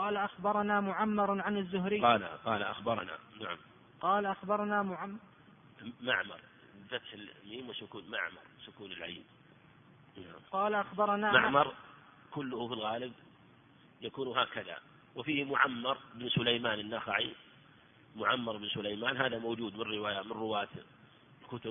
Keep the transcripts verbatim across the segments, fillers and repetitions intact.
قال أخبرنا معمر عن الزهري. قال قال أخبرنا نعم. قال أخبرنا معمر معمر فتح الميم وسكون معمر سكون العين. قال أخبرنا معمر كله في الغالب يكون هكذا. وفيه معمر بن سليمان النخعي. معمر بن سليمان هذا موجود من رواية من رواة الكتب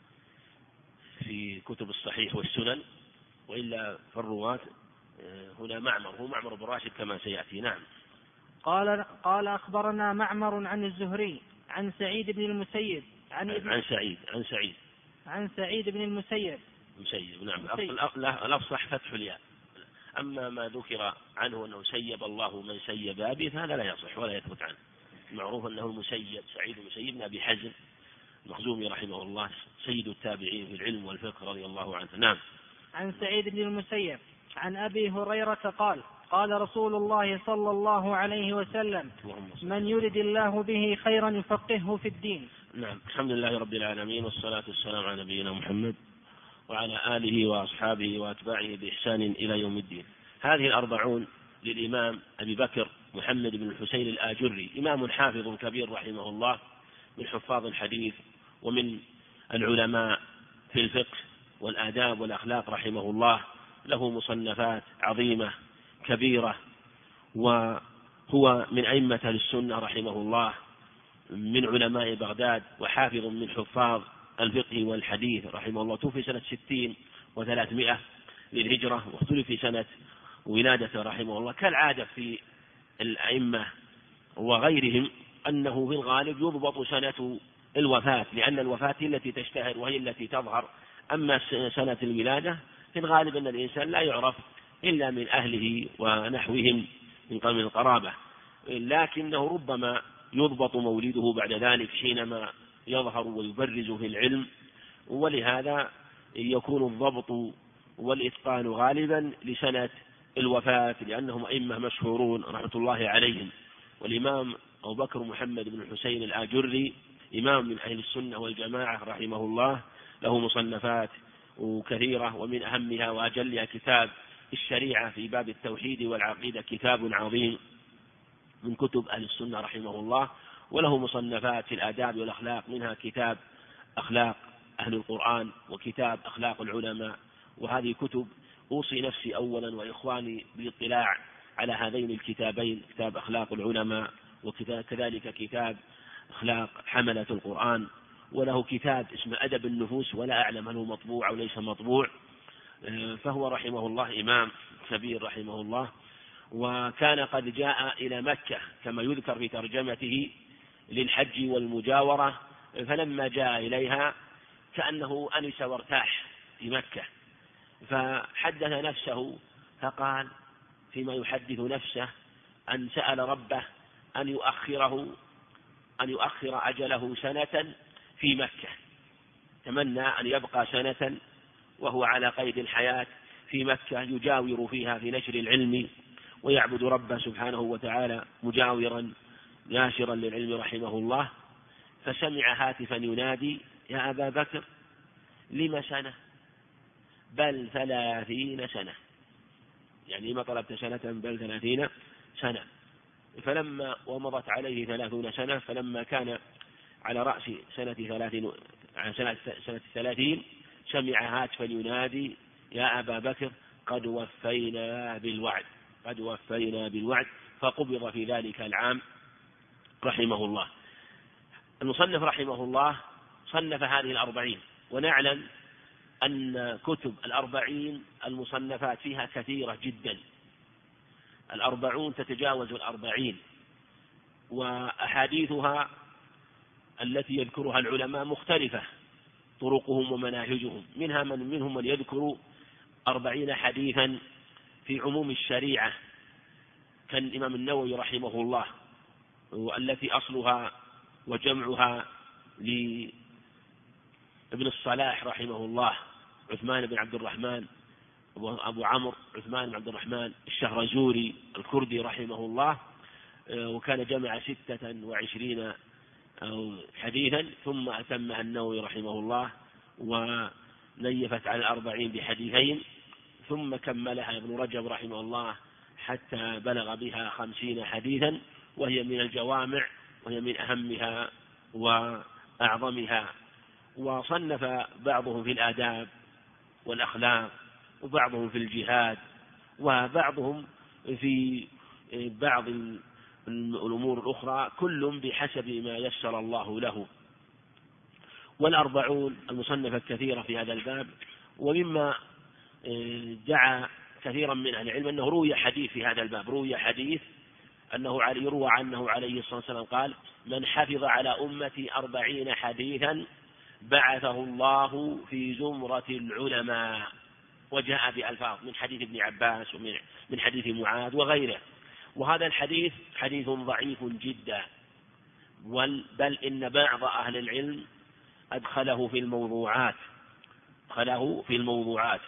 في كتب الصحيح والسنن، وإلا فالرواة هنا معمر هو معمر بن راشد كما سيأتي. نعم. قال قال أخبرنا معمر عن الزهري عن سعيد بن المسيب عن, عن سعيد عن سعيد عن سعيد بن المسيب مسيب. نعم. الأفصح فتح الياء. أما ما ذكر عنه أنه سيب الله من سيب أبي فهذا لا يصح ولا يثبت عنه. المعروف أنه المسيب سعيد المسيب بن أبي حزم المخزومي رحمه الله سيد التابعين في العلم والفقه رضي الله عنه. نعم. عن سعيد بن المسيب عن أبي هريرة قال قال رسول الله صلى الله عليه وسلم من يرد الله به خيرا يفقهه في الدين. نعم. الحمد لله رب العالمين والصلاة والسلام على نبينا محمد وعلى آله وأصحابه وأتباعه بإحسان إلى يوم الدين. هذه الأربعون للإمام أبي بكر محمد بن الحسين الآجري، إمام حافظ كبير رحمه الله، من حفاظ الحديث ومن العلماء في الفقه والآداب والأخلاق رحمه الله. له مصنفات عظيمة كبيرة، وهو من أئمة السنة رحمه الله، من علماء بغداد وحافظ من حفاظ الفقه والحديث رحمه الله. توفي سنة ستين وثلاثمائة للهجرة، واختلف في سنة ولادته رحمه الله. كالعادة في الأئمة وغيرهم أنه في الغالب يضبط سنة الوفاة، لأن الوفاة التي تشتهر وهي التي تظهر. أما سنة الولادة في الغالب أن الإنسان لا يعرف إلا من أهله ونحوهم من قبل القرابة، لكنه ربما يضبط مولده بعد ذلك حينما يظهر ويبرز في العلم، ولهذا يكون الضبط والإتقان غالبا لسنة الوفاة، لأنهم أئمة مشهورون رحمة الله عليهم. والإمام أبو بكر محمد بن الحسين الآجري إمام من أهل السنة والجماعة رحمه الله، له مصنفات كثيرة، ومن أهمها وأجلها كتاب الشريعة في باب التوحيد والعقيدة، كتاب عظيم من كتب أهل السنة رحمه الله. وله مصنفات في الآداب والأخلاق، منها كتاب أخلاق أهل القرآن وكتاب أخلاق العلماء. وهذه كتب أوصي نفسي أولا وإخواني بالاطلاع على هذين الكتابين، كتاب أخلاق العلماء وكذلك كتاب أخلاق حملة القرآن. وله كتاب اسمه أدب النفوس، ولا أعلم هل هو مطبوع أو ليس مطبوع. فهو رحمه الله إمام كبير رحمه الله. وكان قد جاء إلى مكة كما يذكر في ترجمته للحج والمجاورة، فلما جاء إليها كأنه أنس وارتاح في مكة، فحدث نفسه فقال فيما يحدث نفسه أن سأل ربه أن يؤخره أن يؤخر أجله سنة في مكة. تمنى أن يبقى سنة وهو على قيد الحياة في مكة، يجاور فيها في نشر العلم ويعبد ربه سبحانه وتعالى مجاورا ناشرا للعلم رحمه الله. فسمع هاتفا ينادي يا أبا بكر لم سنة؟ بل ثلاثين سنة، يعني ما طلبت سنة بل ثلاثين سنة. فلما ومضت عليه ثلاثون سنة، فلما كان على رأس سنة ثلاثين سنة, سنة ثلاثين سمع هاتفا ينادي يا أبا بكر قد وفينا بالوعد قد وفينا بالوعد فقبض في ذلك العام رحمه الله. المصنف رحمه الله صنف هذه الأربعين، ونعلم أن كتب الأربعين المصنفات فيها كثيرة جدا، الأربعون تتجاوز الأربعين، وأحاديثها التي يذكرها العلماء مختلفة طرقهم ومناهجهم. منها من منهم من يذكر أربعين حديثا في عموم الشريعة كان الإمام النووي رحمه الله، والتي أصلها وجمعها لابن الصلاح رحمه الله عثمان بن عبد الرحمن أبو عمرو عثمان بن عبد الرحمن الشهرزوري الكردي رحمه الله، وكان جمع ستة وعشرين حديثا، ثم أتمها النووي رحمه الله ونيفت على الأربعين بحديثين، ثم كملها ابن رجب رحمه الله حتى بلغ بها خمسين حديثا، وهي من الجوامع وهي من أهمها وأعظمها. وصنف بعضهم في الآداب والأخلاق، وبعضهم في الجهاد، وبعضهم في بعض الأمور الأخرى، كل بحسب ما يسر الله له. والأربعون المصنفة كثيرة في هذا الباب. ومما دعا كثيرا من أهل العلم أنه روي حديث في هذا الباب، روي حديث أنه يروى عنه عليه الصلاة والسلام قال: من حفظ على أمتي أربعين حديثا بعثه الله في زمرة العلماء. وجاء بألفاظ من حديث ابن عباس ومن حديث معاذ وغيره. وهذا الحديث حديث ضعيف جدا، بل إن بعض أهل العلم أدخله في الموضوعات أدخله في الموضوعات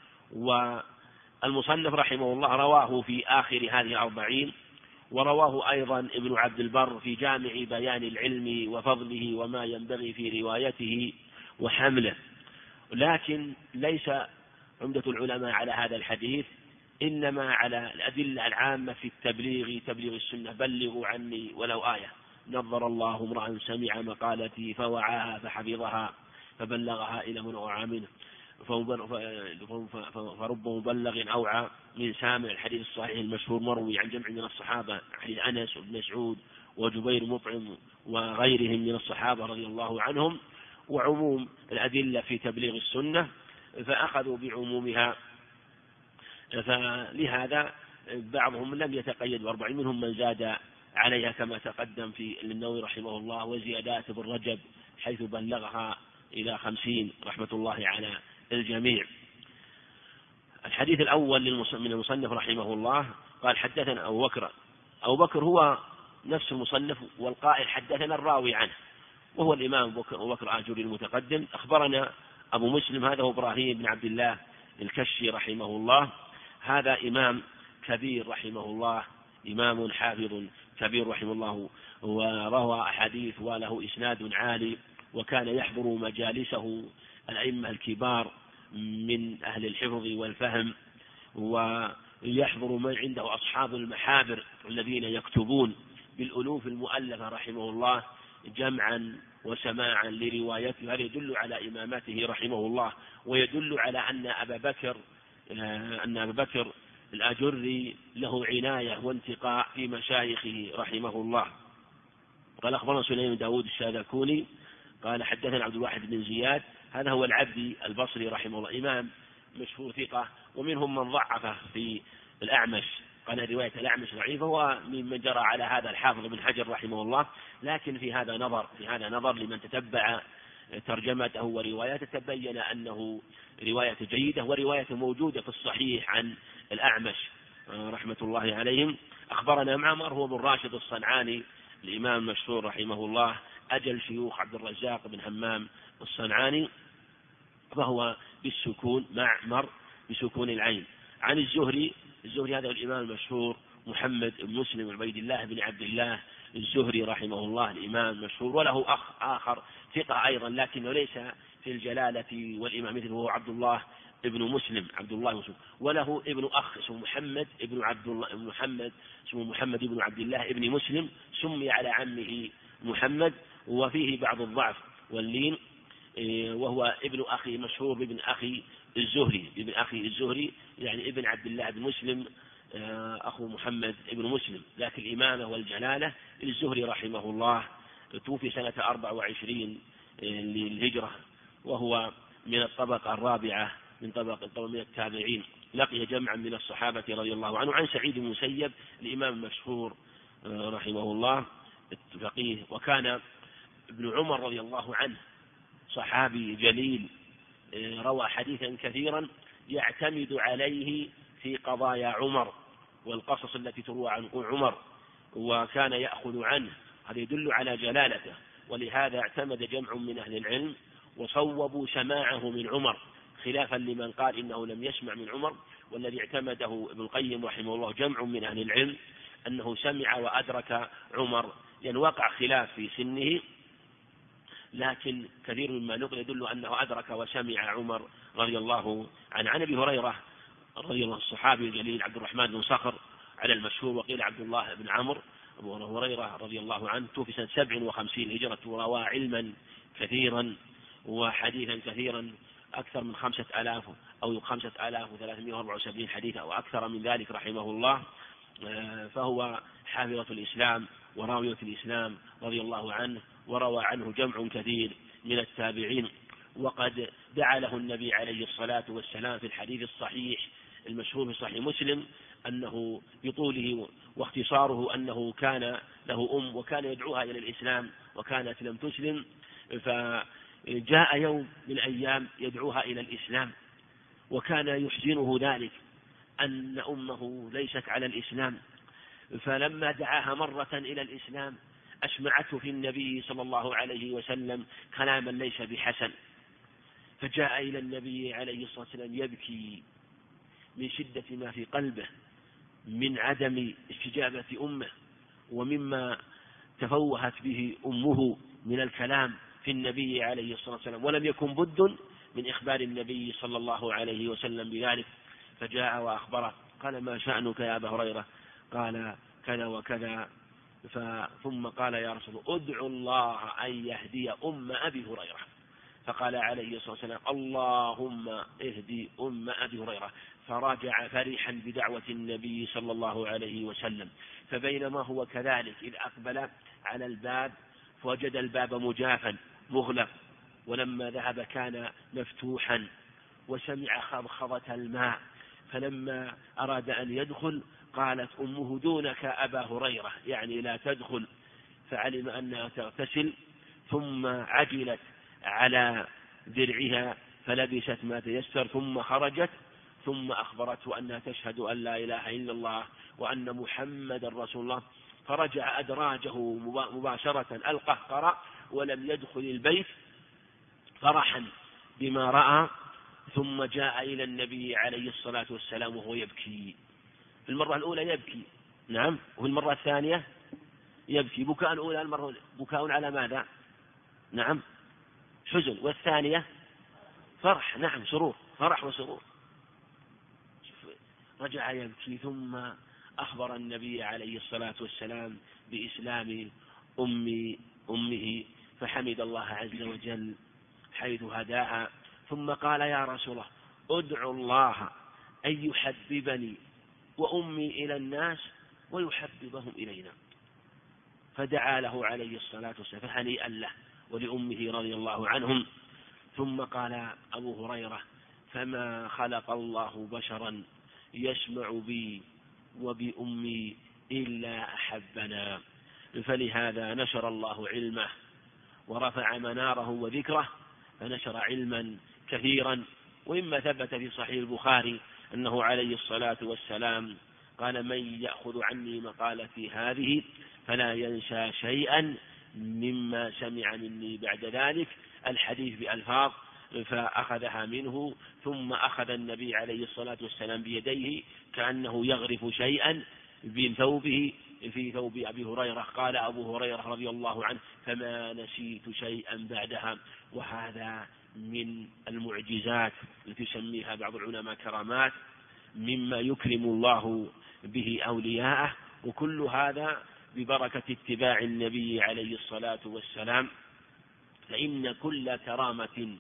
والمصنف رحمه الله رواه في آخر هذه الأربعين، ورواه أيضا ابن عبد البر في جامع بيان العلم وفضله وما ينبغي في روايته وحمله. لكن ليس عمدة العلماء على هذا الحديث، إنما على الأدلة العامة في التبليغ، تبليغ السنة: بلغوا عني ولو آية. نظر الله امرأ سمع مقالتي فوعاها فحفظها فبلغها إلى من أوعى منه، فرب مبلغ أوعى من سامع. الحديث الصحيح المشهور مروي عن جمع من الصحابة، حديث أنس وابن مسعود وجبير مطعم وغيرهم من الصحابة رضي الله عنهم. وعموم الأدلة في تبليغ السنة فأخذوا بعمومها، فلهذا بعضهم لم يتقيد بأربعين، منهم من زاد عليها كما تقدم في النووي رحمه الله، وزيادات ابن رجب حيث بلغها إلى خمسين رحمة الله على الجميع. الحديث الأول من المصنف رحمه الله قال: حدثنا أبو بكر. أبو بكر هو نفس المصنف، والقائل حدثنا الراوي عنه، وهو الإمام أبو بكر آجري المتقدم. أخبرنا أبو مسلم، هذا هو إبراهيم بن عبد الله الكشي رحمه الله، هذا إمام كبير رحمه الله، إمام حافظ كبير رحمه الله، وروى أحاديث وله إسناد عالي، وكان يحضر مجالسه الأئمة الكبار من أهل الحفظ والفهم، ويحضر من عنده أصحاب المحابر الذين يكتبون بالألوف المؤلفة رحمه الله جمعا وسماعا لروايته. هذا يدل على إمامته رحمه الله، ويدل على أن أبا بكر أن أبا بكر الآجري له عناية وانتقاء في مشايخه رحمه الله. قال: أخبرنا سليمان بن داود الشاذكوني قال: حدثنا عبد الواحد بن زياد، هذا هو العبدي البصري رحمه الله، إمام مشهور ثقة، ومنهم من ضعفه في الأعمش، قال رواية الأعمش ضعيفة، ومن جرى على هذا الحافظ بن حجر رحمه الله. لكن في هذا نظر في هذا نظر لمن تتبع ترجمته ورواياته تبين أنه رواية جيدة، ورواية موجودة في الصحيح عن الأعمش رحمة الله عليهم. أخبرنا معمر هو بن راشد الصنعاني، الإمام المشهور رحمه الله، أجل شيوخ عبد الرزاق بن همام الصنعاني، فهو بالسكون، معمر بسكون العين. عن الزهري، الزهري هذا الإمام المشهور محمد بن مسلم بن عبيد الله بن عبد الله الزهري رحمه الله، الإمام المشهور، وله أخ آخر ثقة أيضا لكنه ليس في الجلالة والإمام مثله، هو عبد الله ابن مسلم عبد الله مسلم، وله ابن أخ اسمه محمد ابن عبد الله محمد اسمه محمد ابن عبد الله ابن مسلم، سمي على عمه محمد، وفيه بعض الضعف واللين، وهو ابن أخي مشهور بابن أخي الزهري، ابن أخي الزهري يعني ابن عبد الله بن مسلم أخو محمد ابن مسلم، لكن الإمامة والجلالة للزهري رحمه الله. توفي سنة أربع وعشرين للهجرة، وهو من الطبقة الرابعة من طبقة من التابعين، لقي جمعا من الصحابة رضي الله عنه. عن سعيد بن المسيب الإمام المشهور رحمه الله الفقيه، وكان ابن عمر رضي الله عنه صحابي جليل، روى حديثا كثيرا يعتمد عليه في قضايا عمر والقصص التي تروى عن عمر، وكان يأخذ عنه، هذا يدل على جلالته. ولهذا اعتمد جمع من أهل العلم وصوبوا سماعه من عمر، خلافا لمن قال إنه لم يسمع من عمر. والذي اعتمده ابن القيم رحمه الله جمع من أهل العلم أنه سمع وأدرك عمر، يعني وقع خلاف في سنه، لكن كثير مما نقل يدل أنه أدرك وسمع عمر رضي الله عنه. عن أبي هريرة رضي الله الصحابي الجليل عبد الرحمن بن صخر على المشهور، وقيل عبد الله بن عمرو. أبو هريرة رضي الله عنه توفي سنة سبع وخمسين هجرة، وروى علما كثيرا وحديثا كثيرا، أكثر من خمسة آلاف أو خمسة آلاف وثلاثمائة وأربعة وسبعين حديثا أو أكثر من ذلك رحمه الله. فهو حافظة الإسلام وراوية الإسلام رضي الله عنه، وروى عنه جمع كثير من التابعين. وقد دعا له النبي عليه الصلاة والسلام في الحديث الصحيح المشهور في صحيح مسلم أنه بطوله واختصاره أنه كان له أم وكان يدعوها إلى الإسلام وكانت لم تسلم، فجاء يوم من الأيام يدعوها إلى الإسلام، وكان يحزنه ذلك أن أمه ليست على الإسلام. فلما دعاها مرة إلى الإسلام أسمعته في النبي صلى الله عليه وسلم كلاما ليس بحسن، فجاء إلى النبي عليه الصلاة والسلام يبكي من شدة ما في قلبه من عدم استجابة أمه، ومما تفوهت به أمه من الكلام في النبي عليه الصلاة والسلام، ولم يكن بد من إخبار النبي صلى الله عليه وسلم بذلك. فجاء وأخبره قال: ما شأنك يا أبا هريرة؟ قال: كذا وكذا. ثم قال: يا رسول الله ادعو الله أن يهدي أم أبي هريرة. فقال عليه الصلاة والسلام: اللهم اهدي أم أبي هريرة. فرجع فرحا بدعوة النبي صلى الله عليه وسلم. فبينما هو كذلك إذ أقبل على الباب فوجد الباب مجافا مغلق، ولما ذهب كان مفتوحا، وسمع خضخضة الماء، فلما أراد أن يدخل قالت أمه: دونك أبا هريرة، يعني لا تدخل. فعلم أنها تغتسل، ثم عجلت على درعها فلبست ما تيسر، ثم خرجت، ثم أخبرته أنها تشهد أن لا إله إلا الله وأن محمد رسول الله. فرجع أدراجه مباشرة القهقرة ولم يدخل البيت فرحا بما رأى، ثم جاء إلى النبي عليه الصلاة والسلام وهو يبكي. في المرة الأولى يبكي، نعم، وفي المرة الثانية يبكي. بكاء الأولى المرة بكاء على ماذا؟ نعم، حزن، والثانية فرح، نعم، سرور، فرح وسرور. رجع يبكي، ثم أخبر النبي عليه الصلاة والسلام بإسلام أم أمه، فحمد الله عز وجل حيث هداها. ثم قال: يا رسول الله ادعو الله أن يحببني وأمي إلى الناس ويحببهم إلينا. فدعا له عليه الصلاة والسلام فهنيئا له ولأمه رضي الله عنهم. ثم قال أبو هريرة: فما خلق الله بشرا يسمع بي وبأمي إلا أحبنا. فلهذا نشر الله علمه ورفع مناره وذكره، فنشر علما كثيرا. وإما ثبت في صحيح البخاري أنه عليه الصلاة والسلام قال: من يأخذ عني مقالتي هذه فلا ينسى شيئا مما سمع مني بعد ذلك، الحديث بألفاظ، فأخذها منه. ثم أخذ النبي عليه الصلاة والسلام بيديه كأنه يغرف شيئا من ثوبه في ثوب أبي هريرة. قال أبو هريرة رضي الله عنه: فما نسيت شيئا بعدها. وهذا من المعجزات التي يسميها بعض العلماء كرامات، مما يكرم الله به أولياءه، وكل هذا ببركة اتباع النبي عليه الصلاة والسلام. فإن كل كرامة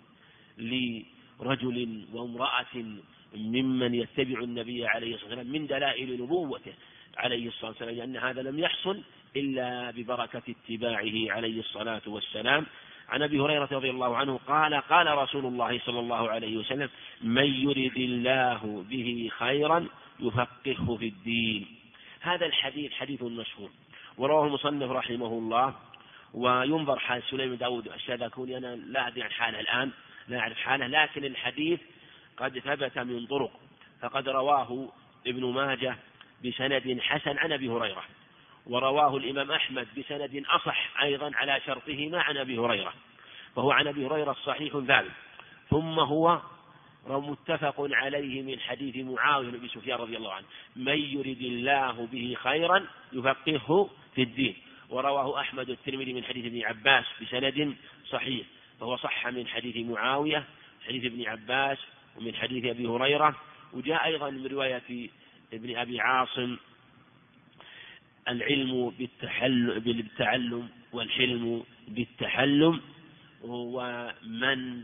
لرجل وامرأة ممن يتبع النبي عليه الصلاة والسلام من دلائل نبوته عليه الصلاة والسلام، لأن هذا لم يحصل إلا ببركة اتباعه عليه الصلاة والسلام. عن أبي هريرة رضي الله عنه قال: قال رسول الله صلى الله عليه وسلم: من يرد الله به خيرا يفقهه في الدين. هذا الحديث حديث مشهور، ورواه المصنف رحمه الله. وينظر حال سليم داود الشاذكوني، أنا لا أدري عن حاله الآن، لا أعرف حاله، لكن الحديث قد ثبت من طرق، فقد رواه ابن ماجه بسند حسن عن أبي هريرة، ورواه الإمام أحمد بسند أصح أيضا على شرطهما عن أبي هريرة، فهو عن أبي هريرة صحيح ثابت. ثم هو متفق عليه من حديث معاوية بن سفيان رضي الله عنه: من يرد الله به خيرا يفقهه في الدين. ورواه أحمد الترمذي من حديث ابن عباس بسند صحيح، فهو صح من حديث معاوية، حديث ابن عباس، ومن حديث أبي هريرة. وجاء أيضا من رواية ابن أبي عاصم العلم بالتعلم والحلم بالتحلم، ومن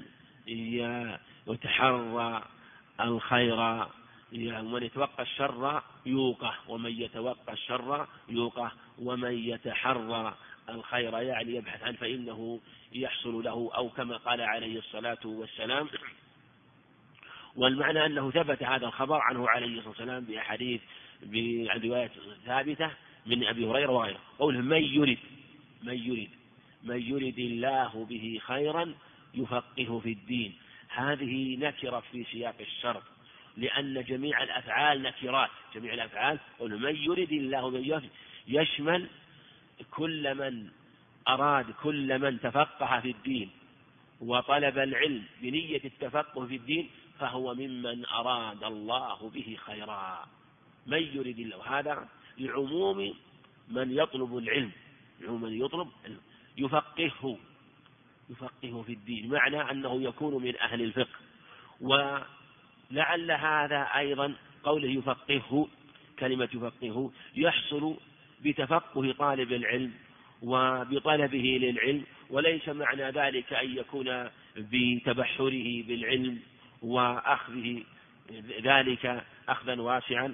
يتحرى الخير ومن يتوقع الشر يوقه، ومن يتوقع الشر يوقه، ومن يتحرى الخير يعني يبحث عنه فإنه يحصل له، أو كما قال عليه الصلاة والسلام. والمعنى أنه ثبت هذا الخبر عنه عليه الصلاة والسلام بأحاديث عن رواية ثابتة من أبي هريرة وغيره، قوله من يرد من يرد من يرد الله به خيرا يفقهه في الدين. هذه نكرة في سياق الشرط، لأن جميع الأفعال نكرات، جميع الأفعال قوله من يرد الله به يشمل كل من أراد، كل من تفقه في الدين وطلب العلم بنية التفقه في الدين فهو ممن أراد الله به خيرا. من يرد الله، هذا لعموم من يطلب العلم، لعموم من يطلب يفقهه يفقهه في الدين، معنى أنه يكون من أهل الفقه. ولعل هذا أيضا قوله يفقهه، كلمة يفقهه يحصل بتفقه طالب العلم وبطلبه للعلم، وليس معنى ذلك أن يكون بتبحره بالعلم وأخذه ذلك أخذا واسعا،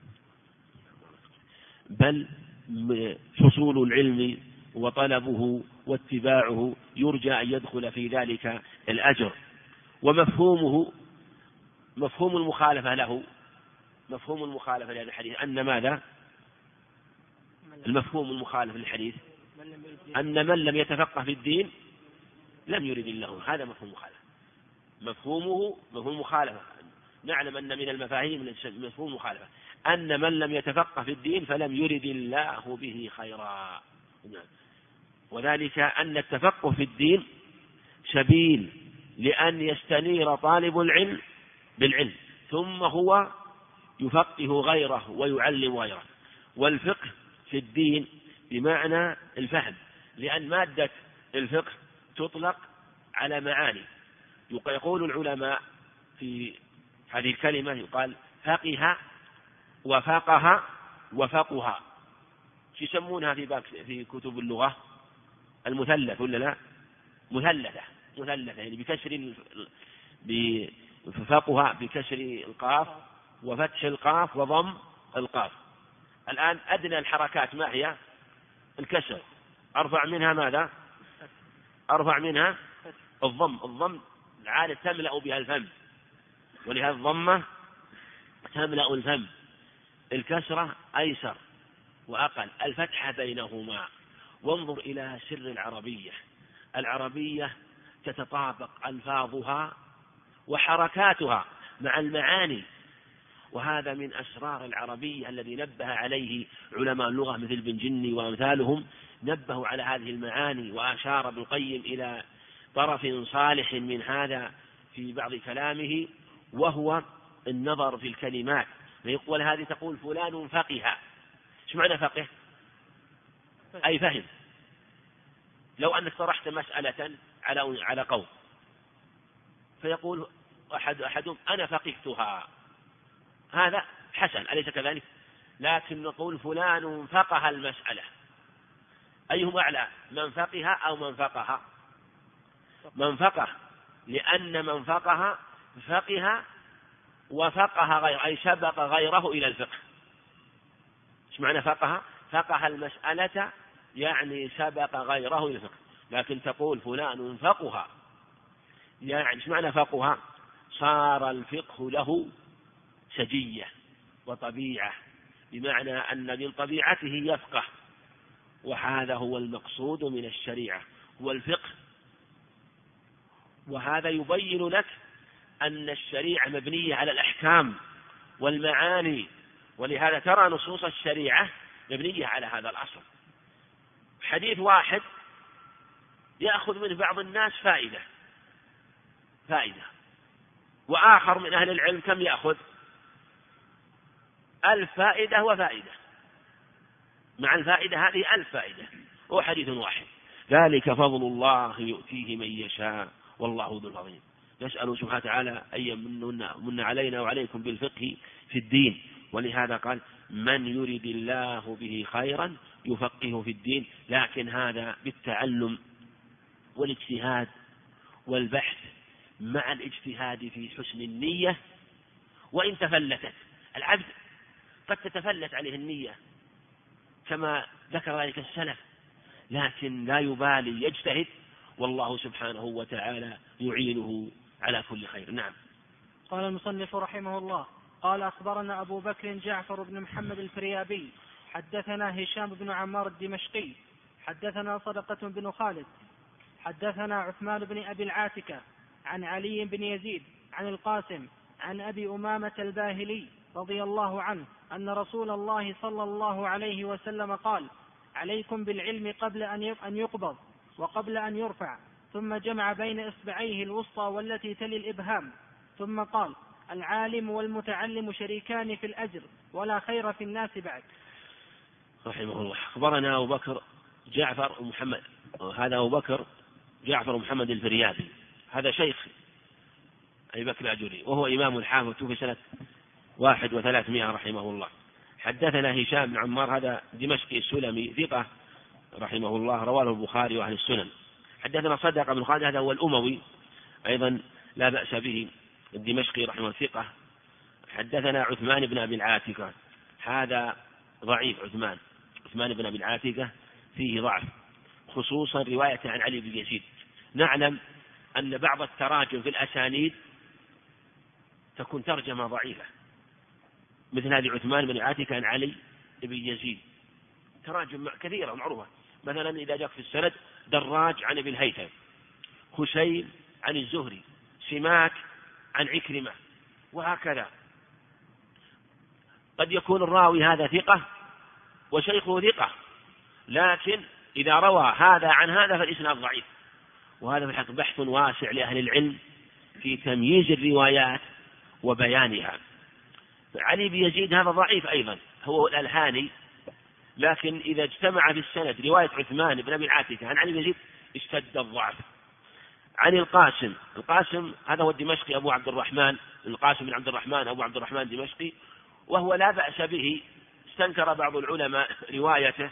بل حصول العلم وطلبه واتباعه يرجى أن يدخل في ذلك الأجر. ومفهومه مفهوم المخالفة له، مفهوم المخالفة لهذا الحديث أن ماذا؟ المفهوم المخالف للحديث أن من لم يتفقه في الدين لم يرد الله، هذا مفهوم مخالفة. مفهومه مفهوم مخالفة، نعلم أن من المفاهيم مفهوم مخالفة أن من لم يتفقه في الدين فلم يرد الله به خيرا، وذلك أن التفقه في الدين سبيل لأن يستنير طالب العلم بالعلم ثم هو يفقه غيره ويعلم غيره. والفقه في الدين بمعنى الفهم، لأن مادة الفقه تطلق على معاني. يقول العلماء في هذه الكلمة يقال فقه وفقه وفقها، يسمونها في باب في كتب اللغة المثلث ولا لا؟ مثلثة مثلثة يعني بكسر بفقها بكسر القاف وفتح القاف وضم القاف. الآن أدنى الحركات ما هي؟ الكسر. أرفع منها ماذا؟ أرفع منها الضم. الضم العادة تملأ بها الفم، ولهذا الضمة تملأ الفم. الكسرة أيسر وأقل، الفتحة بينهما. وانظر إلى سر العربية، العربية تتطابق ألفاظها وحركاتها مع المعاني، وهذا من أسرار العربية الذي نبه عليه علماء اللغة مثل بن جني وأمثالهم، نبهوا على هذه المعاني. وأشار ابن القيم إلى طرف صالح من هذا في بعض كلامه، وهو النظر في الكلمات. ويقول هذه تقول فلان فقه، ايش معنى فقه؟ أي فهم. لو أنك طرحت مسألة على على قوم فيقول أحد أحدهم أنا فقهتها، هذا حسن أليس كذلك؟ لكن نقول فلان فقه المسألة، أيهما أعلى، من فقه أو من فقه؟ من فقه، لأن من فقه فقه وفقه غيره، أي سبق غيره إلى الفقه. ايش معنى فقه؟ فقه المسألة يعني سبق غيره إلى الفقه. لكن تقول فلان فقه، يعني ايش معنى فقه؟ صار الفقه له سجية وطبيعة، بمعنى أن من طبيعته يفقه، وهذا هو المقصود من الشريعة هو الفقه. وهذا يبين لك أن الشريعة مبنية على الأحكام والمعاني، ولهذا ترى نصوص الشريعة مبنية على هذا الأصل. حديث واحد يأخذ منه بعض الناس فائدة فائدة وآخر من أهل العلم كم يأخذ؟ ألف فائدة وفائدة، مع الفائدة هذه ألف فائدة، هو حديث واحد. ذلك فضل الله يؤتيه من يشاء والله ذو الفضل. نسأل سبحانه وتعالى أن يمن علينا وعليكم بالفقه في الدين. ولهذا قال من يرد الله به خيرا يفقهه في الدين، لكن هذا بالتعلم والاجتهاد والبحث مع الاجتهاد في حسن النية. وإن تفلتت العبد قد تتفلت عليه النية كما ذكر ذلك السلف، لكن لا يبالي يجتهد، والله سبحانه وتعالى يعينه على كل خير. نعم. قال المصنف رحمه الله: قال أخبرنا أبو بكر جعفر بن محمد الفريابي حدثنا هشام بن عمار الدمشقي حدثنا صدقة بن خالد حدثنا عثمان بن أبي العاتكة عن علي بن يزيد عن القاسم عن أبي أمامة الباهلي رضي الله عنه أن رسول الله صلى الله عليه وسلم قال: عليكم بالعلم قبل أن يقبض وقبل أن يرفع، ثم جمع بين إصبعيه الوسطى والتي تلي الإبهام، ثم قال: العالم والمتعلم شريكان في الأجر ولا خير في الناس بعد. رحمه الله. أخبرنا أبو بكر جعفر محمد، هذا أبو بكر جعفر محمد الفريابي، هذا شيخ أبي بكر الأجري، وهو إمام الحافظ توفي سنة واحد وثلاثمائة رحمه الله. حدثنا هشام بن عمار، هذا دمشقي السلمي ثقة رحمه الله، رواه البخاري وأهل السنن. حدثنا صدقة بن خالد، هذا هو الأموي أيضا لا بأس به، الدمشقي رحمه الله ثقة. حدثنا عثمان بن أبي العاتكة، هذا ضعيف، عثمان عثمان بن أبي العاتكة فيه ضعف، خصوصا رواية عن علي بن يزيد. نعلم أن بعض التراجم في الأسانيد تكون ترجمة ضعيفة، مثل هذه عثمان بن عاتكة عن علي بن يزيد، تراجم كثيرة معروفة. مثلا إذا جاء في السند دراج عن ابن الهيثم، خشيم عن الزهري، سماك عن عكرمة، وهكذا. قد يكون الراوي هذا ثقة وشيخه ثقة، لكن إذا روى هذا عن هذا فالإسناد ضعيف، وهذا في الحق بحث واسع لأهل العلم في تمييز الروايات وبيانها. علي بن يزيد هذا ضعيف أيضا، هو الألهاني، لكن إذا اجتمع في السند رواية عثمان بن أبي العاتكة عن علي بن يزيد اشتد الضعف. عن القاسم، القاسم هذا هو الدمشقي أبو عبد الرحمن، القاسم بن عبد الرحمن أبو عبد الرحمن الدمشقي، وهو لا بأس به، استنكر بعض العلماء روايته،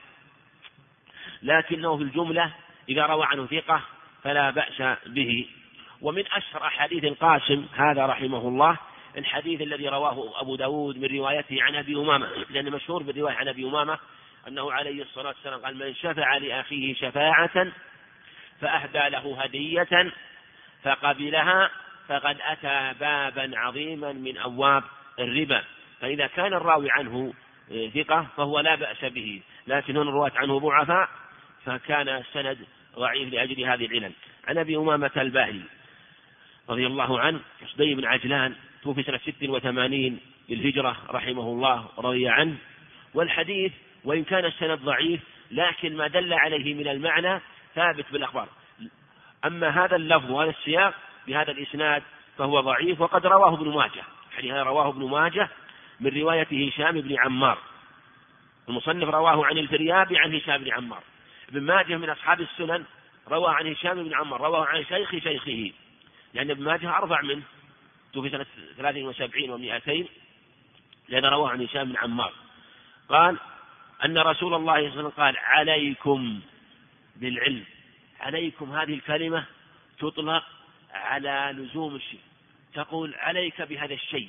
لكنه في الجملة إذا روى عنه ثقة فلا بأس به. ومن أشهر أحاديث القاسم هذا رحمه الله الحديث الذي رواه أبو داود من روايته عن أبي أمامة، لأن مشهور بالرواية عن أبي أمامة أنه عليه الصلاة والسلام قال: من شفع لأخيه شفاعة فأهدى له هدية فقبلها فقد أتى بابا عظيما من أبواب الربا. فإذا كان الراوي عنه ثقة فهو لا بأس به، لكن هنا الرواة عنه ضعفاء فكان السند ضعيف لأجل هذه العلل. عن أبي أمامة الباهلي رضي الله عنه صدي بن عجلان، توفي سنة ست وثمانين للهجرة رحمه الله رضي عنه. والحديث وإن كان السند ضعيف لكن ما دل عليه من المعنى ثابت بالأخبار. أما هذا اللفظ وهذا السياق بهذا الإسناد فهو ضعيف، وقد رواه ابن ماجه، حديث رواه ابن ماجه من رواية هشام بن عمار، المصنف رواه عن الفريابي عن هشام بن عمار. ابن ماجه من أصحاب السنن روى عن هشام بن عمار، رواه عن شيخ شيخه، لأن ابن ماجه أرفع منه، توفي سنة ثلاث وسبعين ومئتين، لأن رواه عن هشام بن عمار. قال أن رسول الله صلى الله عليه وسلم قال: عليكم بالعلم. عليكم هذه الكلمة تطلق على لزوم الشيء، تقول عليك بهذا الشيء،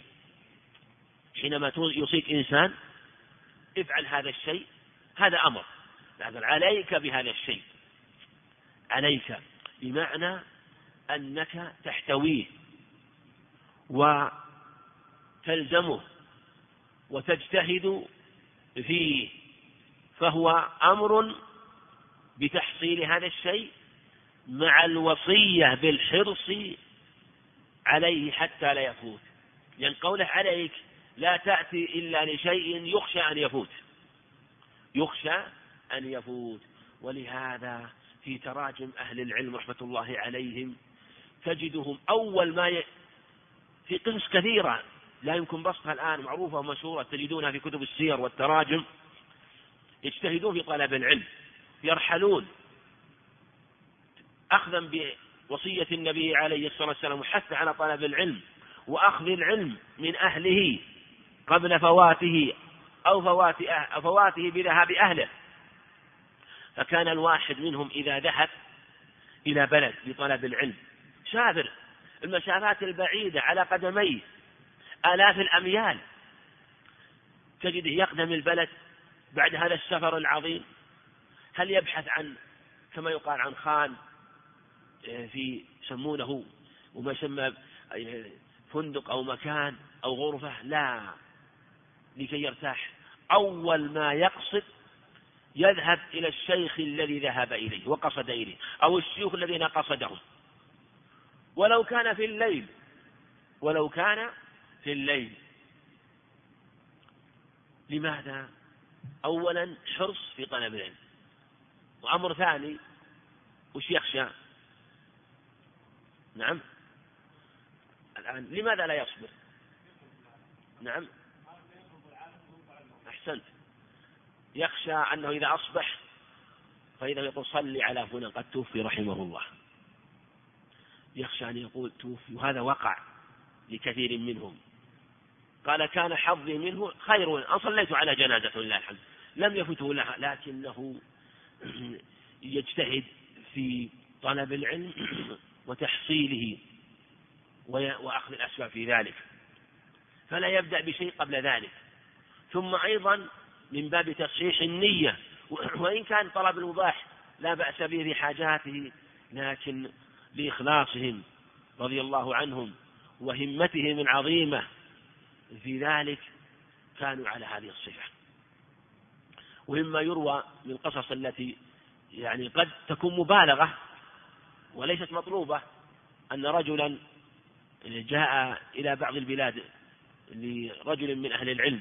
حينما يوصيك إنسان افعل هذا الشيء، هذا أمر، لكن عليك بهذا الشيء، عليك بمعنى أنك تحتويه وتلزمه وتجتهد فيه، فهو أمر بتحصيل هذا الشيء مع الوصية بالحرص عليه حتى لا يفوت، لأن قوله عليك لا تأتي إلا لشيء يخشى أن يفوت، يخشى أن يفوت. ولهذا في تراجم أهل العلم رحمة الله عليهم تجدهم أول ما ي... في قصص كثيرة لا يمكن بسطها الآن، معروفة ومشهورة، تجدونها في كتب السير والتراجم، يجتهدون في طلب العلم، يرحلون أخذا بوصية النبي عليه الصلاة والسلام وحث على طلب العلم وأخذ العلم من أهله قبل فواته أو فواته, أو فواته بذهاب أهله. فكان الواحد منهم إذا ذهب إلى بلد لطلب العلم سافر المسافات البعيدة على قدميه آلاف الأميال، تجده يقدم البلد بعد هذا السفر العظيم، هل يبحث عن كما يقال عن خان في يسمونه وما يسمى فندق أو مكان أو غرفة؟ لا، لكي يرتاح أول ما يقصد يذهب إلى الشيخ الذي ذهب إليه وقصد إليه أو الشيوخ الذين قصدهم، ولو كان في الليل ولو كان في الليل. لماذا؟ أولا حرص في طلب العلم، وأمر ثاني وش يخشى؟ نعم الآن لماذا لا يصبر؟ نعم أحسنت، يخشى أنه إذا أصبح فإذا يقول صلي على فلان قد توفي رحمه الله، يخشى أن يقول توفي، وهذا وقع لكثير منهم. قال كان حظي منه خير أن صليت على جنازة لله الحمد، لم يفته لها، لكنه يجتهد في طلب العلم وتحصيله وأخذ الأسباب في ذلك، فلا يبدأ بشيء قبل ذلك. ثم أيضا من باب تصحيح النية، وإن كان طلب المباح لا بأس به لحاجاته، لكن لإخلاصهم رضي الله عنهم وهمتهم العظيمة في ذلك كانوا على هذه الصفة. ومما يروى من القصص التي يعني قد تكون مبالغة وليست مطلوبة، أن رجلا جاء إلى بعض البلاد لرجل من أهل العلم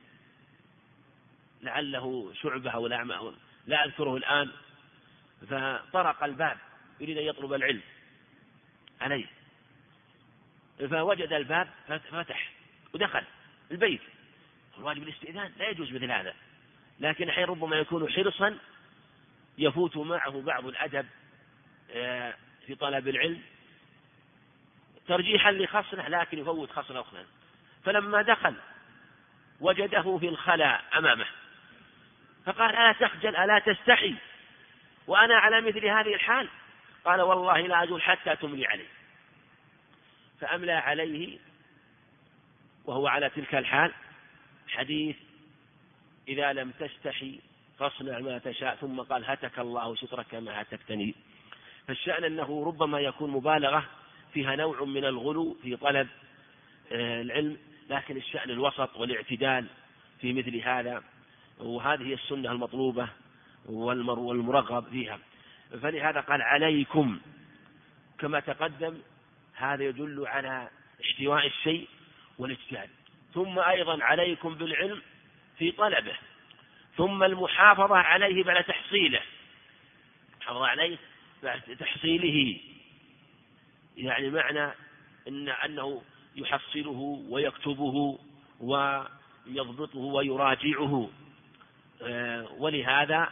لعله شعبة أو لا أذكره الآن، فطرق الباب يريد أن يطلب العلم عليه، فوجد الباب فتح ودخل البيت، الواجب الاستئذان لا يجوز مثل هذا، لكن حين ربما يكون حرصا يفوت معه بعض الأدب في طلب العلم ترجيحا لخصله، لكن يفوت خصله أخرى. فلما دخل وجده في الخلاء أمامه، فقال ألا تخجل ألا تستحي وأنا على مثل هذه الحال؟ قال والله لا أجول حتى تملي عليه. فأملى عليه وهو على تلك الحال حديث إذا لم تستحي فاصنع ما تشاء، ثم قال هتك الله سترك كما هتكتني. فالشأن أنه ربما يكون مبالغة فيها نوع من الغلو في طلب العلم، لكن الشأن الوسط والاعتدال في مثل هذا، وهذه السنة المطلوبة والمرغب فيها. فلهذا قال عليكم كما تقدم، هذا يدل على احتواء الشيء والاجتهاد. ثم أيضا عليكم بالعلم في طلبه، ثم المحافظة عليه بعد تحصيله، محافظة عليه بعد تحصيله، يعني معنى إن أنه يحصله ويكتبه ويضبطه ويراجعه. ولهذا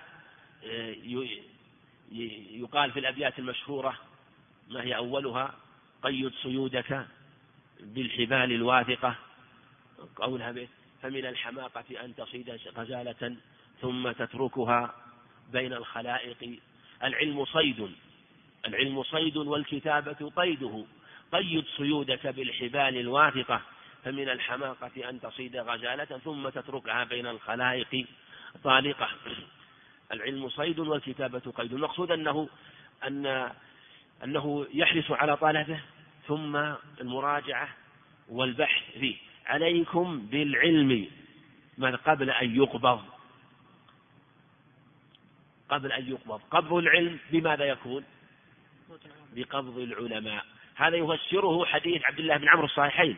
يقال في الأبيات المشهورة ما هي أولها قيد صيودك بالحبال الواثقة، قولها به فمن الحماقة أن تصيد غزالة ثم تتركها بين الخلائق. العلم صيد، العلم صيد والكتابة قيده، قيد صيودك بالحبال الواثقة فمن الحماقة أن تصيد غزالة ثم تتركها بين الخلائق طالقة. العلم صيد والكتابة قيد. المقصود أنه أن أنه يحرص على طلبه ثم المراجعة والبحث فيه. عليكم بالعلم من قبل أن يقبض، قبل أن يقبض. قبض العلم بماذا يكون؟ بقبض العلماء. هذا يفسره حديث عبد الله بن عمرو الصحيحين،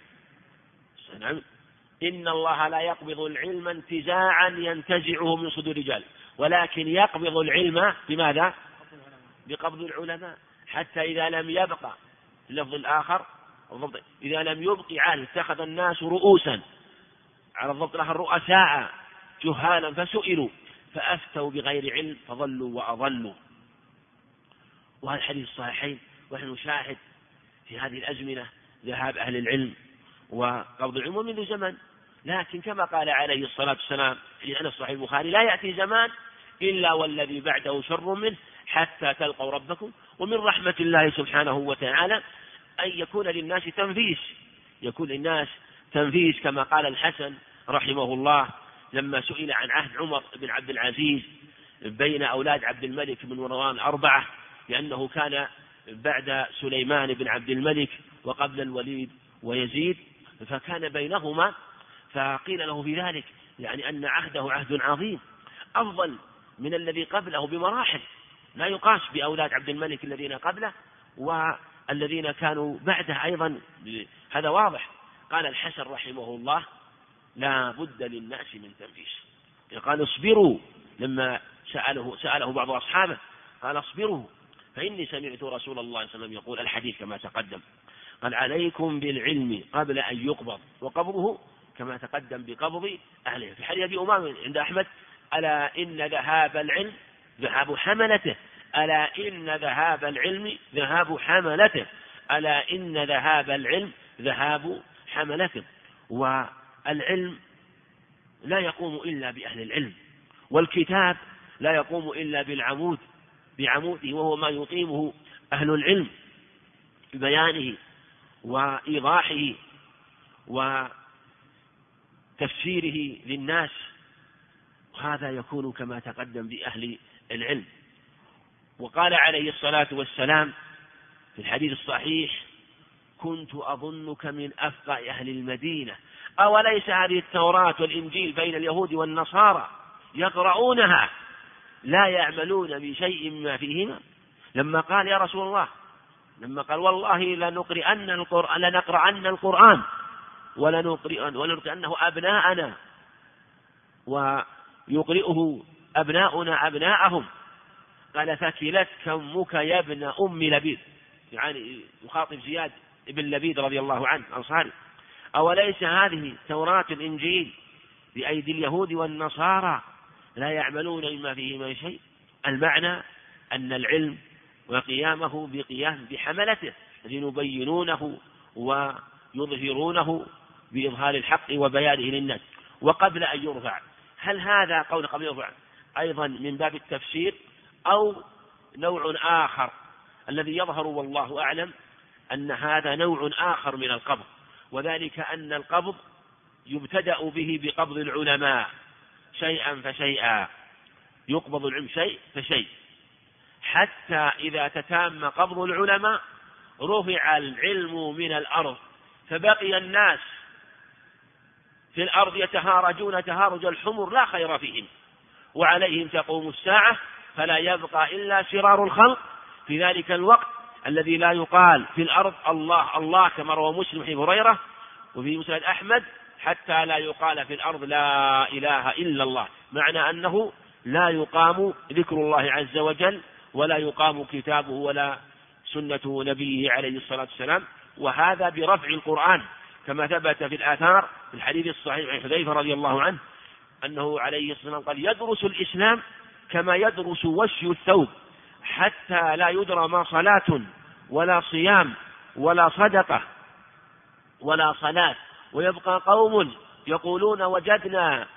إن الله لا يقبض العلم انتزاعا ينتزعه من صدور الرجال، ولكن يقبض العلم بماذا؟ بقبض العلماء، حتى إذا لم يبقى اللفظ الآخر إذا لم يبق عالم اتخذ الناس رؤوسا، على الضبط الآخر رؤساء جهالا فسئلوا فأفتوا بغير علم فضلوا وأضلوا. وهذا الحديث الصحيحين، ونحن نشاهد في هذه الأزمنة ذهاب أهل العلم وقبض العلم منذ زمن، لكن كما قال عليه الصلاة والسلام في أنس صحيح البخاري: لا يأتي زمان إلا والذي بعده شر منه حتى تلقوا ربكم. ومن رحمة الله سبحانه وتعالى أن يكون للناس تنفيس، يكون للناس تنفيس كما قال الحسن رحمه الله لما سئل عن عهد عمر بن عبد العزيز بين أولاد عبد الملك بن مروان أربعة، لأنه كان بعد سليمان بن عبد الملك وقبل الوليد ويزيد، فكان بينهما، فقيل له في ذلك يعني أن عهده عهد عظيم أفضل من الذي قبله بمراحل، لا يقاس بأولاد عبد الملك الذين قبله والذين كانوا بعده أيضا، هذا واضح. قال الحسن رحمه الله: لا بد للناس من تنفيس. قال: اصبروا، لما سأله, سأله بعض أصحابه قال: اصبروا فإني سمعت رسول الله صلى الله عليه وسلم يقول، الحديث كما تقدم. قال: عليكم بالعلم قبل أن يقبض، وقبضه كما تقدم بقبض أهله. في حديث أبي أمامة عند أحمد: ألا إن ذهاب العلم ذهاب حملته، ألا إن ذهاب العلم ذهاب حملته، ألا إن ذهاب العلم ذهاب حملته. والعلم لا يقوم إلا بأهل العلم، والكتاب لا يقوم إلا بالعمود بعموده، وهو ما يقيمه أهل العلم ببيانه وإيضاحه وتفسيره للناس، وهذا يكون كما تقدم بأهل العلم. وقال عليه الصلاة والسلام في الحديث الصحيح: كنت أظنك من أفقه أهل المدينة، أوليس هذه التوراة والإنجيل بين اليهود والنصارى يقرؤونها لا يعملون بشيء مما فيهما؟ لما قال: يا رسول الله، لما قال: والله لنقرأن القرآن لنقرأن القرآن ولنقرأنه أبناءنا ويقرئه أبناؤنا أبناءهم، قال: فكلتك أمك يا ابن أم لبيد، يعني يخاطب زياد ابن لبيد رضي الله عنه أنصاري: أوليس هذه توراة الإنجيل بأيدي اليهود والنصارى لا يعملون مما فيه من شيء؟ المعنى أن العلم وقيامه بقيام بحملته لنبينونه ويظهرونه بإظهار الحق وبيانه للناس. وقبل أن يرفع، هل هذا قول قبل يرفع أيضا من باب التفسير أو نوع آخر؟ الذي يظهر والله أعلم أن هذا نوع آخر من القبض، وذلك أن القبض يبتدأ به بقبض العلماء شيئا فشيئا، يقبض العلم شيء فشيء، حتى إذا تتام قبض العلماء رفع العلم من الأرض، فبقي الناس في الأرض يتهارجون تهارج الحمر لا خير فيهم، وعليهم تقوم الساعة، فلا يبقى إلا شرار الخلق في ذلك الوقت الذي لا يقال في الأرض الله الله، كما روى مسلم حديث هريرة وفي مسند أحمد: حتى لا يقال في الأرض لا إله إلا الله، معنى أنه لا يقام ذكر الله عز وجل، ولا يقام كتابه ولا سنة نبيه عليه الصلاة والسلام. وهذا برفع القرآن، كما ثبت في الآثار في الحديث الصحيح عن حذيفة رضي الله عنه أنه عليه الصلاة والسلام قال: يدرس الإسلام كما يدرس وشي الثوب، حتى لا يدرى ما صلاة ولا صيام ولا صدقة ولا صلاة، ويبقى قوم يقولون: وجدنا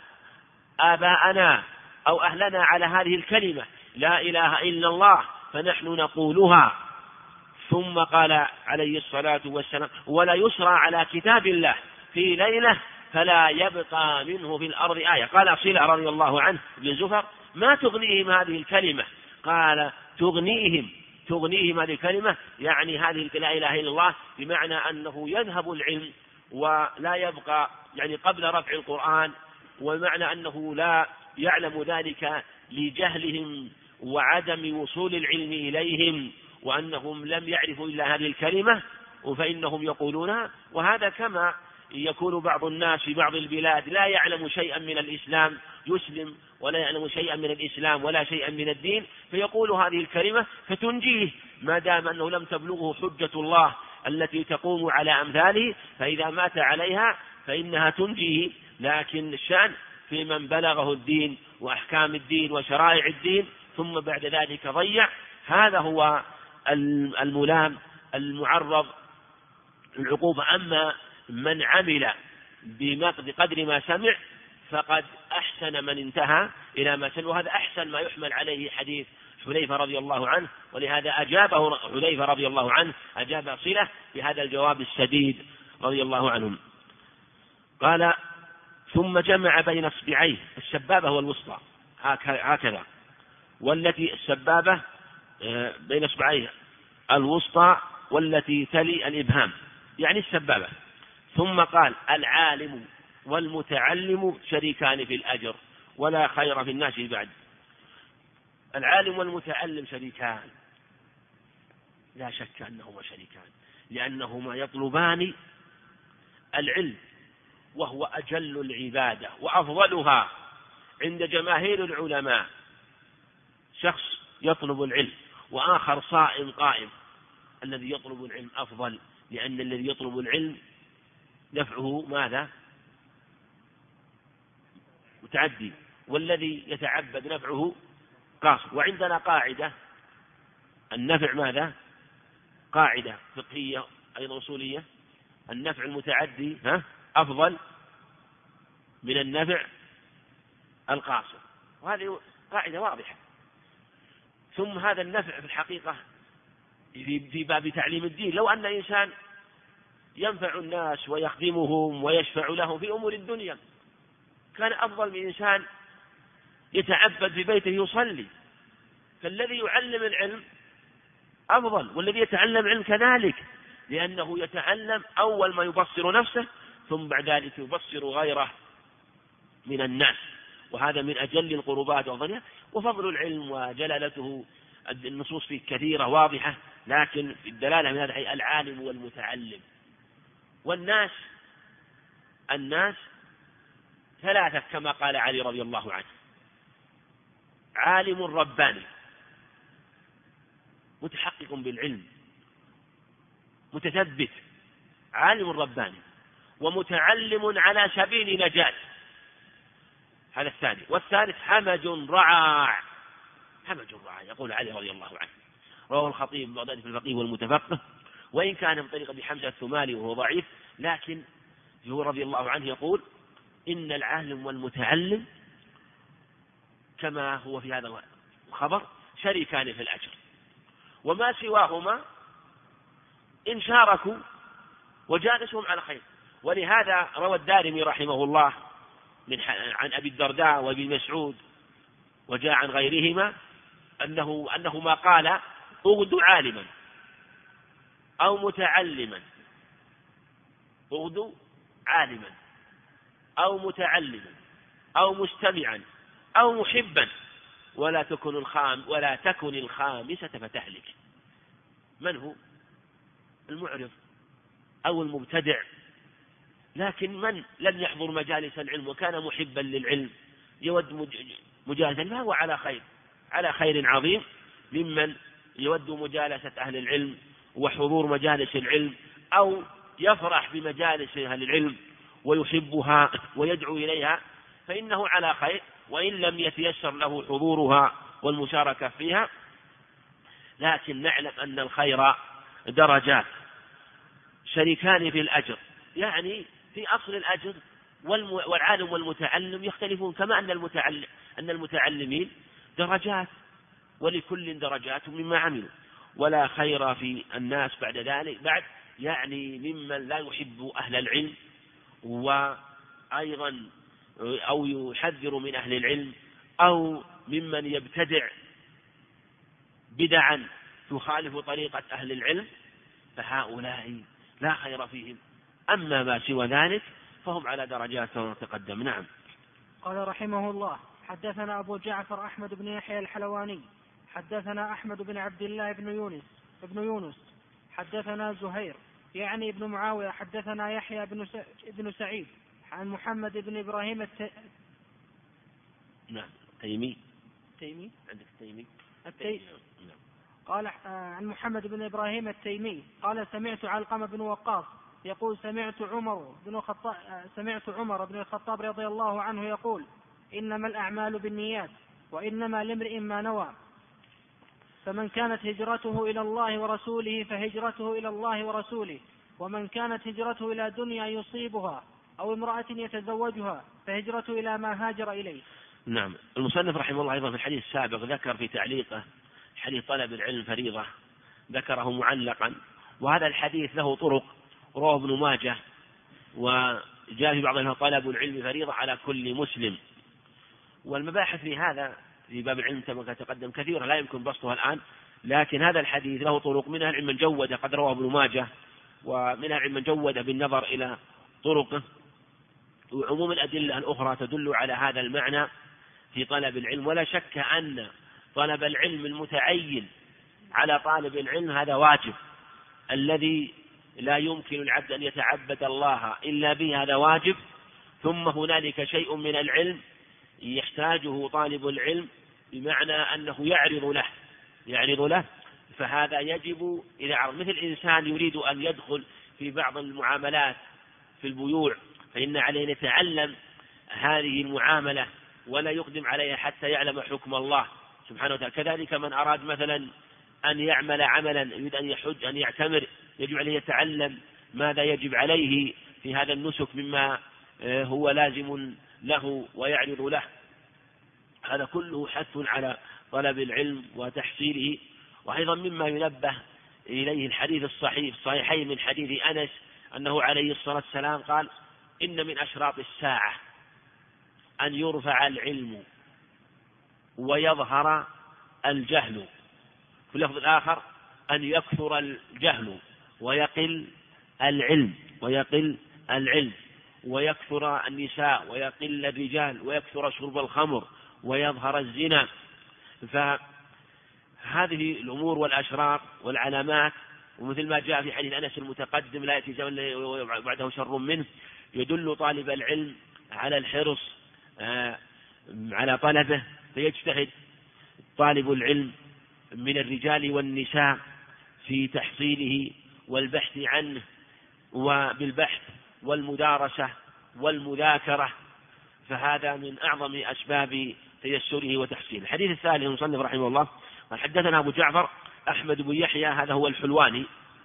آباءنا أو أهلنا على هذه الكلمة لا إله إلا الله فنحن نقولها. ثم قال عليه الصلاة والسلام: ولا يسرى على كتاب الله في ليلة فلا يبقى منه في الأرض آية. قال صلة رضي الله عنه بن زفر: ما تغنيهم هذه الكلمة؟ قال: تغنيهم تغنيهم هذه الكلمة، يعني هذه لا إله إلا الله، بمعنى أنه يذهب العلم ولا يبقى، يعني قبل رفع القرآن، ومعنى أنه لا يعلم ذلك لجهلهم وعدم وصول العلم إليهم، وأنهم لم يعرفوا إلا هذه الكلمة فإنهم يقولونها. وهذا كما يكون بعض الناس في بعض البلاد لا يعلم شيئا من الإسلام، يسلم ولا يعلم شيئا من الإسلام ولا شيئا من الدين، فيقول هذه الكلمة فتنجيه، ما دام أنه لم تبلغه حجة الله التي تقوم على أمثاله، فإذا مات عليها فإنها تنجيه. لكن الشأن في من بلغه الدين وأحكام الدين وشرائع الدين ثم بعد ذلك ضيع، هذا هو الملام المعرض للعقوبة. أما من عمل بقدر ما سمع فقد أحسن من انتهى إلى ما سمع، وهذا أحسن ما يحمل عليه حديث حذيفة رضي الله عنه، ولهذا أجابه حذيفة رضي الله عنه أجاب صلة بهذا الجواب السديد رضي الله عنهم. قال: ثم جمع بين اصبعيه السبابة والوسطى هكذا، والتي السبابة بين اصبعيه الوسطى والتي تلي الإبهام، يعني السبابة. ثم قال: العالم والمتعلم شريكان في الأجر ولا خير في الناس بعد. العالم والمتعلم شريكان، لا شك أنهما شريكان، لأنهما يطلبان العلم، وهو أجل العبادة وأفضلها عند جماهير العلماء. شخص يطلب العلم وآخر صائم قائم، الذي يطلب العلم أفضل، لأن الذي يطلب العلم نفعه ماذا؟ متعدي، والذي يتعبد نفعه قاصر. وعندنا قاعدة النفع ماذا؟ قاعدة فقهية أيضا أصولية: النفع المتعدي ها أفضل من النفع القاصر، وهذه قاعدة واضحة. ثم هذا النفع في الحقيقة في باب تعليم الدين، لو أن إنسان ينفع الناس ويخدمهم ويشفع لهم في أمور الدنيا كان أفضل من إنسان يتعبد في بيته يصلي. فالذي يعلم العلم أفضل، والذي يتعلم العلم كذلك، لأنه يتعلم أول ما يبصر نفسه، ثم بعد ذلك يبصر غيره من الناس، وهذا من أجل القربات وفضلها. وفضل العلم وجلالته النصوص فيه كثيرة واضحة، لكن في الدلالة من هذا الحي العالم والمتعلم. والناس الناس ثلاثة كما قال علي رضي الله عنه: عالم رباني متحقق بالعلم متثبت، عالم رباني، ومتعلم على سبيل نجاة، هذا الثاني. والثالث همج رعاع، همج رعاع، يقول علي رضي الله عنه. رواه الخطيب بغداد في الفقيه والمتفقه، وإن كان من طريق أبي حمزة الثمالي وهو ضعيف، لكن هو رضي الله عنه يقول: إن العالم والمتعلم كما هو في هذا الخبر شريكان في الأجر، وما سواهما إن شاركوا وجالسهم على خير. ولهذا روى الدارمي رحمه الله من عن أبي الدرداء وابي مسعود وجاء عن غيرهما أنه أنهما قال: اغدوا عالما أو متعلما، اغدوا عالما أو متعلما أو مستمعا أو محبا، ولا تكن الخام ولا تكن الخامسة فتهلك. من هو؟ المعرض أو المبتدع، لكن من لم يحضر مجالس العلم وكان محبا للعلم يود مجالسة، ما هو على خير، على خير عظيم ممن يود مجالسة أهل العلم وحضور مجالس العلم، أو يفرح بمجالس أهل العلم ويحبها ويدعو إليها، فإنه على خير، وإن لم يتيسر له حضورها والمشاركة فيها. لكن نعلم أن الخير درجات، شريكان في الأجر، يعني في أصل الأجر والعالم والمتعلم يختلفون، كما أن المتعلم أن المتعلمين درجات ولكل درجات مما عملوا. ولا خير في الناس بعد ذلك بعد يعني ممن لا يحب أهل العلم، وأيضا أو يحذر من أهل العلم، أو ممن يبتدع بدعا تخالف طريقة أهل العلم، فهؤلاء لا خير فيهم. أما ما سوى ذلك فهم على درجات تقدم. نعم. قال رحمه الله: حدثنا أبو جعفر أحمد بن يحيى الحلواني حدثنا أحمد بن عبد الله بن يونس ابن يونس حدثنا زهير يعني ابن معاوية حدثنا يحيى بن سعيد عن محمد بن إبراهيم الت... نعم تيمي تيمي عندك تيمي التي... قال عن محمد بن إبراهيم التيمي قال: سمعت علقمة بن وقاص يقول: سمعت عمر بن الخطاب سمعت عمر بن الخطاب رضي الله عنه يقول: إنما الأعمال بالنيات وإنما لامرئ ما نوى، فمن كانت هجرته إلى الله ورسوله فهجرته إلى الله ورسوله، ومن كانت هجرته إلى دنيا يصيبها أو امرأة يتزوجها فهجرته إلى ما هاجر إليه. نعم. المصنف رحمه الله أيضا في الحديث السابق ذكر في تعليقه حديث طلب العلم فريضة، ذكره معلقا، وهذا الحديث له طرق، رواه ابن ماجه، وجاء في بعضها طلب العلم فريضة على كل مسلم. والمباحث في هذا في باب العلم كما تقدم كثيرة لا يمكن بسطها الآن، لكن هذا الحديث له طرق، منها العلم من جود قد رواه ابن ماجه، ومنها العلم من جود بالنظر إلى طرقه، وعموم الأدلة الأخرى تدل على هذا المعنى في طلب العلم. ولا شك أن طلب العلم المتعين على طالب العلم هذا واجب الذي لا يمكن العبد أن يتعبد الله إلا به، هذا واجب. ثم هنالك شيء من العلم يحتاجه طالب العلم بمعنى أنه يعرض له يعرض له فهذا يجب إذا عرض، مثل إنسان يريد أن يدخل في بعض المعاملات في البيوع فإن عليه أن يتعلم هذه المعاملة ولا يقدم عليها حتى يعلم حكم الله سبحانه وتعالى. كذلك من أراد مثلا أن يعمل عملا يريد أن يحج أن يعتمر يجب عليه يتعلم ماذا يجب عليه في هذا النسك مما هو لازم له ويعرض له. هذا كله حث على طلب العلم وتحصيله. وأيضا مما ينبه إليه الحديث الصحيح الصحيحين من حديث أنس أنه عليه الصلاة والسلام قال: إن من أشراط الساعة أن يرفع العلم ويظهر الجهل، في اللفظ الآخر أن يكثر الجهل ويقل العلم ويقل العلم ويكثر النساء ويقل الرجال ويكثر شرب الخمر ويظهر الزنا. فهذه الأمور والأشرار والعلامات، ومثل ما جاء في حديث أنس المتقدم: لا يأتي زمن وبعده شر منه، يدل طالب العلم على الحرص على طلبه، فيجتهد طالب العلم من الرجال والنساء في تحصيله والبحث عنه، وبالبحث والمدارسة والمذاكرة، فهذا من أعظم أسباب تيسره وتحصيله. الحديث الثالث المصنف رحمه الله قال: حدثنا أبو جعفر أحمد بن يحيى، هذا هو الحلواني،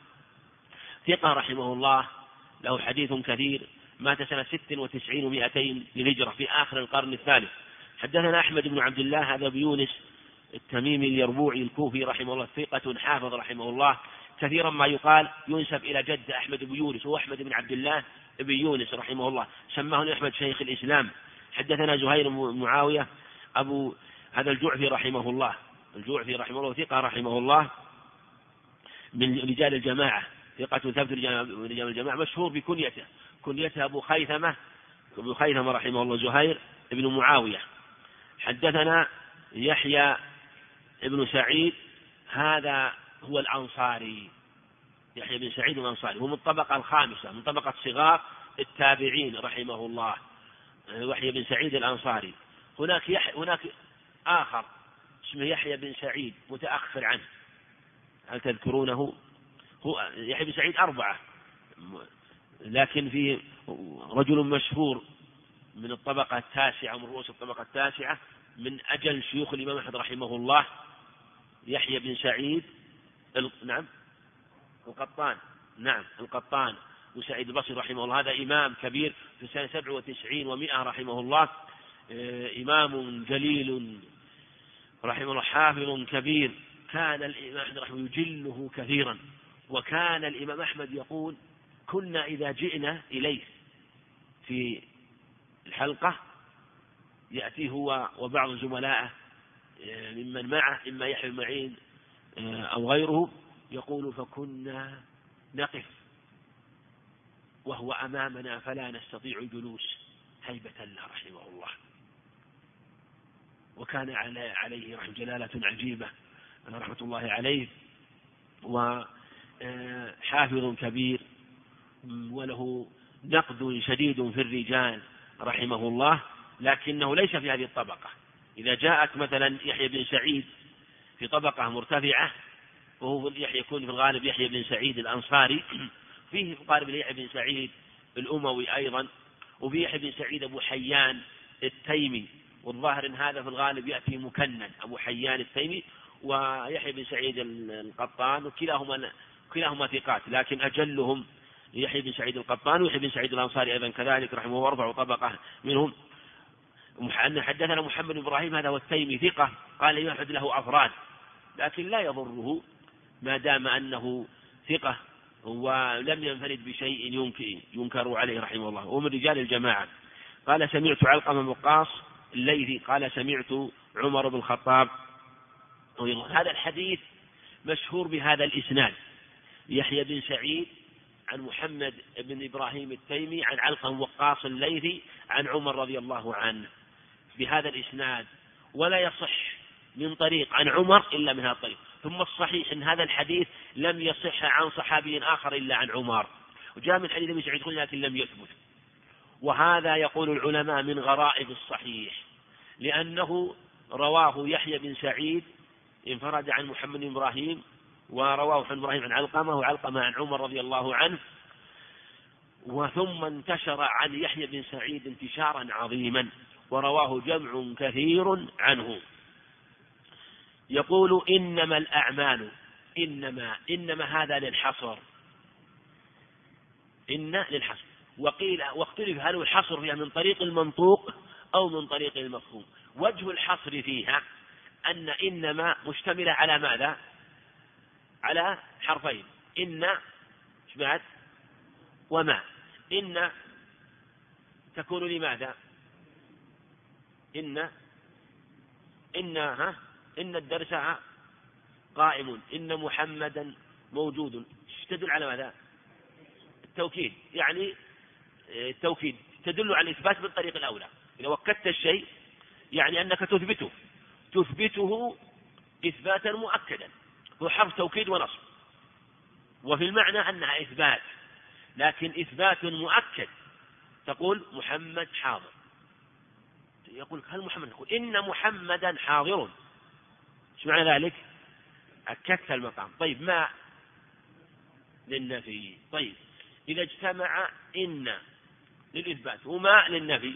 ثقة رحمه الله، له حديث كثير، مات سنة ست وتسعين ومائتين للهجرة في آخر القرن الثالث. حدثنا أحمد بن عبد الله هذا بيونس التميمي اليربوعي الكوفي رحمه الله، ثقة حافظ رحمه الله، كثيرا ما يقال ينسب إلى جد أحمد بن يونس، هو أحمد بن عبد الله بن يونس رحمه الله، سماه أحمد شيخ الإسلام. حدثنا زهير بن معاوية أبو هذا الجعفي رحمه الله، الجعفي رحمه الله ثقة رحمه الله من رجال الجماعة، ثقة ثبت رجال الجماعة، مشهور بكنيته، كنيته أبو خيثمة أبو خيثمة رحمه الله زهير بن معاوية. حدثنا يحيى ابن سعيد، هذا هو الأنصاري، يحيى بن سعيد الأنصاري، هو من الطبقة الخامسة من طبقة صغار التابعين رحمه الله، يحيى بن سعيد الأنصاري. هناك يحيى هناك آخر اسمه يحيى بن سعيد متأخر عنه، هل تذكرونه؟ هو يحيى بن سعيد أربعة، لكن في رجل مشهور من الطبقة التاسعة، من رؤوس الطبقة التاسعة، من أجل شيوخ الإمام أحمد رحمه الله، يحيى بن سعيد ال... نعم القطان، نعم القطان وسعيد البصري رحمه الله، هذا إمام كبير في سنة سبع وتسعين ومائة رحمه الله، إمام جليل رحمه الله، حافظ كبير، كان الإمام أحمد رحمه يجله كثيرا. وكان الإمام أحمد يقول: كنا إذا جئنا إليه في الحلقة يأتي هو وبعض زملائه ممن معه إما يحيى بن معين أو غيره، يقول: فكنا نقف وهو أمامنا فلا نستطيع الجلوس هيبة له رحمه الله. وكان عليه رحمة جلالة عجيبة رحمة الله عليه، وحافظ كبير، وله نقد شديد في الرجال رحمه الله، لكنه ليس في هذه الطبقة. إذا جاءت مثلا يحيى بن سعيد في طبقة مرتفعة، وهو يحيى يكون في الغالب يحيى بن سعيد الأنصاري، فيه مقارب ليحيى بن سعيد الأموي أيضا، وفي يحيى بن سعيد أبو حيان التيمي، والظاهر إن هذا في الغالب يأتي مكنن، أبو حيان التيمي ويحيى بن سعيد القطان، وكلاهما كلاهما ثقات، لكن أجلهم يحيى بن سعيد القطان ويحيى بن سعيد الأنصاري أيضا كذلك رحمه الله وارفع طبقة منهم. أن حدثنا محمد بن إبراهيم هذا هو التيمي ثقة، قال يحد له أفراد لكن لا يضره ما دام أنه ثقة ولم ينفرد بشيء ينكر عليه رحمه الله، ومن رجال الجماعة. قال سمعت علقمة بن وقاص الليثي قال سمعت عمر بن الخطاب. هذا الحديث مشهور بهذا الإسناد، يحيى بن سعيد عن محمد بن إبراهيم التيمي عن علقمة بن وقاص الليثي عن عمر رضي الله عنه بهذا الإسناد، ولا يصح من طريق عن عمر إلا من هذا الطريق. ثم الصحيح أن هذا الحديث لم يصح عن صحابي آخر إلا عن عمر، وجاء من حديث ابن سعيد لكن لم يثبت. وهذا يقول العلماء من غرائب الصحيح، لأنه رواه يحيى بن سعيد انفرد عن محمد بن إبراهيم، ورواه عن إبراهيم عن علقمة وعلقمة عن عمر رضي الله عنه، وثم انتشر عن يحيى بن سعيد انتشارا عظيما ورواه جمع كثير عنه. يقول إنما الأعمال، إنما إنما هذا للحصر، إن للحصر. وقيل واختلف هل الحصر فيها من طريق المنطوق أو من طريق المفهوم. وجه الحصر فيها أن إنما مشتملة على ماذا؟ على حرفين، إن بعد وما. إن تكون لماذا؟ إن إن ها إن الدرس قائم، إن محمدا موجود، تدل على ماذا؟ التوكيد، يعني التوكيد تدل على الإثبات بالطريق الأولى. إذا وكدت الشيء يعني أنك تثبته تثبته إثباتا مؤكدا، هو حرف توكيد ونصب، وفي المعنى أنها إثبات لكن إثبات مؤكد. تقول محمد حاضر، يقول هل محمد؟ يقول إن محمدا حاضر، ايش معنى ذلك؟ أكدت المقام. طيب ما للنفي. طيب إذا اجتمع إن للإثبات وما للنفي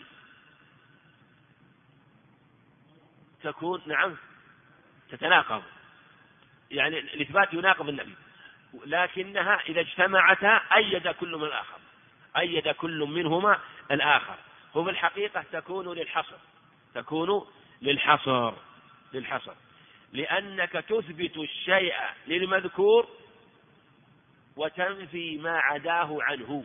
تكون نعم تتناقض، يعني الإثبات يناقض النفي، لكنها إذا اجتمعتا أيد كل من الآخر، أيد كل منهما الآخر. وفي الحقيقة تكون للحصر، تكون للحصر للحصر لأنك تثبت الشيء للمذكور وتنفي ما عداه عنه،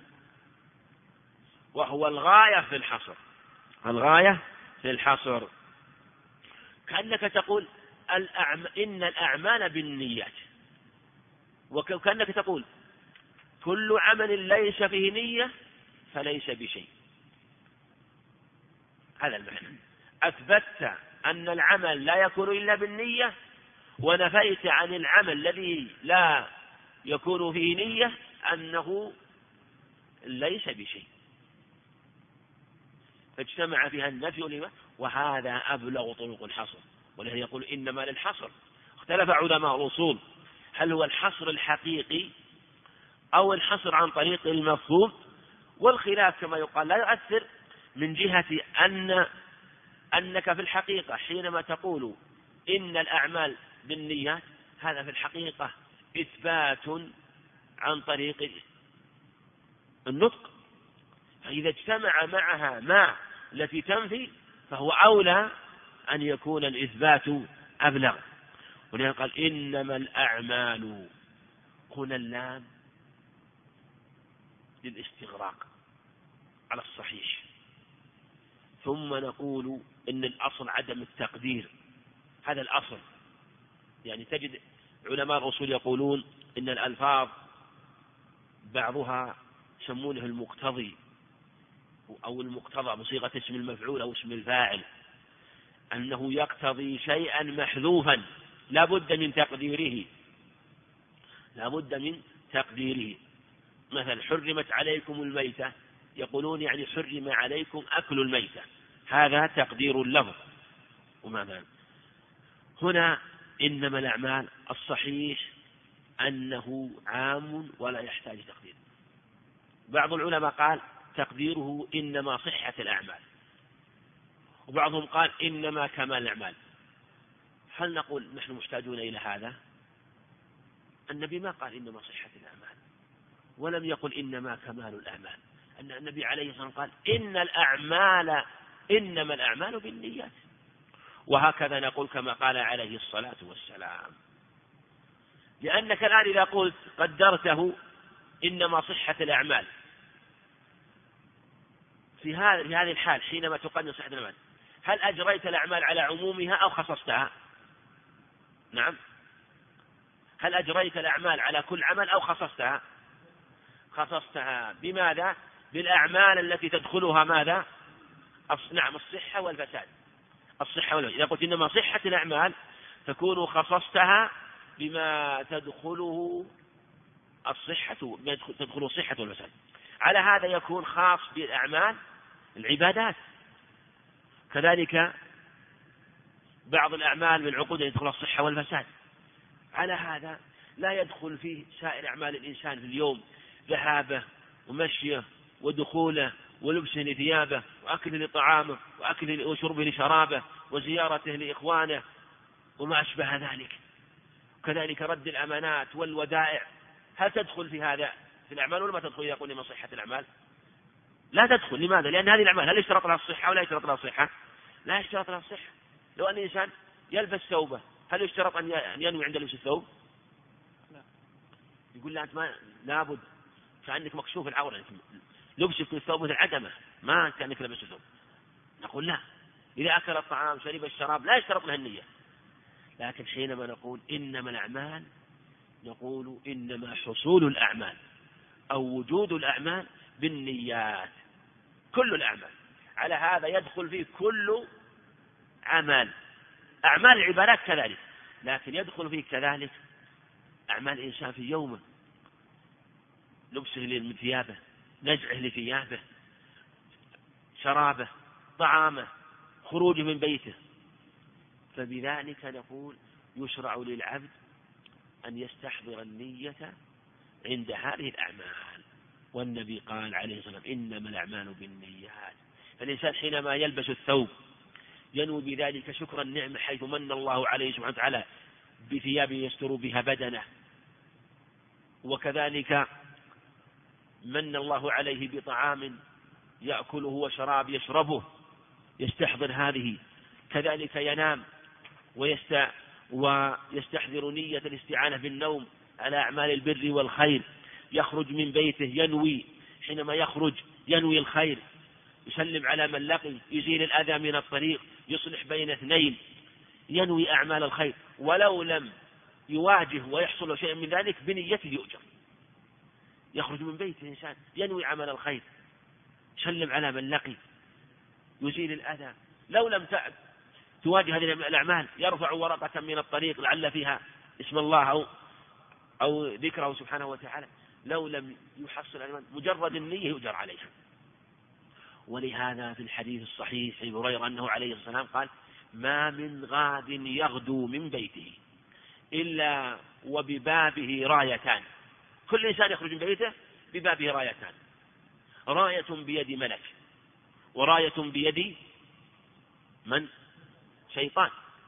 وهو الغاية في الحصر، الغاية في الحصر. كأنك تقول الأعم... إن الأعمال بالنيات، وكأنك تقول كل عمل ليس فيه نية فليس بشيء. هذا المعنى، أثبتت أن العمل لا يكون إلا بالنية، ونفيت عن العمل الذي لا يكون فيه نية أنه ليس بشيء، فاجتمع فيها النفي والإثبات، وهذا أبلغ طرق الحصر. ولهذا يقول إنما للحصر. اختلف علماء الأصول هل هو الحصر الحقيقي أو الحصر عن طريق المفهوم، والخلاف كما يقال لا يؤثر من جهة أن أنك في الحقيقة حينما تقول إن الأعمال بالنيات هذا في الحقيقة إثبات عن طريق النطق، فإذا اجتمع معها ما التي تنفي فهو أولى أن يكون الإثبات أبلغ. ولذلك قال إنما الأعمال، هنا اللام للاستغراق على الصحيح. ثم نقول إن الأصل عدم التقدير، هذا الأصل. يعني تجد علماء الأصول يقولون إن الألفاظ بعضها يسمونه المقتضي أو المقتضى بصيغة اسم المفعول أو اسم الفاعل، أنه يقتضي شيئا محذوفا لا بد من تقديره، لا بد من تقديره. مثلا حرمت عليكم الميتة، يقولون يعني حرم عليكم أكل الميتة، هذا تقدير اللفظ. وماذا هنا إنما الأعمال الصحيح أنه عام ولا يحتاج تقدير. بعض العلماء قال تقديره إنما صحة الأعمال، وبعضهم قال إنما كمال الأعمال. هل نقول نحن محتاجون إلى هذا؟ النبي ما قال إنما صحة الأعمال، ولم يقل إنما كمال الأعمال. أن النبي عليه الصلاة والسلام قال إن الأعمال إنما الأعمال بالنيات. وهكذا نقول كما قال عليه الصلاة والسلام. لأنك الآن إذا قلت قدرته إنما صحة الأعمال في هذه الحال حينما تقدر صحة الأعمال، هل أجريت الأعمال على عمومها أو خصصتها؟ نعم، هل أجريت الأعمال على كل عمل أو خصصتها؟ خصصتها. بماذا؟ بالأعمال التي تدخلها ماذا؟ نعم، الصحة والفساد. الصحة والفساد. إذا قلت إنما صحة الأعمال تكون خصصتها بما تدخله الصحة تدخل الصحة والفساد. على هذا يكون خاص بالأعمال العبادات. كذلك بعض الأعمال بالعقود يدخل الصحة والفساد. على هذا لا يدخل فيه سائر أعمال الإنسان في اليوم، ذهابه ومشيه ودخوله ولبسه لثيابه وأكله لطعامه وأكله وشربه لشرابه وزيارته لإخوانه وما أشبه ذلك. كذلك رد الأمانات والودائع، هل تدخل في هذا في الأعمال ولا ما تدخل؟ يقول لما صحة الأعمال لا تدخل. لماذا؟ لأن هذه الأعمال هل يشترط لها الصحة ولا يشترط لها الصحة؟ لا يشترط لها الصحة. لو أن الإنسان يلبس ثوبه هل يشترط أن ينوي عند لبس الثوب؟ لا. يقول لا أنت ما لابد كأنك مكشوف العورة، لبسك الثوب مثل عدمه ما كأنك لبس الثوب. نقول لا. إذا أكل الطعام شرب الشراب لا يشترط له النية. لكن حينما نقول إنما الأعمال نقول إنما حصول الأعمال أو وجود الأعمال بالنيات، كل الأعمال. على هذا يدخل فيه كل عمل. أعمال العبادات كذلك، لكن يدخل فيه كذلك أعمال الإنسان في يومه، لبسه لثيابه، نزعه لثيابه، شرابه، طعامه، خروجه من بيته. فبذلك نقول يشرع للعبد أن يستحضر النية عند هذه الأعمال. والنبي قال عليه الصلاة والسلام إنما الأعمال بالنيات. فالإنسان حينما يلبس الثوب ينوي بذلك شكر النعمة حيث من الله عليه سبحانه وتعالى بثياب يستر بها بدنه، وكذلك من الله عليه بطعام يأكله وشراب يشربه يستحضر هذه. كذلك ينام ويستحضر نية الاستعانة بالنوم على أعمال البر والخير. يخرج من بيته ينوي، حينما يخرج ينوي الخير، يسلم على من لقي، يزيل الأذى من الطريق، يصلح بين اثنين، ينوي أعمال الخير. ولو لم يواجه ويحصل له شيء من ذلك بنيته يؤجر. يخرج من بيته إنسان ينوي عمل الخير، يسلم على من لقي، يزيل الأذى. لو لم تواجه هذه الأعمال يرفع ورقة من الطريق لعل فيها اسم الله أو, أو ذكره سبحانه وتعالى. لو لم يحصل الأعمال مجرد النية يؤجر عليها. ولهذا في الحديث الصحيح عن أبي هريرة أنه عليه الصلاة والسلام قال ما من غاد يغدو من بيته إلا وببابه رايتان. كل إنسان يخرج من بيته ببابه رايتان، راية بيد ملك وراية بيد من؟ شيطان.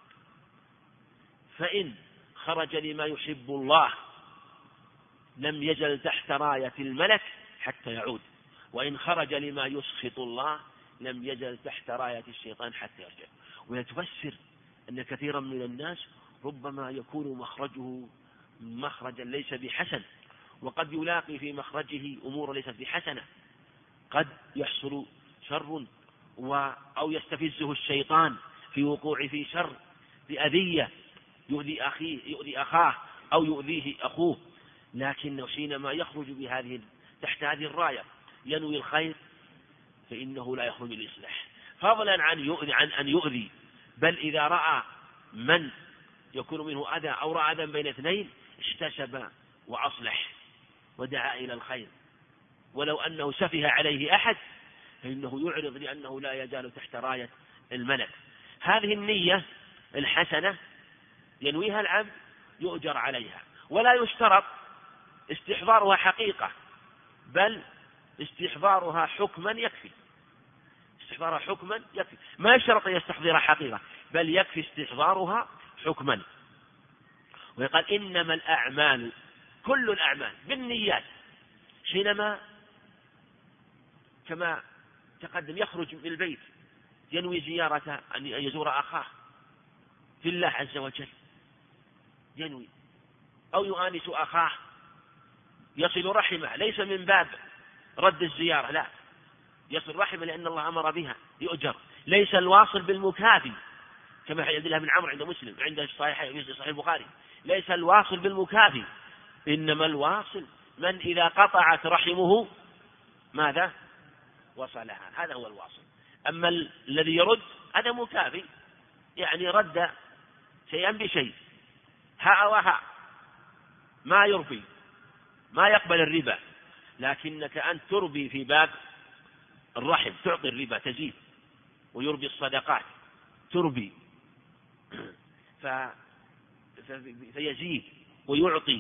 فإن خرج لما يحب الله لم يزل تحت راية الملك حتى يعود، وإن خرج لما يسخط الله لم يزل تحت راية الشيطان حتى يرجع. ويتفسر أن كثيرا من الناس ربما يكون مخرجه مخرجا ليس بحسن، وقد يلاقي في مخرجه أمور ليست بحسنة، قد يحصل شر أو يستفزه الشيطان في وقوع في شر بأذية يؤذي أخيه يؤذي أخاه أو يؤذيه أخوه. لكنه حينما يخرج بهذه تحت هذه الراية ينوي الخير فإنه لا يخرج الإصلاح، فضلا عن يؤذي عن أن يؤذي، بل إذا رأى من يكون منه أذى أو رأى أذى بين اثنين احتسب وأصلح ودعا إلى الخير. ولو أنه سفه عليه أحد فإنه يعرض لأنه لا يزال تحت راية الملك. هذه النية الحسنة ينويها العبد يؤجر عليها، ولا يشترط استحضارها حقيقة، بل استحضارها حكما يكفي. استحضارها حكما يكفي، ما يشترط أن يستحضرها حقيقة، بل يكفي استحضارها حكما. ويقال إنما الأعمال كل الأعمال بالنيات، حينما كما تقدم يخرج من البيت ينوي زيارة أن يزور أخاه في الله عز وجل، ينوي أو يؤانس أخاه يصل رحمه، ليس من باب رد الزيارة، لا، يصل رحمه لأن الله أمر بها يؤجر. ليس الواصل بالمكافي كما عند الله بن عمرو عند مسلم عند صحيح صحيح البخاري، ليس الواصل بالمكافي، إنما الواصل من إذا قطعت رحمه ماذا؟ وصلها، هذا هو الواصل. أما الذي يرد هذا مكافي، يعني رد شيئا بشيء، هاء وهاء، ما يربي، ما يقبل الربا، لكنك أنت تربي في باب الرحم، تعطي الربا تزيد، ويربي الصدقات تربي ف... فيزيد ويعطي.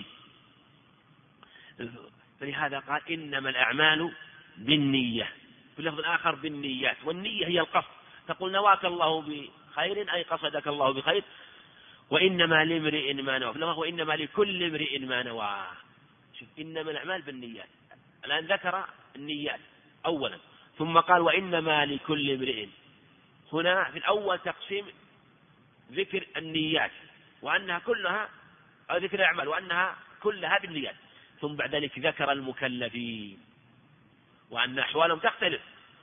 فلهذا قال إنما الأعمال بالنية، في اللفظ الآخر بالنيات، والنية هي القصد. تقول نواك الله بخير أي قصدك الله بخير، وإنما لامرئ ما نوى، وإنما لكل امرئ ما نوى. شوف، إنما الأعمال بالنيات، الآن ذكر النيات أولا ثم قال وإنما لكل امرئ. هنا في الأول تقسيم ذكر النيات وأنها كلها، أو ذكر الأعمال وأنها كلها بالنيات، ثم بعد ذلك ذكر المكلفين وأن أحوالهم تختلف،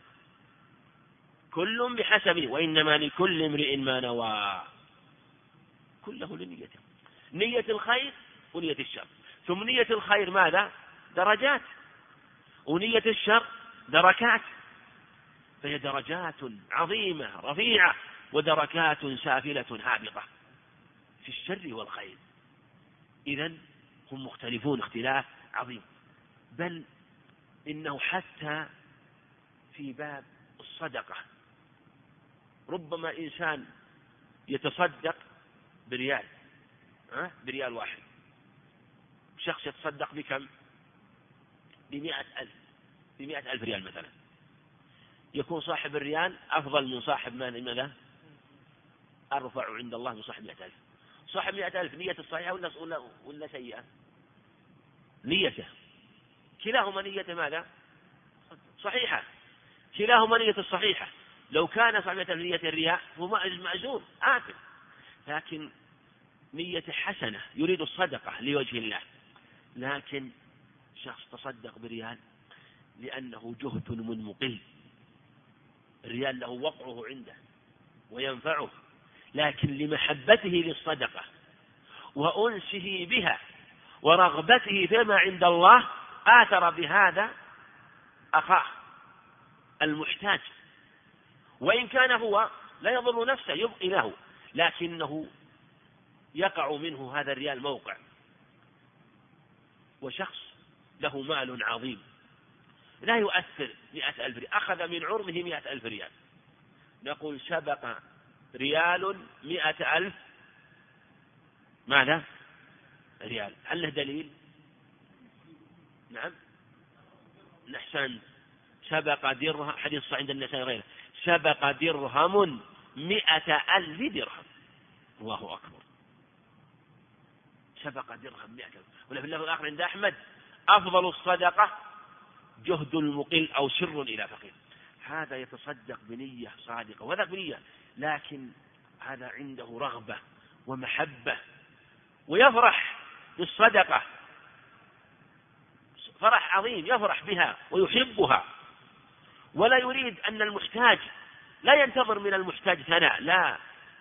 كل بحسبه، وإنما لكل امرئ ما نوى، كله لنيته، نية الخير ونية الشر. ثم نية الخير ماذا؟ درجات، ونية الشر دركات، فهي درجات عظيمة رفيعة ودركات سافلة هابطة في الشر والخير. إذن هم مختلفون اختلاف عظيم. بل إنه حتى في باب الصدقة ربما إنسان يتصدق بريال، أه؟ بريال واحد، شخص يتصدق بكم؟ بمئة ألف، بمئة ألف ريال مثلا، يكون صاحب الريال أفضل من صاحب ماذا؟ أرفع عند الله من صاحب مئة ألف. صاحب مئة ألف نية الصحيحة ولا, ولا, ولا سيئة؟ نيته، كلاهما نية ماذا؟ صحيحة، كلاهما نية الصحيحة. لو كان صاحب مئة ألف نية الرياء هو مأجور آثم، لكن نية حسنة يريد الصدقة لوجه الله. لكن شخص تصدق بريال لأنه جهد من مقل، الريال له وقعه عنده وينفعه، لكن لمحبته للصدقة وأنسه بها ورغبته فيما عند الله آثر بهذا أخاه المحتاج، وإن كان هو لا يضر نفسه يبقي له، لكنه يقع منه هذا الريال موقع. وشخص له مال عظيم لا يؤثر مئة ألف ريال، أخذ من عرضه مئة ألف ريال، نقول سبق ريال مئة ألف ماذا؟ ريال. هل له دليل؟ نعم، نحسن، سبق درهم، حديث صحيح عند النسائي غيره، سبق درهم مئة ألف درهم. الله أكبر، سبق درهم مئة ألف. ولا في اللفظ الآخر عند أحمد أفضل الصدقة جهد المقل أو سر إلى فقير. هذا يتصدق بنية صادقة وذاك بنية، لكن هذا عنده رغبة ومحبة ويفرح بالصدقة فرح عظيم، يفرح بها ويحبها، ولا يريد أن المحتاج، لا ينتظر من المحتاج ثناء، لا،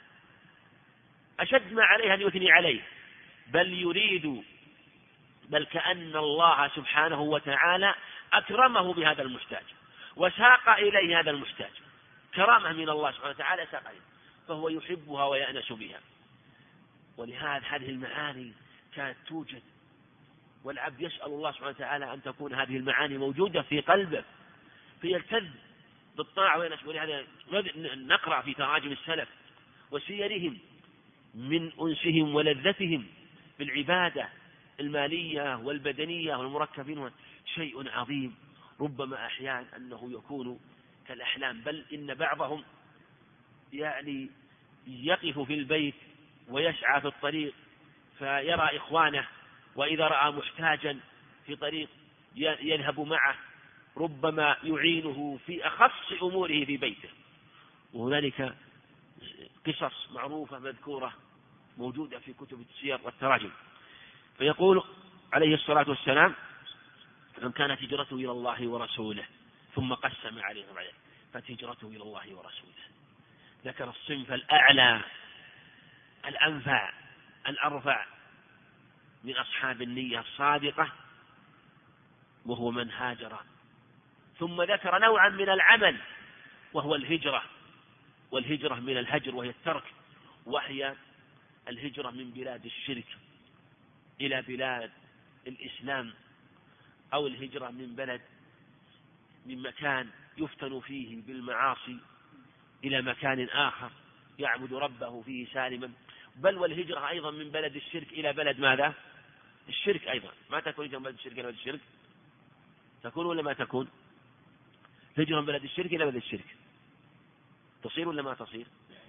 أشد ما عليه أن يثني عليه، بل يريد، بل كأن الله سبحانه وتعالى أكرمه بهذا المحتاج وساق إليه هذا المحتاج، كرامة من الله سبحانه وتعالى ساق إليه، فهو يحبها ويأنس بها. ولهذا هذه المعاني كانت توجد، والعبد يسأل الله سبحانه وتعالى أن تكون هذه المعاني موجودة في قلبه فيلتذ بالطاعة وينشأ. ولهذا نقرأ في تراجم السلف وسيرهم من أنسهم ولذتهم بالعبادة المالية والبدنية والمركبين، شيء عظيم. ربما أحيانا أنه يكون كالأحلام، بل إن بعضهم يعني يقف في البيت ويسعى في الطريق فيرى إخوانه، وإذا رأى محتاجا في طريق يذهب معه، ربما يعينه في أخص أموره في بيته. وهنالك قصص معروفة مذكورة موجودة في كتب السير والتراجم. فيقول عليه الصلاة والسلام: من كانت هجرته إلى الله ورسوله، ثم قسم عليهم عليه فهجرته إلى الله ورسوله. ذكر الصنف الأعلى الأنفع الأرفع من أصحاب النية الصادقة، وهو من هاجر. ثم ذكر نوعا من العمل وهو الهجرة، والهجرة من الهجر وهي الترك، وهي الهجرة من بلاد الشرك إلى بلاد الإسلام، أو الهجرة من بلد من مكان يفتن فيه بالمعاصي إلى مكان آخر يعبد ربه فيه سالما. بل والهجرة أيضا من بلد الشرك إلى بلد ماذا؟ الشرك أيضا. ما تكون هجرة من بلد الشرك إلى بلد الشرك؟ تكون ولا ما تكون؟ هجرة من بلد الشرك إلى بلد الشرك تصير ولا ما تصير؟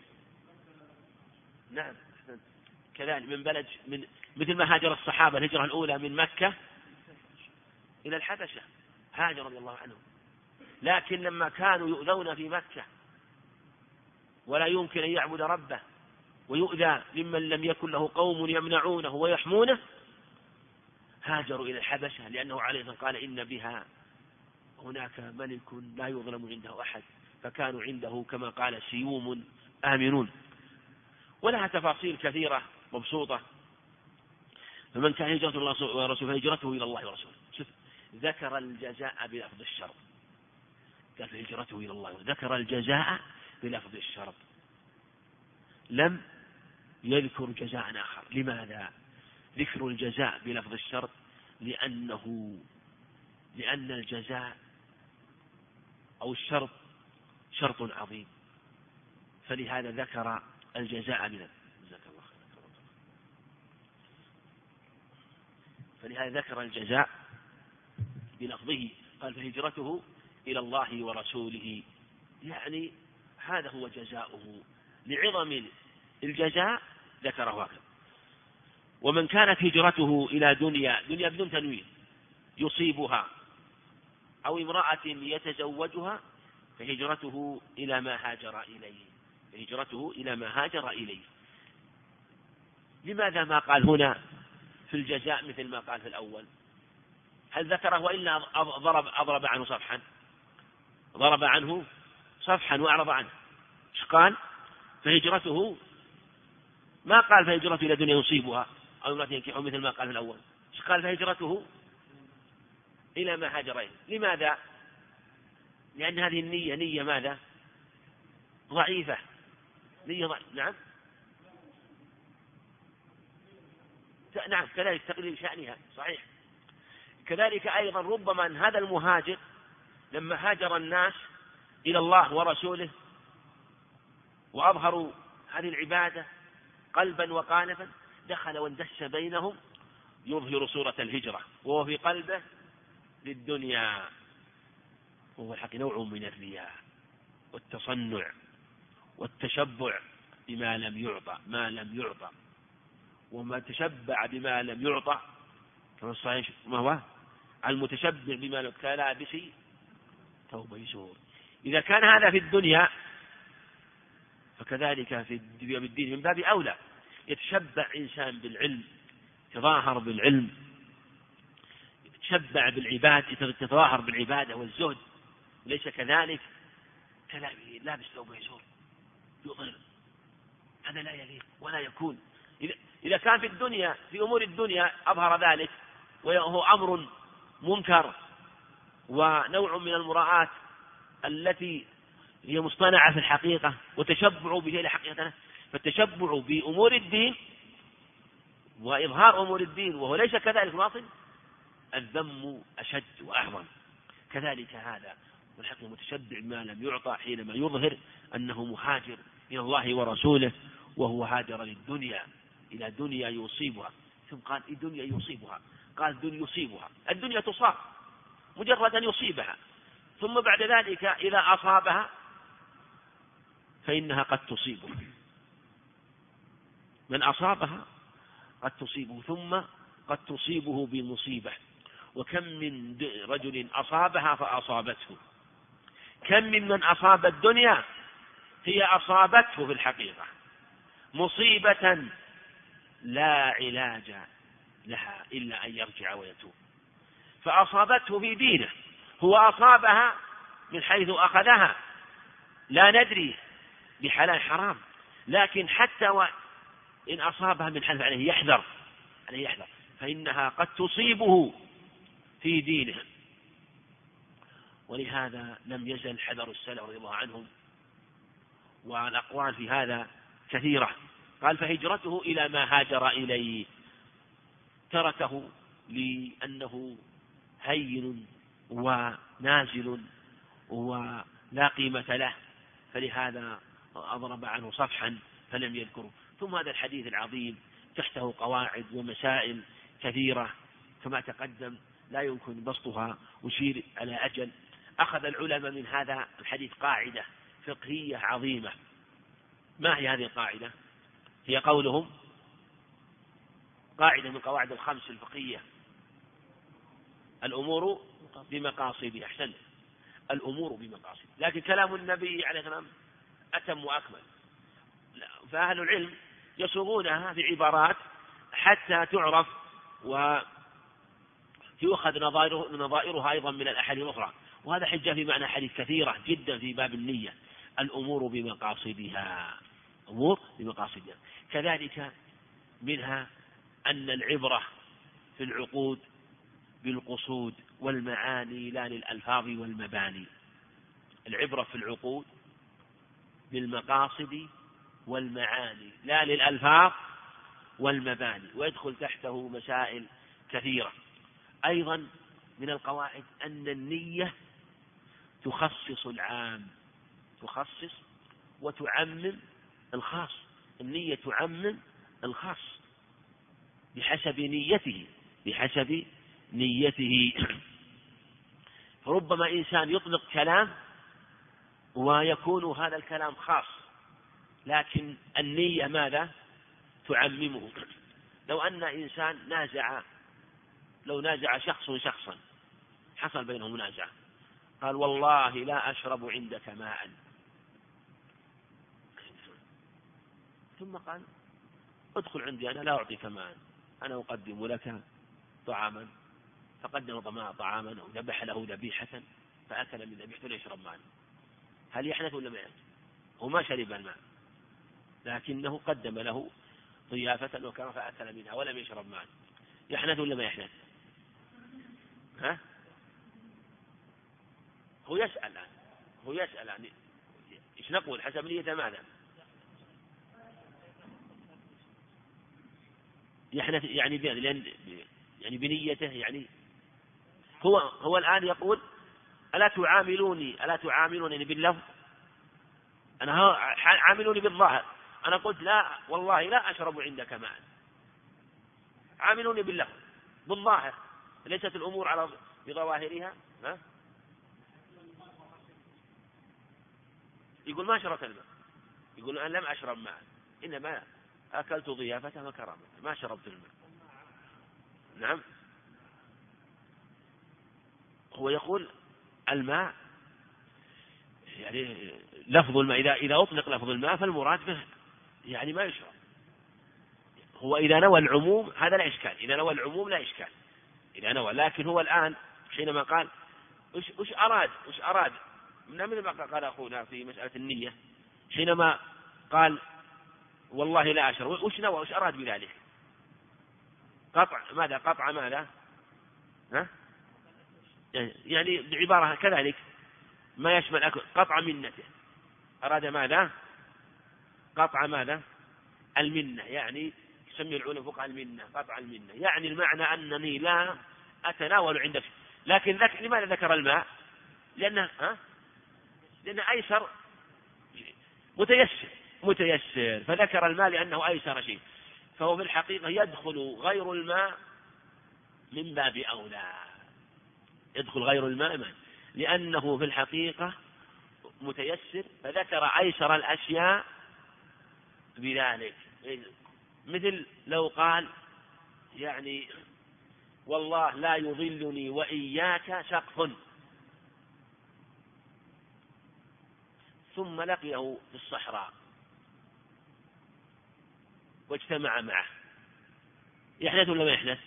نعم كذلك. من بلد من مثل ما هاجر الصحابة الهجرة الأولى من مكة إلى الحبشة، هاجر رضي الله عنهم، لكن لما كانوا يؤذون في مكة ولا يمكن أن يعبد ربه ويؤذى ممن لم يكن له قوم يمنعونه ويحمونه، هاجروا إلى الحبشة، لأنه عليه الصلاة والسلام قال: إن بها هناك ملك لا يظلم عنده أحد، فكانوا عنده كما قال سيوم آمنون. ولها تفاصيل كثيرة مبسوطة. فمن كان هجرته الله ورسوله فهجرته إلى الله ورسوله. ذكر الجزاء بلفظ الشرط، قال فهجرته إلى الله، ذكر الجزاء بلفظ الشرط، لم يذكر جزاء آخر. لماذا ذكر الجزاء بلفظ الشرط؟ لأنه لأن الجزاء أو الشرط شرط عظيم، فلهذا ذكر الجزاء من فلهذا ذكر الجزاء بلفظه. قال فهجرته إلى الله ورسوله، يعني هذا هو جزاؤه، لعظم الجزاء ذكره هكذا. ومن كانت هجرته إلى دنيا دنيا بدون تنوين يصيبها أو امرأة يتزوجها فهجرته إلى ما هاجر إليه فهجرته إلى ما هاجر إليه. لماذا ما قال هنا في الجزاء مثل ما قال في الأول؟ هل ذكره وإلا ضرب أضرب عنه صفحا ضرب عنه صفحا وأعرض عنه؟ إيش قال؟ فهجرته، ما قال فهجرته إلى دنيا يصيبها أو امرأة ينكحها مثل ما قال في الأول. إيش قال؟ فهجرته إلى ما هاجر إليه. لماذا؟ لأن هذه النية نية ماذا؟ ضعيفة، نية ضعيفة. نعم نعم كذلك تقليل شأنها صحيح. كذلك أيضا ربما أن هذا المهاجر لما هاجر الناس إلى الله ورسوله وأظهروا هذه العبادة قلبا وقالبا، دخل واندس بينهم يظهر صورة الهجرة، وهو في قلبه للدنيا، وهو الحق نوع من الرياء والتصنع والتشبع بما لم يعطى ما لم يعطى وما تشبع بما لم يعطى كما الصحيح ما هو المتشبع بما لم كلابس ثوب يسور. إذا كان هذا في الدنيا فكذلك في الدين من باب أولى. يتشبع إنسان بالعلم، يتظاهر بالعلم، يتشبع بالعبادة، تتظاهر بالعبادة والزهد، ليس كذلك لابس ثوب يسور يظهر، هذا لا يليق ولا يكون. إذا كان في الدنيا في أمور الدنيا أظهر ذلك وهو أمر منكر ونوع من المراءات التي هي مصطنعة في الحقيقة وتشبع بشيء حقيقة، فالتشبع بأمور الدين وإظهار أمور الدين وهو ليس كذلك باطل الذم أشد وأعظم. كذلك هذا والحق المتشبع ما لم يعطى حينما يظهر أنه مهاجر إلى الله ورسوله وهو هاجر للدنيا إلى دنيا يصيبها. ثم قال الدنيا يصيبها، قال الدنيا يصيبها، الدنيا تصاب مجرد أن يصيبها، ثم بعد ذلك إذا أصابها فإنها قد تصيبه، من أصابها قد تصيبه ثم قد تصيبه بمصيبة. وكم من رجل أصابها فأصابته، كم ممن أصاب الدنيا هي أصابته في الحقيقة مصيبة لا علاج لها إلا أن يرجع ويتوب، فأصابته في دينه، هو أصابها من حيث أخذها لا ندري بحلال حرام، لكن حتى وإن أصابها من حيث عليه يحذر عليه يحذر فإنها قد تصيبه في دينه. ولهذا لم يزل حذر السلف رضي الله عنهم، والأقوال في هذا كثيرة. قال فهجرته إلى ما هاجر إليه، تركه لأنه هين ونازل ولا قيمة له، فلهذا أضرب عنه صفحا فلم يذكره. ثم هذا الحديث العظيم تحته قواعد ومسائل كثيرة كما تقدم لا يمكن بسطها، أشير على أجل. أخذ العلماء من هذا الحديث قاعدة فقهية عظيمة. ما هي هذه القاعدة؟ هي قولهم قاعدة من قواعد الخمس الفقهية: الأمور بمقاصد. أحسن، الأمور بمقاصد. لكن كلام النبي عليه السلام أتم وأكمل، فأهل العلم يصوغونها في عبارات حتى تعرف ويؤخذ نظائرها أيضا من الأحاديث الأخرى. وهذا حجة في معنى حديث كثيرة جدا في باب النية: الأمور بمقاصدها، أمور بمقاصدها. كذلك منها أن العبرة في العقود بالقصود والمعاني لا للألفاظ والمباني. العبرة في العقود بالمقاصد والمعاني لا للألفاظ والمباني، ويدخل تحته مسائل كثيرة. أيضا من القواعد أن النية تخصص العام، تخصص وتعمم الخاص. النية تعمم الخاص بحسب نيته، بحسب نيته. فربما إنسان يطلق كلام ويكون هذا الكلام خاص، لكن النية ماذا؟ تعممه. لو أن إنسان نازع، لو نازع شخص شخصا، حصل بينهم منازعة، قال والله لا أشرب عندك ماء، ثم قال ادخل عندي أنا لا أعطيك ماء، أنا أقدم لك طعاما، فقدم طعاما أو ذبح له ذبيحة فأكل من ذبيحته لا يشرب ماء، هل يحنث ولا ما يحنث؟ هو ما شرب الماء لكنه قدم له ضيافة وكان فأكل منها ولم يشرب ماء، يحنث ولا ما يحنث؟ ها؟ هو يسأل الآن، هو يسأل يعني إيش نقول حسب نية ماذا؟ يحنث يعني لأن يعني بنيته، يعني هو هو الآن يقول ألا تعاملوني ألا تعاملوني باللفظ، أنا عاملوني بالظاهر، أنا قلت لا والله لا أشرب عندك ماء، عاملوني باللفظ بالظاهر، ليست الأمور على بظواهرها. ها؟ يقول ما شربت الماء، يقول أنا لم أشرب ماء، إنما أكلت ضيافة وكرامة، ما شربت الماء. نعم، هو يقول الماء يعني لفظ الماء، إذا إذا أطلق لفظ الماء فالمراد به يعني ما يشرب. هو إذا نوى العموم هذا لا إشكال، إذا نوى العموم لا إشكال إذا نوى. لكن هو الآن حينما قال وش وش أراد وش أراد من ما قال أخونا في مسألة النية، حينما قال والله لا أشرب، وش نوى وش أراد بذلك؟ قطع ماذا؟ قطع ماذا؟ ها؟ يعني بعبارة كذلك ما يشمل أكل، قطع منته، أراد ماذا؟ قطع ماذا؟ المنة، يعني يسمي العلماء فقه المنة، قطع المنة، يعني المعنى أنني لا أتناول عندك. لكن ذكر لماذا ذكر الماء؟ لأنه ها؟ لأنه أيسر، متيسر متيسر فذكر الماء لأنه أيسر شيء. فهو في الحقيقة يدخل غير الماء من باب أولى، يدخل غير الماء من. لأنه في الحقيقة متيسر فذكر أيسر الأشياء بذلك. مثل لو قال يعني والله لا يظلني وإياك سقف، ثم لقيه في الصحراء واجتمع معه، يحدث ولا ما يحدث؟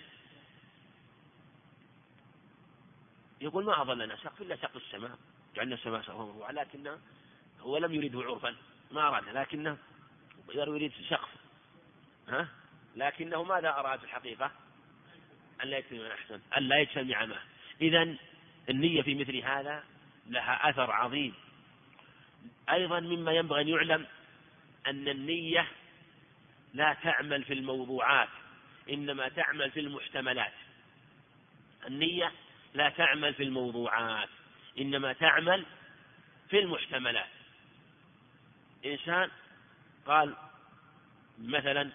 يقول ما أظلنا سقف إلا سقف السماء، جعلنا السماء سقفا مرفوعا، لكنه هو لم يريده عرفا، ما أراده، لكنه يريد سقف، ها؟ لكنه ماذا أراد في الحقيقة؟ أن لا يجتمع أحسن أن لا يجتمع معه. إذن النية في مثل هذا لها أثر عظيم. أيضا مما ينبغي أن يعلم أن النية لا تعمل في الموضوعات، إنما تعمل في المحتملات. النية لا تعمل في الموضوعات، إنما تعمل في المحتملات. إنسان قال مثلا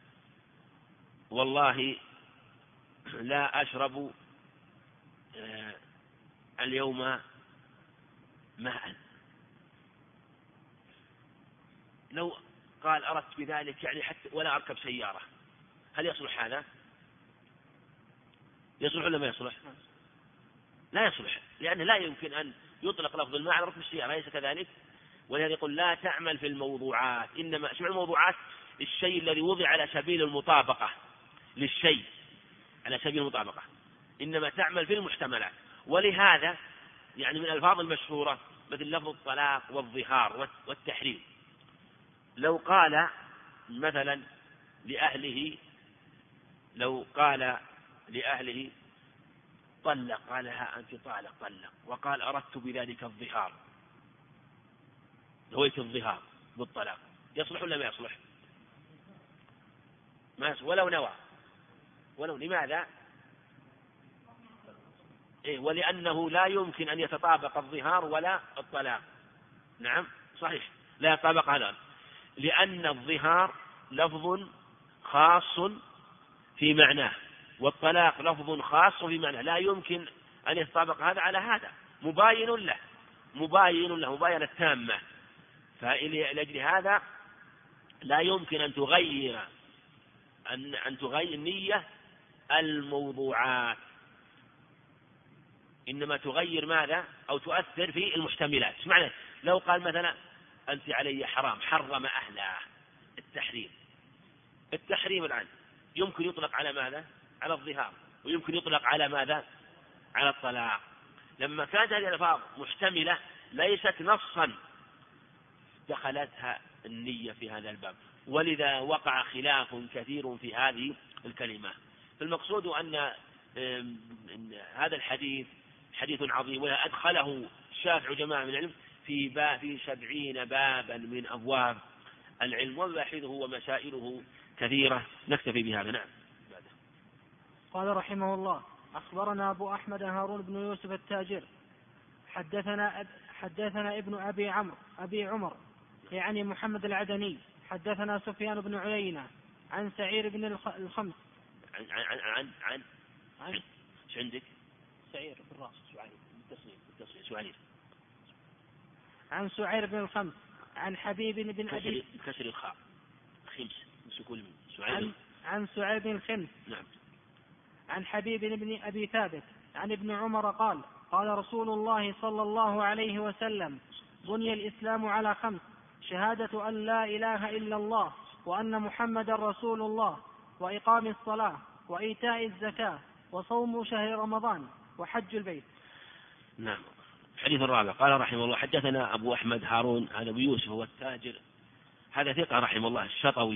والله لا أشرب اليوم ماء، لو قال أردت بذلك يعني حتى ولا أركب سيارة، هل يصلح هذا؟ يصلح ولا ما يصلح؟ لا يصلح، لأنه لا يمكن أن يطلق لفظ الماء على ركب السيارة، ليس كذلك؟ ولهذا يقول لا تعمل في الموضوعات، إنما شو الموضوعات؟ الشيء الذي وضع على سبيل المطابقة للشيء، على سبيل المطابقة، إنما تعمل في المحتملات. ولهذا يعني من الألفاظ المشهورة مثل لفظ الطلاق والظهار والتحريم، لو قال مثلا لأهله لو قال لأهله طلق، قالها أنت طالق طلق، وقال أردت بذلك الظهار، نويت الظهار بالطلاق، يصلح ولا ما يصلح؟ ما يصلح ولو نوى، ولو لماذا؟ إيه، ولأنه لا يمكن أن يتطابق الظهار ولا الطلاق. نعم صحيح لا يتطابق هذا، لأن الظهار لفظ خاص في معناه، والطلاق لفظ خاص في معناه، لا يمكن أن يتطابق هذا على هذا، مباين له مباين له مباينة تامة. فلأجل هذا لا يمكن أن تغير أن أن تغير نية الموضوعات، إنما تغير ماذا؟ أو تؤثر في المحتملات. ايش معنى؟ لو قال مثلا أنت علي حرام، حرم أهله، التحريم التحريم الآن يمكن يطلق على ماذا؟ على الظهار، ويمكن يطلق على ماذا؟ على الطلاق. لما كانت هذه الألفاظ محتملة ليست نصا دخلتها النية في هذا الباب، ولذا وقع خلاف كثير في هذه الكلمة. فالمقصود أن هذا الحديث حديث عظيم، وأدخله الشافعي جماعة من العلم في باب في سبعين بابا من أبواب العلم، ومباحثه ومسائله كثيرة. نكتفي بهذا. نعم. قال رحمه الله: أخبرنا أبو أحمد هارون بن يوسف التاجر حدثنا أب حدثنا ابن أبي عمرو أبي عمر يعني محمد العدني حدثنا سفيان بن عيينة عن سعير بن الخمس عن عن عن عن عن ايش عندك؟ سعير بالراس سعير بالتصريف بالتصريف سعير عن سعير بن الخمس عن حبيب بن أبي كسر الخاء خمس سكون سعير عن, عن سعير بن الخمس. نعم. عن حبيب بن أبي ثابت عن ابن عمر قال: قال رسول الله صلى الله عليه وسلم: بني الإسلام على خمس: شهادة أن لا إله إلا الله وأن محمد رسول الله، وإقام الصلاة، وإيتاء الزكاة، وصوم شهر رمضان، وحج البيت. نعم. الحديث الرابع قال رحمه الله: حدثنا أبو أحمد هارون هذا أبو يوسف هو التاجر، هذا ثقة رحمه الله الشطوي،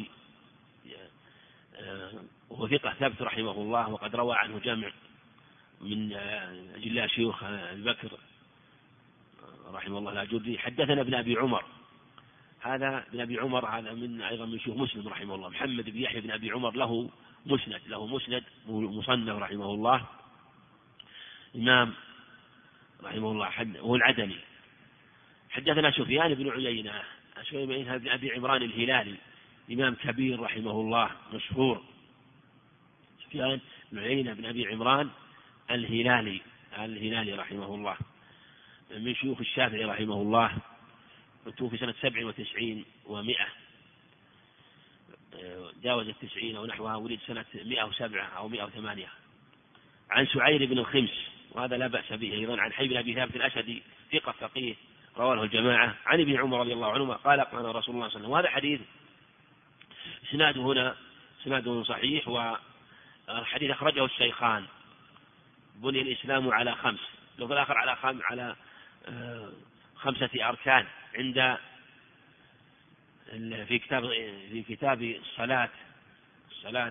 وهو ثقة ثبت رحمه الله، وقد روى عنه جمع من أجلاء شيوخ البكر رحمه الله الأجري. حدثنا ابن أبي عمر، هذا ابن أبي عمر هذا من أيضا من شيوخ مسلم رحمه الله، محمد بن يحيى بن أبي عمر له مسند له مسند مصنف رحمه الله، إمام رحمه الله، هو العدني. حدثنا سفيان بن عيينة سفيان بن أبي عمران الهلالي، إمام كبير رحمه الله مشهور، سفيان بن عيينة بن أبي عمران الهلالي الهلالي رحمه الله، من شيوخ الشافعي رحمه الله، توفي سنة سبع وتسعين ومائة، جاوز التسعين ونحوها، ولد سنة مائة وسبعة أو مائة وثمانية عن سعير بن الخمس، وهذا لا بأس به أيضا، عن حي بن أبي ثابت الأسدي ثقة فقيه رواه الجماعة، عن ابن عمر رضي الله عنهما قال قال رسول الله صلى الله عليه وسلم. وهذا حديث اسناده هنا اسناده صحيح، والحديث أخرجه الشيخان. بني الإسلام على خمس، لو الآخر على خم على خمسة أركان عند في كتاب في كتاب الصلاة الصلاة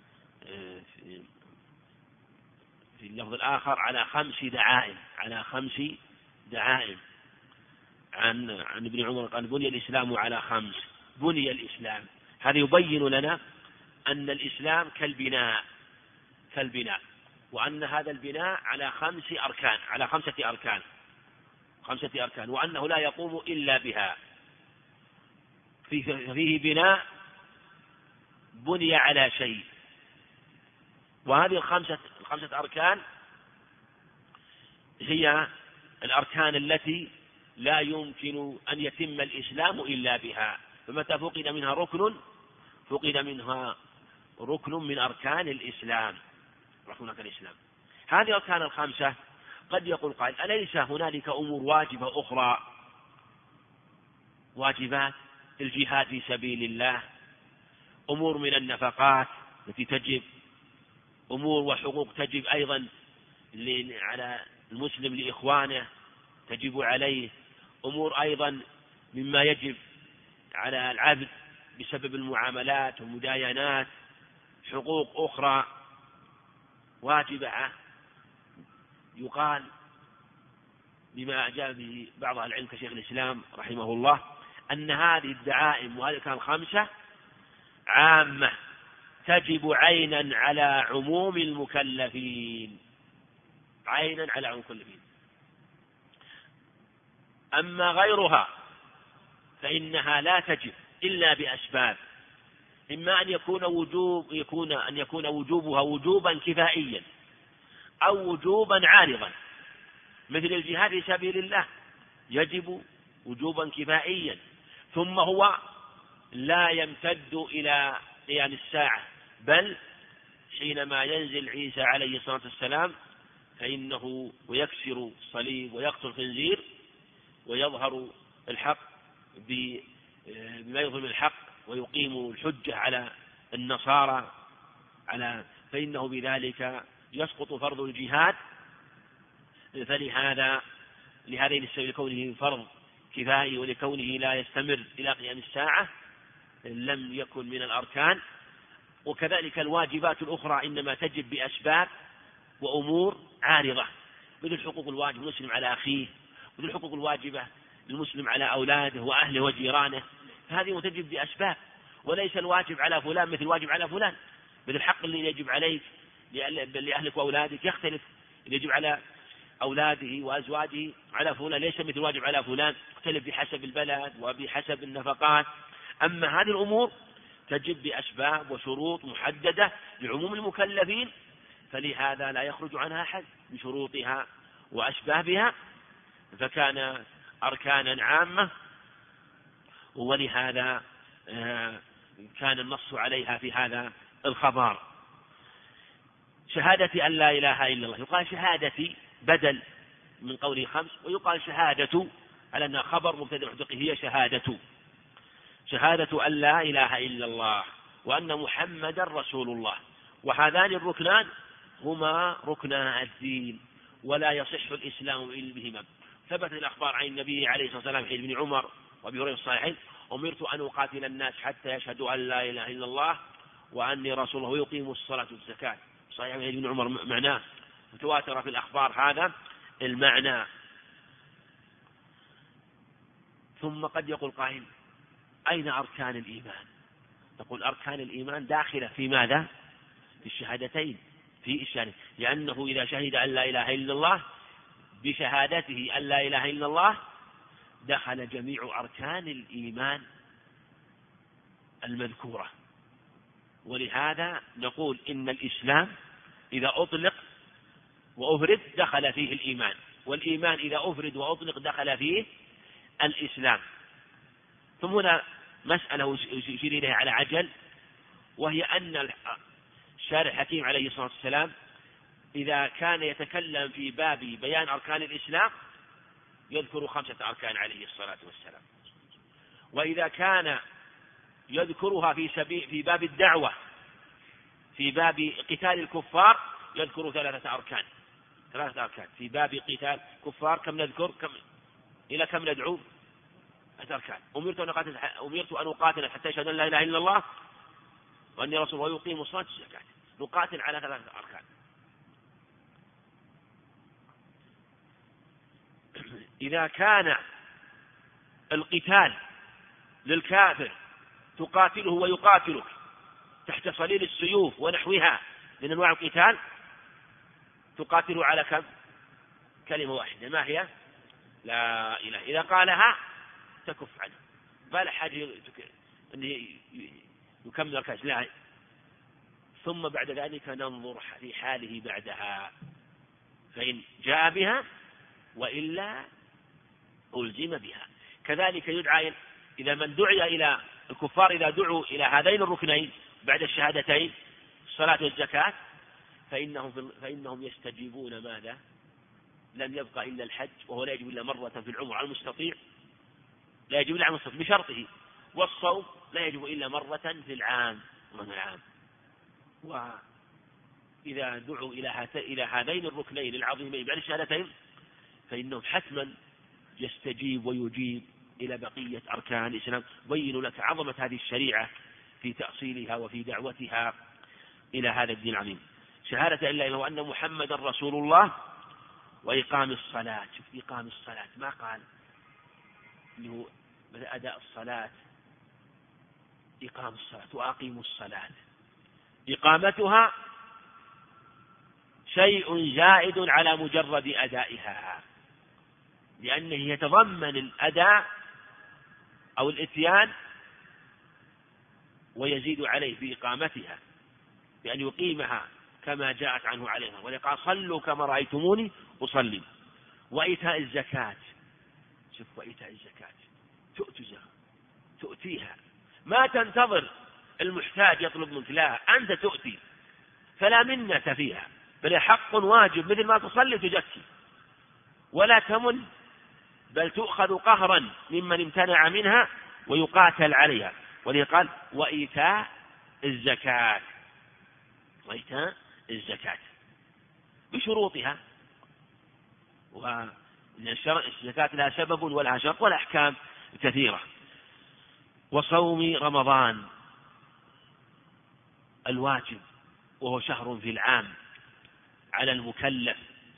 في اللفظ الآخر على خمس دعائم على خمس دعائم عن عن ابن عمر قال بني الإسلام على خمس. بني الإسلام، هذا يبين لنا أن الإسلام كالبناء كالبناء وأن هذا البناء على خمس أركان على خمسة أركان خمسة أركان وأنه لا يقوم إلا بها. فيه بناء بني على شيء، وهذه الخمسة الخمسة أركان هي الأركان التي لا يمكن أن يتم الإسلام إلا بها، فمتى فقد منها ركن فقد منها ركن من أركان الإسلام ركن أركان الإسلام. هذه الأركان الخمسة قد يقول قائل أليس هنالك أمور واجبة أخرى، واجبات الجهاد في سبيل الله، أمور من النفقات التي تجب، أمور وحقوق تجب أيضا على المسلم لإخوانه تجب عليه، أمور أيضا مما يجب على العبد بسبب المعاملات والمداينات، حقوق أخرى واجبة. يقال بما أجاب به بعض العلم كشيخ الإسلام رحمه الله أن هذه الدعائم وهذه كان خمسة عامة تجب عينا على عموم المكلفين عينا على عموم المكلفين. أما غيرها فإنها لا تجب إلا بأسباب، إما أن يكون وجوب يكون أن يكون وجوبها وجوبا كفائيا أو وجوبا عارضا، مثل الجهاد في سبيل الله يجب وجوبا كفائيا ثم هو لا يمتد إلى قيام الساعة، بل حينما ينزل عيسى عليه الصلاة والسلام فإنه ويكسر الصليب ويقتل الخنزير ويظهر الحق بما يظهر الحق ويقيم الحجة على النصارى على فإنه بذلك يسقط فرض الجهاد. فلهذا لهذين السبب لكونه فرض كفائي ولكونه لا يستمر إلى قيام الساعة لم يكن من الأركان. وكذلك الواجبات الأخرى إنما تجب بأسباب وأمور عارضة، مثل الحقوق الواجب المسلم على أخيه، مثل الحقوق الواجبة المسلم على أولاده وأهله وجيرانه، هذه تجب بأسباب، وليس الواجب على فلان مثل الواجب على فلان. مثل الحق اللي يجب عليك لأهلك وأولادك يختلف، اللي يجب على أولاده وأزواجه على فلان ليس مثل الواجب على فلان، يختلف بحسب البلد وبحسب النفقات. أما هذه الأمور تجب بأسباب وشروط محددة لعموم المكلفين، فلهذا لا يخرج عنها أحد بشروطها وأسبابها، فكان أركانا عامة، ولهذا كان النص عليها في هذا الخبر. شهادة أن لا إله إلا الله، يقال شهادتي بدل من قوله خمس، ويقال شهادة على أنها خبر مبتدأ محذوف، هي شهادة شهادة أن لا إله إلا الله وأن محمدا رسول الله. وهذان الركنان هما ركنا الدين، ولا يصح الإسلام إلا بهما. ثبت الأخبار عن النبي عليه الصلاة والسلام حين ابن عمر وأبي هريرة الصحيحين: أمرت أن أقاتل الناس حتى يشهدوا أن لا إله إلا الله وأني رسول الله ويقيموا الصلاة والزكاة. صحيح عن ابن عمر معناه، متواتر في الأخبار هذا المعنى. ثم قد يقول قائل: أين أركان الإيمان؟ تقول أركان الإيمان داخلة في ماذا؟ في الشهادتين، في الشهادة، لأنه إذا شهد أن لا إله إلا الله بشهادته أن لا إله إلا الله دخل جميع أركان الإيمان المذكورة. ولهذا نقول إن الإسلام إذا أطلق وأفرد دخل فيه الإيمان، والإيمان إذا أفرد وأطلق دخل فيه الإسلام. ثم هنا مسألة يشير إليها على عجل، وهي أن الشارع الحكيم عليه الصلاة والسلام إذا كان يتكلم في باب بيان أركان الإسلام يذكر خمسة أركان عليه الصلاة والسلام، وإذا كان يذكرها في سبيل في باب الدعوة في باب قتال الكفار يذكر ثلاثة أركان ثلاثة أركان في باب قتال كفار. كم نذكر؟ كم إلى كم ندعو؟ أركان. أمرت أن أقاتل أمرت أن أقاتل حتى يشهد أن لا إله إلا الله وأني رسول الله ويقيم الصلاة والزكاة. نقاتل على ثلاثة أركان. إذا كان القتال للكافر تقاتله ويقاتلك تحت صليل السيوف ونحوها من أنواع القتال تقاتله على كم؟ كلمة واحدة، ما هي؟ لا إله. إذا قالها تكف عنه، ما له حاجة أن يكمل الكاس، لا. ثم بعد ذلك ننظر في حاله بعدها، فإن جاء بها وإلا ألزم بها. كذلك يدعى إذا من دعي إلى الكفار إذا دعوا إلى هذين الركنين بعد الشهادتين الصلاة والزكاة فإنهم, فإنهم يستجيبون. ماذا؟ لم يبقى إلا الحج، وهو لا يجب إلا مرة في العمر على المستطيع، لا يجب إلا على المستطيع بشرطه، والصوم لا يجب إلا مرة في العام من العام. وإذا دعوا إلى هذين الركنين العظيمين بعد الشهادتين فإنهم حتما يستجيب ويجيب إلى بقية أركان الإسلام. بين لك عظمة هذه الشريعة في تأصيلها وفي دعوتها إلى هذا الدين العظيم. شهادة إلا إلا وأن محمد رسول الله وإقام الصلاة. شوف إقام الصلاة ما قال اللي هو أداء الصلاة، إقام الصلاة وأقيموا الصلاة. إقامتها شيء زائد على مجرد أدائها، لأنه يتضمن الأداء أو الإتيان ويزيد عليه بإقامتها بأن يقيمها كما جاءت عنه عليها، ولقال صلوا كما رأيتموني أصلي. وإيتاء الزكاة. شوف وإيتاء الزكاة تؤتي تؤتيها، ما تنتظر المحتاج يطلب منك، لا أنت تؤتي، فلا منة فيها، بل حق واجب مثل ما تصلي تزكي، ولا تمن بل تؤخذ قهرا ممن امتنع منها ويقاتل عليها. ولذلك قال وإيتاء الزكاة، وإيتاء الزكاة بشروطها، وأن الزكاة لها سبب ولها شرط والأحكام كثيرة. وصوم رمضان الواجب وهو شهر في العام على المكلف،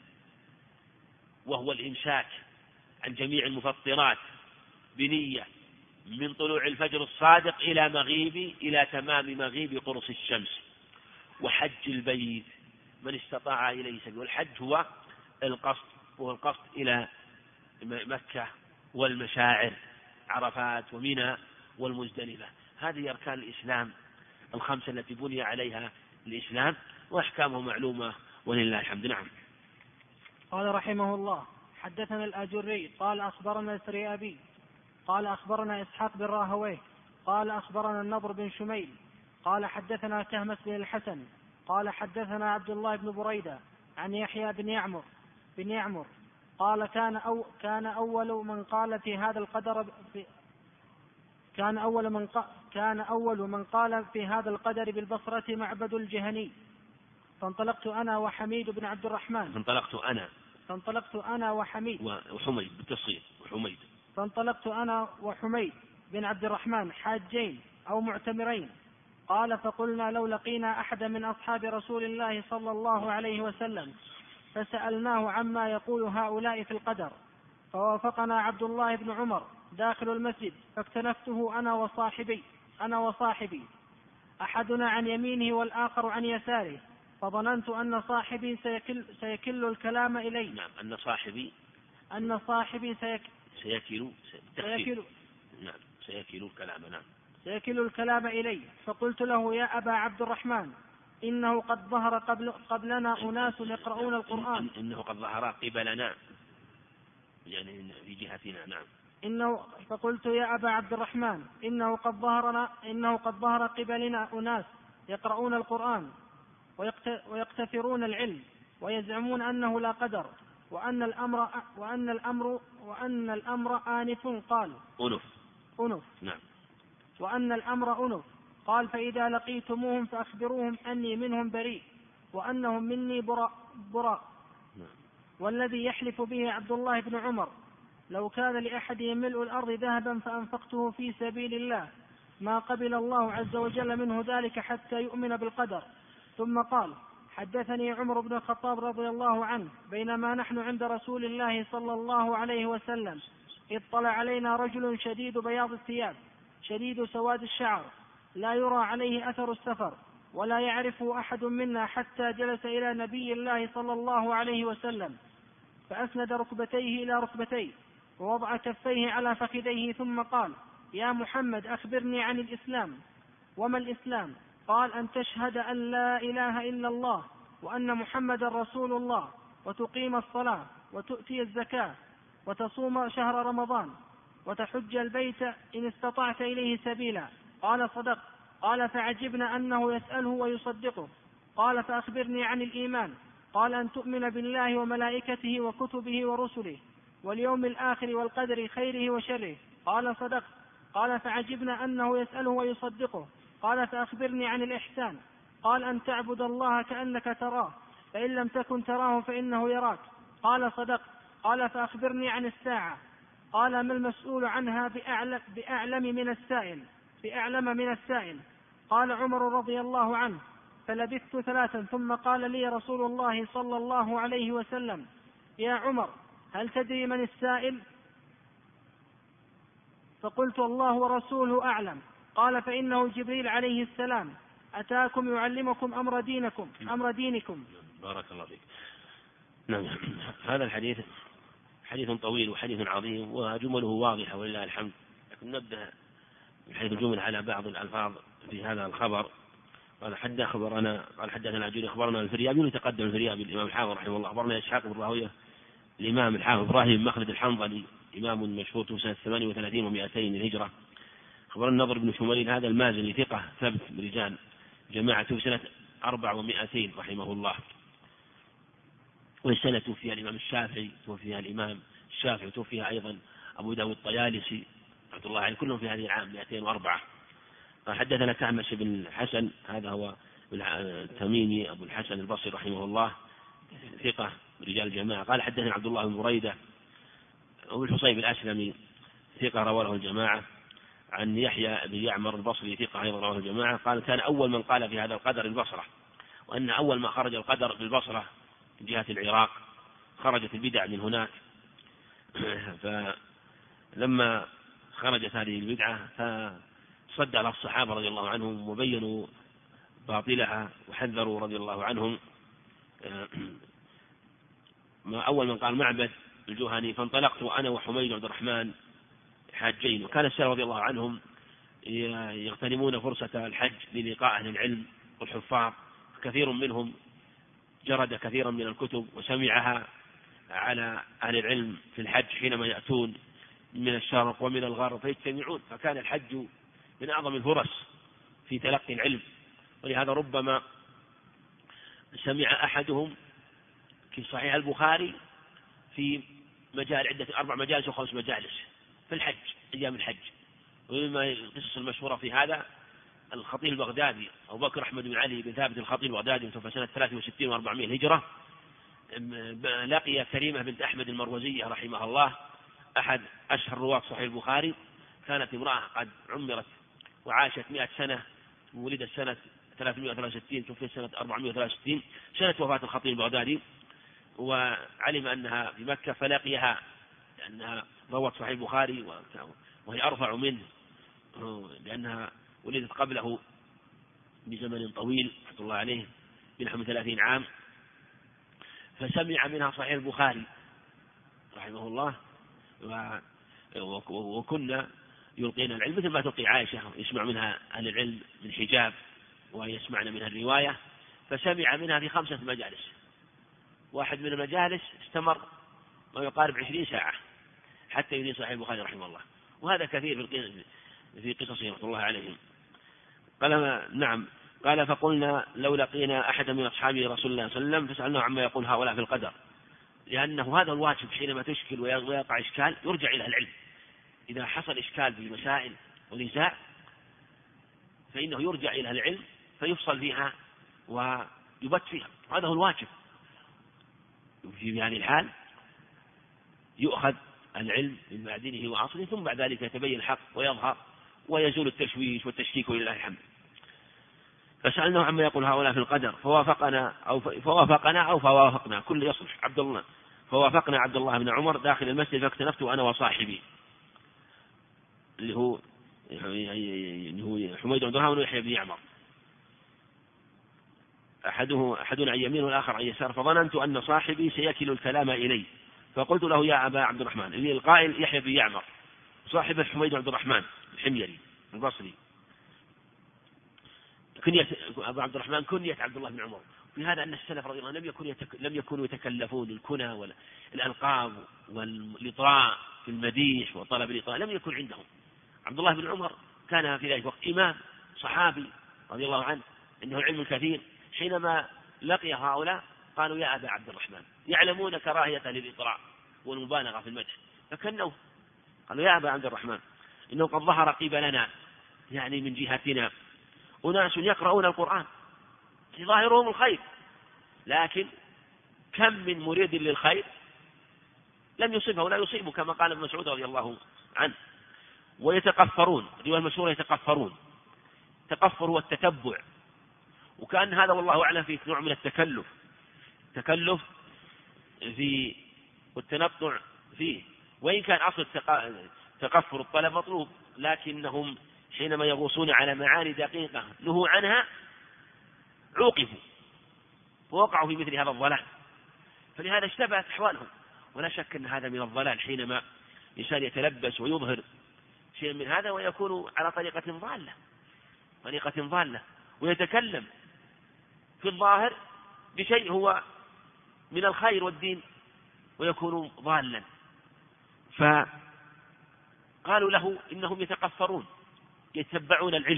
وهو الإمساك عن جميع المفطرات بنية من طلوع الفجر الصادق إلى مغيب إلى تمام مغيب قرص الشمس. وحج البيت من استطاع إليه سبيل. والحج هو القصد، وهو القصد إلى مكة والمشاعر عرفات ومنى والمزدلفة. هذه أركان الإسلام الخمسة التي بني عليها الإسلام، وأحكامه معلومة ولله الحمد. نعم. قال رحمه الله حدثنا الآجري قال أخبرنا الفريابي قال أخبرنا إسحاق بن راهويه قال أخبرنا النضر بن شميل قال حدثنا كهمس بن الحسن قال حدثنا عبد الله بن بريدة عن يحيى بن يعمر بن يعمر قال كان أو كان أول من قال في هذا القدر في كان أول من قال كان أول من قال في هذا القدر بالبصرة معبد الجهني. فانطلقت أنا وحميد بن عبد الرحمن فانطلقت أنا فانطلقت أنا وحميد وحميد بالتصريف وحميد فانطلقت أنا وحميد بن عبد الرحمن حاجين أو معتمرين. قال فقلنا لو لقينا أحدا من أصحاب رسول الله صلى الله عليه وسلم فسألناه عما يقول هؤلاء في القدر، فوافقنا عبد الله بن عمر داخل المسجد، فاكتنفته أنا وصاحبي أنا وصاحبي أحدنا عن يمينه والآخر عن يساره، فظننت أن صاحبي سيكل, سيكل الكلام إلي. نعم. أن صاحبي أن صاحبي سيك سيكل سيكل نعم سيكل الكلام نعم سيكل الكلام إلي. فقلت له يا أبا عبد الرحمن إنه قد ظهر قبل قبلنا أناس يقرؤون القرآن. إنه قد ظهر قبلنا يعني في جهتنا. نعم. إنه فقلت يا أبا عبد الرحمن إنه قد ظهرنا إنه قد ظهر قبلنا أناس يقرؤون القرآن ويقتفرون العلم، ويزعمون أنه لا قدر، وأن الأمر وأن الأمر وأن الأمر آنف. قال أنف أنف نعم. وأن الأمر أنف. قال فإذا لقيتموهم فأخبروهم أني منهم بريء وأنهم مني براء, براء. والذي يحلف به عبد الله بن عمر لو كان لأحدهم ملء الأرض ذهبا فأنفقته في سبيل الله ما قبل الله عز وجل منه ذلك حتى يؤمن بالقدر. ثم قال حدثني عمر بن الخطاب رضي الله عنه بينما نحن عند رسول الله صلى الله عليه وسلم اطلع علينا رجل شديد بياض الثياب شديد سواد الشعر لا يرى عليه أثر السفر ولا يعرفه أحد منا حتى جلس إلى نبي الله صلى الله عليه وسلم فأسند ركبتيه إلى ركبتيه ووضع كفيه على فخذيه ثم قال يا محمد أخبرني عن الإسلام. وما الإسلام؟ قال أن تشهد أن لا إله إلا الله وأن محمد رسول الله وتقيم الصلاة وتؤتي الزكاة وتصوم شهر رمضان وتحج البيت إن استطعت إليه سبيلا. قال صدق. قال فعجبنا أنه يسأله ويصدقه. قال فأخبرني عن الإيمان. قال أن تؤمن بالله وملائكته وكتبه ورسله واليوم الآخر والقدر خيره وشره. قال صدق. قال فعجبنا أنه يسأله ويصدقه. قال فأخبرني عن الإحسان. قال أن تعبد الله كأنك تراه فإن لم تكن تراه فإنه يراك. قال صدق. قال فأخبرني عن الساعة. قال ما المسؤول عنها بأعلم, بأعلم من السائل بأعلم من السائل. قال عمر رضي الله عنه فلبثت ثلاثا ثم قال لي رسول الله صلى الله عليه وسلم يا عمر هل تدري من السائل؟ فقلت الله ورسوله أعلم. قال فإنه جبريل عليه السلام أتاكم يعلمكم أمر دينكم أمر دينكم. بارك الله فيك. نعم. هذا الحديث حديث طويل وحديث عظيم وجمله واضحة ولله الحمد، لكن نبدأ من حيث الجمل على بعض الألفاظ في هذا الخبر. قال حد أخبرنا قال حدثنا عجول أخبرنا الفريابي ويتقدم الفريابي الإمام الحافظ رحمه الله أخبرنا إسحاق بن راهوية الإمام الحافظ إبراهيم بن مخلد الحنظلي إمام مشهور سنة ثمانية وثلاثين ومئتين الهجرة. أخبرنا النضر بن شميل هذا المازني ثقة ثبت برجال جماعة سنة أربع ومئتين رحمه الله. والسنة توفيها الإمام الشافعي توفيها الإمام الشافعي توفيها أيضا أبو داود الطيالسي رحمة الله عليه كلهم في هذه العام مئتين وأربعة. حدثنا كعمش بن الحسن هذا هو التميمي أبو الحسن البصري رحمه الله ثقة رجال الجماعة. قال حدثنا عبد الله بن بريدة أبو الحصيب الأسلمي ثقة رواه الجماعة عن يحيى بن يعمر البصري ثقة أيضا رواه الجماعة. قال كان أول من قال في هذا القدر البصرة، وأن أول ما خرج القدر في البصرة من جهة العراق خرجت البدع من هناك، فلما خرجت هذه البدعة فصد على الصحابة رضي الله عنهم وبينوا باطلها وحذروا رضي الله عنهم. أول من قال معبد الجهني فانطلقت وأنا وحميد عبد الرحمن حاجين، وكان السلف رضي الله عنهم يغتنمون فرصة الحج للقاء أهل العلم والحفاظ، كثير منهم جرد كثيرا من الكتب وسمعها على أهل العلم في الحج حينما يأتون من الشرق ومن الغرب فيجتمعون، فكان الحج من أعظم الفرص في تلقي العلم. ولهذا ربما سمع أحدهم في صحيح البخاري في مجال عدة أربع مجالس وخمس مجالس في الحج أيام الحج. ومما القصص المشهورة في هذا الخطيب البغدادي أبو بكر أحمد بن علي بن ثابت الخطيب البغدادي متوفى سنة ثلاثة وستين وأربعمائة الهجرة، لقي كريمة بنت أحمد المروزية رحمها الله أحد أشهر رواة صحيح البخاري، كانت امرأة قد عمرت وعاشت مئة سنة، ولدت سنة ثلاثمائة وثلاثة وستين توفيت سنة أربعمائة وثلاثة وستين سنة وفاة الخطيب البغدادي، وعلم أنها في مكة فلقيها لأنها روت صحيح البخاري وهي أرفع منه لأنها ولدت قبله بزمن طويل رحمة الله عليه بنحو ثلاثين عام، فسمع منها صحيح البخاري رحمه الله. وكنا يلقينا العلم مثل ما تلقي عائشة يسمع منها أهل العلم من حجاب ويسمعنا منها الرواية، فسمع منها في خمسة مجالس، واحد من المجالس استمر ما يقارب عشرين ساعة حتى يدين صحيح البخاري رحمه الله، وهذا كثير في قصصه رحمه الله عليهم. قال نعم قال فقلنا لو لقينا أحد من أصحاب رسول الله صلى الله عليه وسلم فسألناه عما يقول هؤلاء في القدر، لأنه هذا الواجب حينما تشكل ويقع إشكال يرجع إلى العلم. إذا حصل إشكال في المسائل ونزاع فإنه يرجع إلى العلم فيفصل فيها ويبت فيها، هذا هو الواجب. في هذه الحال يؤخذ العلم من معدنه وأصله، ثم بعد ذلك يتبين الحق ويظهر ويزول التشويش والتشكيك ولله الحمد. فسألناه عما يقول هؤلاء في القدر فوافقنا أو فوافقنا أو فوافقنا كل يصلح عبد الله فوافقنا عبد الله بن عمر داخل المسجد فاكتنفت أنا وصاحبي اللي هو اللي هو حميد بن درهم ويحيى بن يعمر، أحده أحدنا عن يمين والآخر عن يسار، فظننت أن صاحبي سيكل الكلام إلي فقلت له يا أبا عبد الرحمن، اللي القائل يحيى بن يعمر صاحب حميد بن عبد الرحمن الحميري البصري، كنية أبو عبد الرحمن كنية عبد الله بن عمر. في هذا أن السلف رضي الله عنهم لم يكونوا يتك... لم يكونوا يتكلفون الكنى والألقاب والإطراء في المديح وطلب الإطراء، لم يكن عندهم. عبد الله بن عمر كان في ذلك الوقت إمام صحابي رضي الله عنه إنه العلم الكثير، حينما لقي هؤلاء قالوا يا أبا عبد الرحمن، يعلمون كراهية للإطراء والمبالغة في المدح، فكنوا قالوا يا أبا عبد الرحمن إنه قد ظهر قبلنا يعني من جهتنا أناس يقرؤون القرآن ظاهرهم الخير، لكن كم من مريد للخير لم يصيبه ولا يصيبه، كما قال ابن مسعود رضي الله عنه. ويتقفرون، الرواية المشهورة يتقفرون، تقفر هو التتبع، وكأن هذا والله أعلم في نوع من التكلف، تكلف في والتنطع فيه، وإن كان أصل تقفر الطلب مطلوب، لكنهم حينما يغوصون على معاني دقيقة نهوا عنها عوقفوا ووقعوا في مثل هذا الضلال، فلهذا اشتبهت أحوالهم. ولا شك أن هذا من الضلال حينما الإنسان يتلبس ويظهر شيء من هذا ويكون على طريقة ضالة طريقة ضالة ويتكلم في الظاهر بشيء هو من الخير والدين ويكون ضالا. فقالوا له إنهم يتقفرون يتبعون العلم،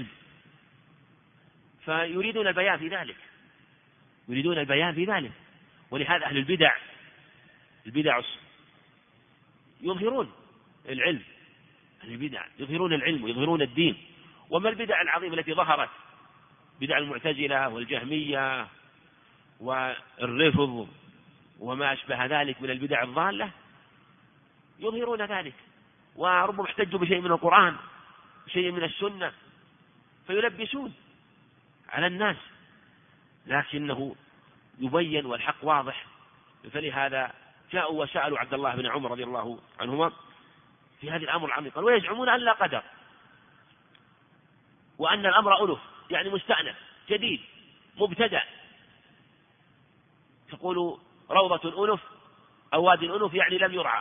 فيريدون البيان في ذلك يريدون البيان في ذلك ولهذا أهل البدع البدع يظهرون العلم، أهل البدع يظهرون العلم ويظهرون الدين. وما البدع العظيمة التي ظهرت؟ بدع المعتزلة والجهمية والرفض وما أشبه ذلك من البدع الضالة، يظهرون ذلك وربما احتجوا بشيء من القرآن شيء من السنة فيلبسون على الناس، لكنه يبين والحق واضح. فلهذا جاءوا وسألوا عبد الله بن عمر رضي الله عنهما في هذا الأمر العميق، ويزعمون أن لا قدر وأن الأمر ألف يعني مستأنف جديد مبتدأ، تقول روضة ألف أو واد ألف يعني لم يرعى،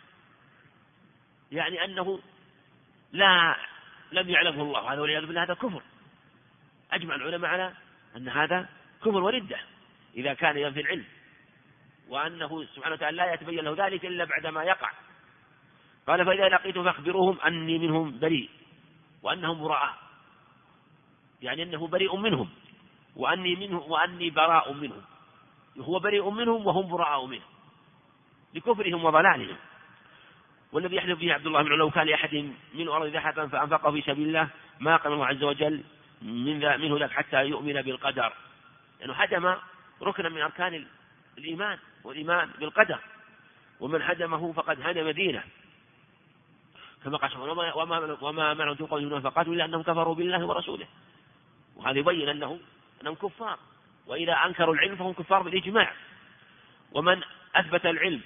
يعني أنه لا لم يعلمه الله، هذا والعياذ بالله هذا كفر. أجمع العلماء على أن هذا كفر وردة إذا كان ينفي العلم، وأنه سبحانه وتعالى لا يتبين له ذلك إلا بعدما يقع. قال فإذا لقيتم فأخبروهم أني منهم بريء وأنهم براء، يعني أنه بريء منهم وأني منه وأني براء منهم، هو بريء منهم وهم براء منه لكفرهم وضلالهم. والذي يحلف به عبد الله بن عمر لو كان لأحد من أرض ذهبا فأنفقه في سبيل الله ما قام الله عز وجل من ذا منه لك حتى يؤمن بالقدر، لأنه يعني هدم ركنا من أركان الإيمان والإيمان بالقدر، ومن هدمه فقد هدم دينه، كما قال وما وما وما منعهم تقول من فقاتوا إلا أنهم كفروا بالله ورسوله. وهذا يبين أنه أنهم كفار، وإذا أنكروا العلم فهم كفار بالإجماع. ومن أثبت العلم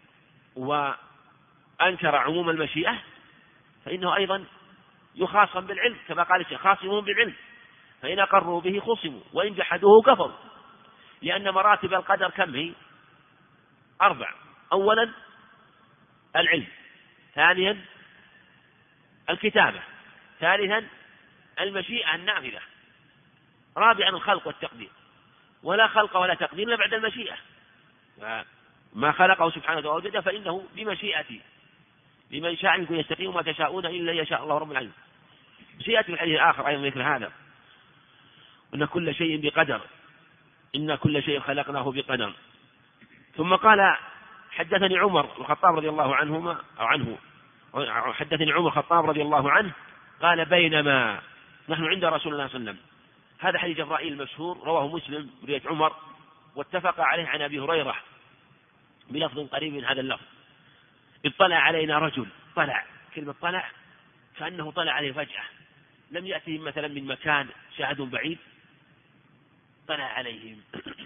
وأنكر عموم المشيئة فإنه أيضا يخاصم بالعلم، كما قال الشيخ خاصمون بالعلم، فإن أقروا به خصموا وإن جحدوه كفروا، لأن مراتب القدر كم هي؟ أربع: أولا العلم، ثانيا الكتابة، ثالثا المشيئة النافذة، رابعا الخلق والتقدير، ولا خلق ولا تقدير إلا بعد المشيئة. ما خلقه سبحانه وتعالى وجده فإنه بمشيئته لمن شاء منكم يستقيم ما تشاءون إلا يشاء الله رب العالمين. سيأتي في الحديث الآخر أيضا مثل هذا. أن كل شيء بقدر، إن كل شيء خلقناه بقدر. ثم قال حدثني عمر الخطاب رضي الله عنهما أو عنه حدثني عمر الخطاب رضي الله عنه قال بينما نحن عند رسول الله صلى الله عليه وسلم. هذا حديث جبرائيل المشهور رواه مسلم برواية عمر واتفق عليه عن أبي هريرة بلفظ قريب من هذا اللفظ. اطلع علينا رجل، طلع، كلمة طلع كأنه طلع عليه فجأة، لم يأتهم مثلا من مكان شاهد بعيد، طلع عليهم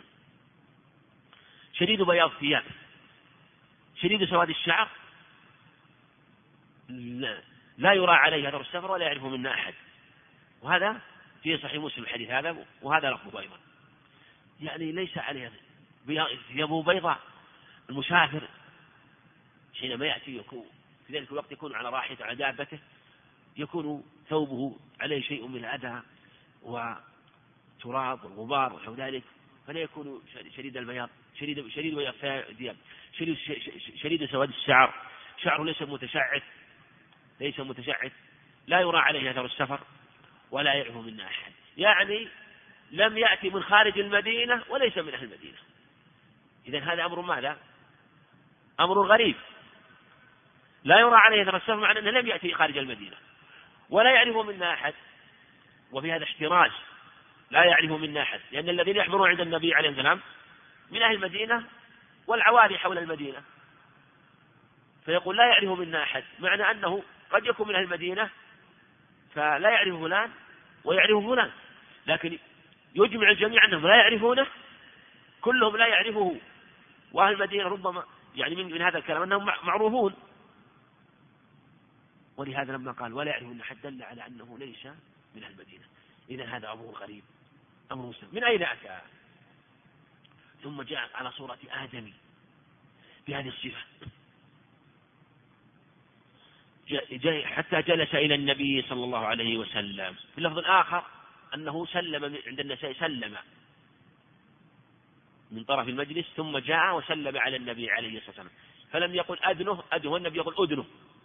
شديد بياض ثياب، شديد سواد الشعر، لا يرى عليه أثر السفر ولا يعرفه منا أحد. وهذا في صحيح مسلم الحديث هذا، وهذا لفظه أيضا، يعني ليس عليه ثيابه بيضاء. المسافر حينما يأتي يكون في ذلك الوقت يكون على راحلته على دابته، يكون ثوبه عليه شيء من الأذى وتراب والغبار ونحو ذلك، فلا يكون شديد البياض، شديد شديد بياض ثياب، شديد شديد سواد الشعر، شعره ليس متشعث ليس متشعث لا يرى عليه أثر السفر ولا يعرفه منا أحد، يعني لم يأتي من خارج المدينة وليس من أهل المدينة. إذن هذا أمر ماذا؟ أمر غريب، لا يرى عليه أثر السفر معنى أنه لم يأتي خارج المدينة ولا يعرفه منا أحد. وفي هذا احتراز، لا يعرفه منا أحد، لأن الذين يحضرون عند النبي عليه السلام من أهل المدينة والعوالي حول المدينة، فيقول لا يعرفه منا أحد، معنى أنه قد يكون من أهل المدينة فلا يعرف فلان ويعرف فلان، لكن يجمع الجميع أنهم لا يعرفونه، كلهم لا يعرفه، وأهل المدينة ربما يعني من, من هذا الكلام أنهم معروفون. ولهذا لما قال ولا يعرف أن حد دل على أنه ليس من أهل المدينة. إذن هذا أمر غريب، أمر مسلم. من أين أتى؟ ثم جاء على صورة آدمي بهذه الصفة، جاء حتى جلس إلى النبي صلى الله عليه وسلم. في اللفظ الآخر أنه سلم عند النساء، سلم من طرف المجلس ثم جاء وسلم على النبي عليه الصلاة والسلام، فلم يقل أدنه أدنه، النبي يقول أدنه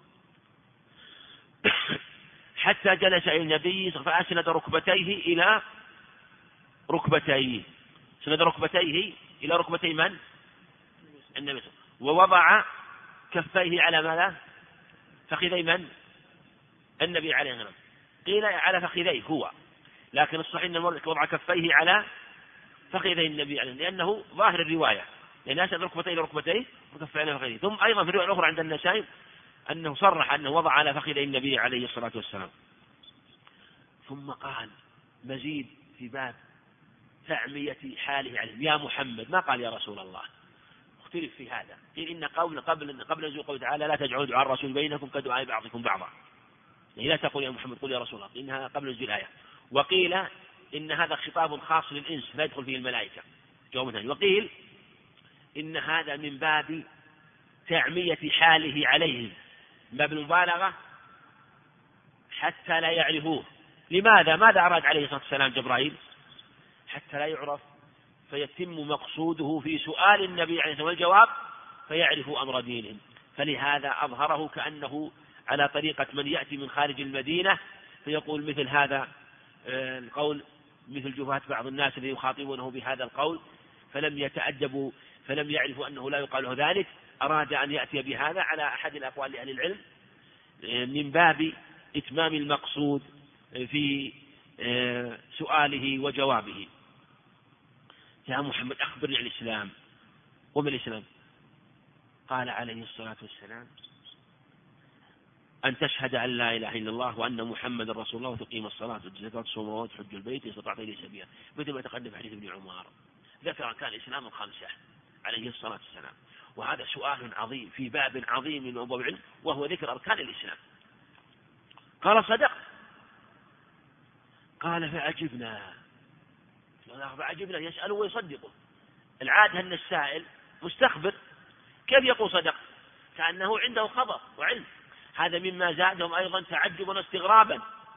حتى جلس إلى النبي فأسند ركبتيه إلى ركبتيه سند ركبتيه إلى ركبتي من؟ النبي، ووضع كفيه على ماذا؟ فخذي من؟ النبي عليه الصلاة والسلام. قيل على فخذيه هو، لكن الصحيح أن المولى وضع كفيه على فخذي النبي عليه، لأنه ظاهر الرواية، لأن أسند ركبتيه إلى ركبتيه وكفيه على فخذيه. ثم أيضا في الرواية الأخرى عند النسائي أنه صرح أنه وضع على فخذي النبي عليه الصلاة والسلام. ثم قال مزيد في باب تعمية حاله عليهم، يا محمد، ما قال يا رسول الله، اختلف في هذا. قيل إن قول قبل قبل نزول قوله تعالى لا تجعلوا دعاء الرسول بينكم كدعاء بعضكم بعضا، يعني لا تقول يا محمد قل يا رسول الله، إنها قبل نزول الآية. وقيل إن هذا خطاب خاص للإنس لا يدخل فيه الملائكة، جواب ثاني. وقيل إن هذا من باب تعمية حاله عليهم، من باب المبالغة حتى لا يعرفوه. لماذا؟ ماذا أراد عليه الصلاة والسلام جبرائيل؟ حتى لا يعرف، فيتم مقصوده في سؤال النبي عليه الصلاة والسلام والجواب، فيعرفوا أمر دينهم. فلهذا أظهره كأنه على طريقة من يأتي من خارج المدينة فيقول مثل هذا القول، مثل جفاة بعض الناس الذين يخاطبونه بهذا القول، فلم يتأدبوا فلم يعرفوا أنه لا يقال له ذلك، أراد أن يأتي بهذا على أحد الأقوال لأهل العلم من باب إتمام المقصود في سؤاله وجوابه. يا محمد أخبرني عن الإسلام. وما الإسلام؟ قال عليه الصلاة والسلام أن تشهد أن لا إله إلا الله وأن محمد رسول الله وتقيم الصلاة وتؤتي الزكاة وتصوم وتحج البيت إن استطعت إليه سبيلا، مثل ما تقدم في حديث ابن عمر. ذكر أركان الإسلام الخمسة عليه الصلاة والسلام، وهذا سؤال عظيم في باب عظيم من أبواب العلم وهو ذكر أركان الإسلام. قال صدقت. قال فعجبنا فعجبنا يسأله ويصدقه. العادة أن السائل مستخبر، كيف يقول صدقت؟ كأنه عنده خبر وعلم. هذا مما زادهم أيضا تعجبا واستغرابا،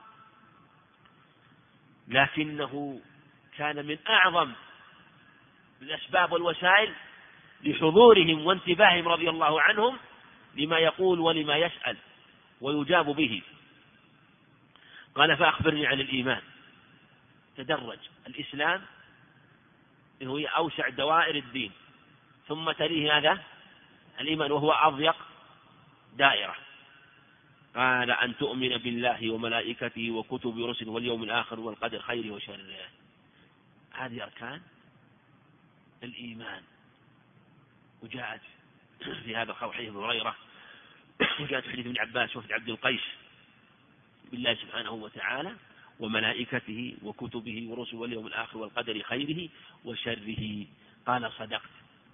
لكنه كان من أعظم الأسباب والوسائل لحضورهم وانتباههم رضي الله عنهم لما يقول ولما يسأل ويجاب به. قال فأخبرني عن الإيمان. تدرج. الإسلام هو أوسع دوائر الدين، ثم تليه هذا الإيمان وهو أضيق دائرة. قال أن تؤمن بالله وملائكته وكتب رسله واليوم الآخر والقدر خيره وشره. هذه أركان الإيمان. وجاءت في هذا حديث أبي هريرة، وجاءت في حديث ابن عباس وفد عبد القيس بالله سبحانه وتعالى وملائكته وكتبه ورسله واليوم الآخر والقدر خيره وشره. قال صدقت.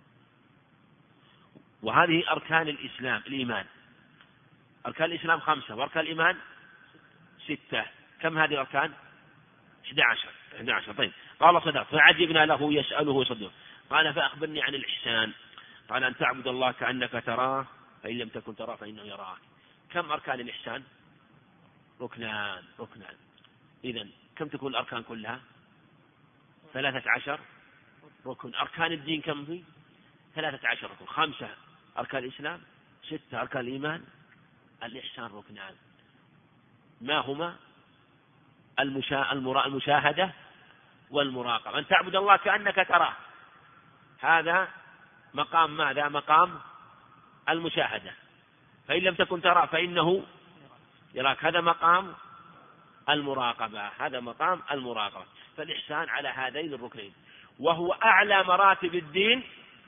وهذه أركان الإسلام الإيمان. أركان الإسلام خمسة وأركان الإيمان ستة. كم هذه الأركان؟ إحدى عشر. إحدى عشر. طيب. قال صدقت. فعجبنا له يسأله ويصدقه. قال فأخبرني عن الإحسان. قال أن تعبد الله كأنك تراه فإن لم تكن تراه فإنه يراك. كم أركان الإحسان؟ ركنان. ركنان. إذن كم تكون الأركان كلها؟ ثلاثة عشر ركن. أركان الدين كم في؟ ثلاثة عشر ركن. خمسة أركان الإسلام، ستة أركان الإيمان، الإحسان ركنان. ما هما؟ المشا... المرا... المشاهدة والمراقبة. أن تعبد الله كأنك تراه، هذا مقام ماذا؟ مقام المشاهدة. فإن لم تكن تراه فإنه يراك، هذا مقام المراقبة. هذا مقام المراقبة. فالإحسان على هذين الركنين، وهو أعلى مراتب الدين،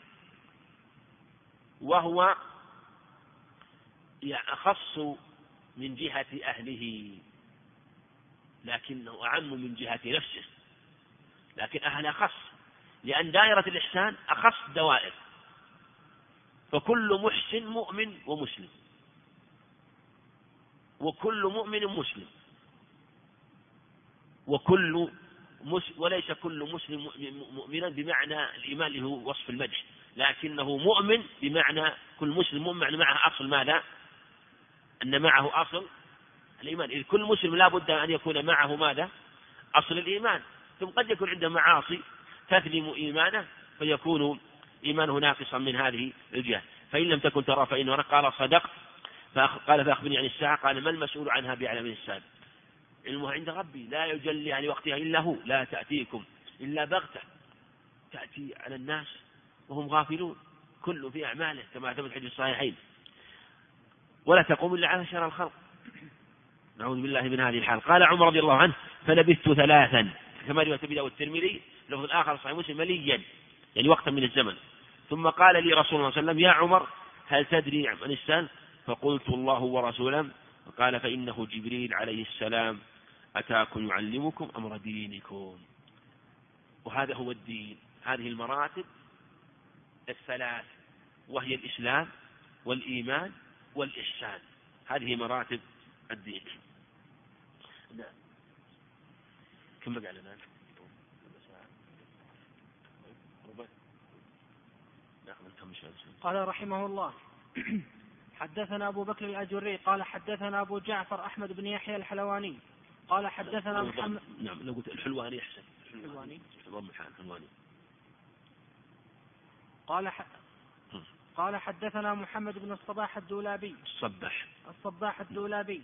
وهو أخص من جهة أهله، لكنه أعم من جهة نفسه، لكن أهل أخص، لأن دائرة الإحسان أخص دوائر. فكل محسن مؤمن ومسلم، وكل مؤمن مسلم، وكل مس... وليس كل مسلم مؤمنا بمعنى الإيمان اللي هو وصف المدح، لكنه مؤمن بمعنى كل مسلم مؤمن معه أصل ماذا؟ أن معه أصل الإيمان. إذ كل مسلم لا بد أن يكون معه ماذا؟ أصل الإيمان. ثم قد يكون عنده معاصي تثلم إيمانه فيكون إيمانه ناقصا من هذه الجهة. فإن لم تكن ترى فإنه. قال صدقت. قال فأخبرني عن الساعة. قال ما المسؤول عنها بأعلم من السائل؟ علمها عند ربي لا يجلي عن وقتها إلا هو، لا تأتيكم إلا بغتة، تأتي على الناس وهم غافلون، كل في أعماله كما ثبت في حديث الصحيحين، ولا تقوم إلا على شر الخلق. نعوذ بالله من هذه الحال. قال عمر رضي الله عنه فلبثت ثلاثا، كما روى أبي داود والترمذي لفظ آخر صحيح مسلم مليا، يعني وقتا من الزمن. ثم قال لي رسول الله صلى الله عليه وسلم يا عمر هل تدري عن السائل؟ فقلت الله ورسوله. فقال فإنه جبريل عليه السلام أتاكم يعلمكم أمر دينكم. وهذا هو الدين، هذه المراتب الثلاث، وهي الإسلام والإيمان والإحسان. هذه مراتب الدين. نعم. كم بقى لنا؟ قال رحمه الله حدثنا أبو بكر الأجري قال حدثنا أبو جعفر أحمد بن يحيى الحلواني قال حدثنا محمد. نعم لو قلت الحلواني أحسن. الحلواني. الحلواني. قال ح... قال حدثنا محمد بن الصباح الدولابي. الصباح. الصباح الدولابي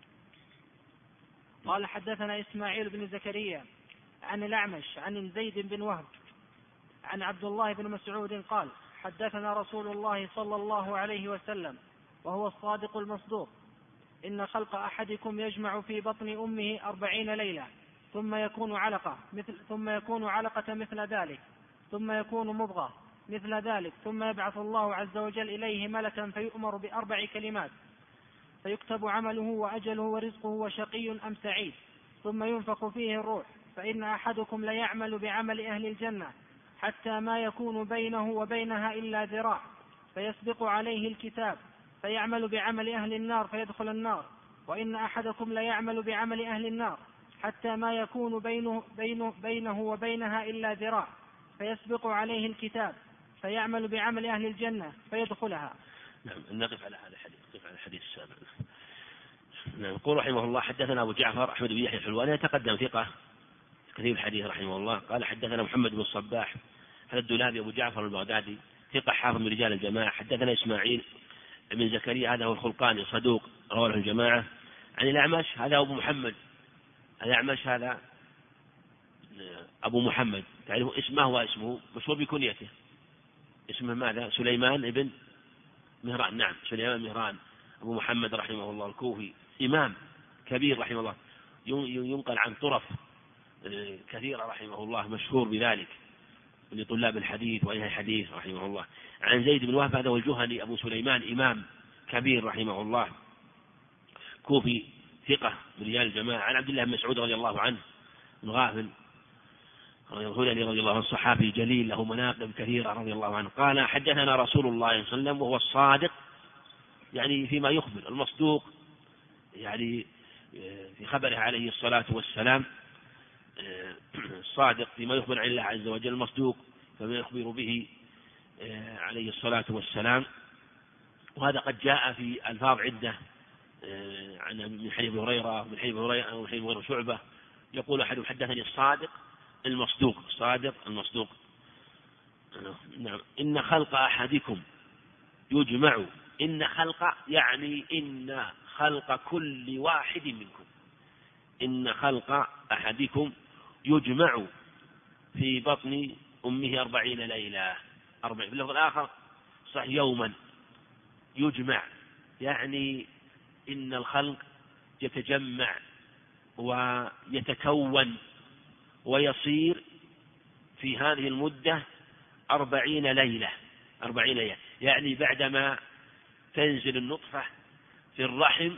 قال حدثنا إسماعيل بن زكريا عن الأعمش عن زيد بن وهب عن عبد الله بن مسعود قال حدثنا رسول الله صلى الله عليه وسلم وهو الصادق المصدوق إن خلق أحدكم يجمع في بطن أمه أربعين ليلة ثم يكون علقة مثل ثم يكون علقة مثل ذلك ثم يكون مضغة مثل ذلك ثم يبعث الله عز وجل إليه ملكا فيؤمر بأربع كلمات فيكتب عمله وأجله ورزقه وشقي أم سعيد ثم ينفخ فيه الروح فإن أحدكم ليعمل بعمل أهل الجنة حتى ما يكون بينه وبينها إلا ذراع فيسبق عليه الكتاب فيعمل بعمل أهل النار فيدخل النار وإن أحدكم ليعمل بعمل أهل النار حتى ما يكون بينه, بينه, بينه وبينها إلا ذراع فيسبق عليه الكتاب فيعمل بعمل أهل الجنة فيدخلها. نعم نقف على هذا الحديث نقف على الحديث السابق. نعم يقول رحمه الله حدثنا أبو جعفر أحمد بن يحيى الحلواني يتقدم ثقة كثير الحديث رحمه الله. قال حدثنا محمد بن الصباح هذا الدولابي أبو جعفر البغدادي ثقة حافظ من رجال الجماعة. حدثنا إسماعيل بن زكريا هذا هو الخلقاني صدوق رواه الجماعة. عن الأعمش هذا أبو محمد الأعمش هذا أبو محمد، تعرفوا اسمه واسمه مشهور بكنيته، اسمه ماذا؟ سليمان ابن مهران. نعم، سليمان مهران أبو محمد رحمه الله الكوفي، إمام كبير رحمه الله، ينقل عن طرف كثيرة رحمه الله، مشهور بذلك لطلاب الحديث وأهل الحديث رحمه الله. عن زيد بن وهب هذا والجهني أبو سليمان، إمام كبير رحمه الله، كوفي ثقة من رجال الجماعة. عن عبد الله بن مسعود رضي الله عنه بن غافل رضي الله عنه، صحابي جليل له مناقب كثيرة رضي الله عنه، قال حدثنا رسول الله صلى الله عليه وسلم وهو الصادق يعني فيما يخبر، المصدوق يعني في خبره عليه الصلاة والسلام، الصادق فيما يخبر عن الله عز وجل، المصدوق فيما يخبر به عليه الصلاة والسلام. وهذا قد جاء في ألفاظ عدة عن من حديث هريرة من حديث هريرة ومن حديث هريرة شعبة، يقول أحد حدثني الصادق المصدوق، الصادق المصدوق. نعم. إن خلق أحدكم يجمع، إن خلق يعني إن خلق كل واحد منكم، إن خلق أحدكم يجمع في بطن أمه أربعين ليلة، أربعين. في اللفظ الآخر صح يوما، يجمع يعني إن الخلق يتجمع ويتكون ويصير في هذه المدة أربعين ليلة، أربعين ليلة يعني بعدما تنزل النطفة في الرحم،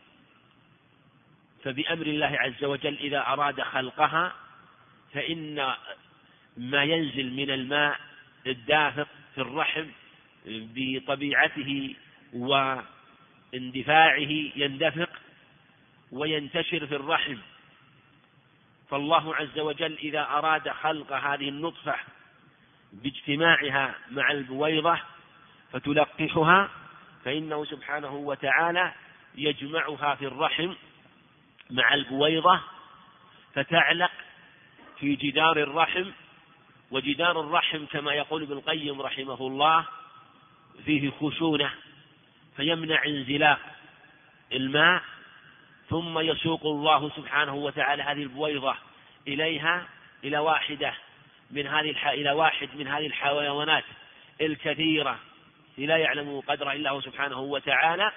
فبأمر الله عز وجل إذا أراد خلقها فإن ما ينزل من الماء الدافق في الرحم بطبيعته واندفاعه يندفق وينتشر في الرحم. فالله عز وجل إذا أراد خلق هذه النطفة باجتماعها مع البويضة فتلقحها، فإنه سبحانه وتعالى يجمعها في الرحم مع البويضة فتعلق في جدار الرحم. وجدار الرحم كما يقول ابن القيم رحمه الله فيه خشونة فيمنع انزلاق الماء، ثم يسوق الله سبحانه وتعالى هذه البويضة إليها إلى واحدة من هذه الح... إلى واحد من هذه الحيوانات الكثيرة لا يعلم قدرها إلا هو سبحانه وتعالى،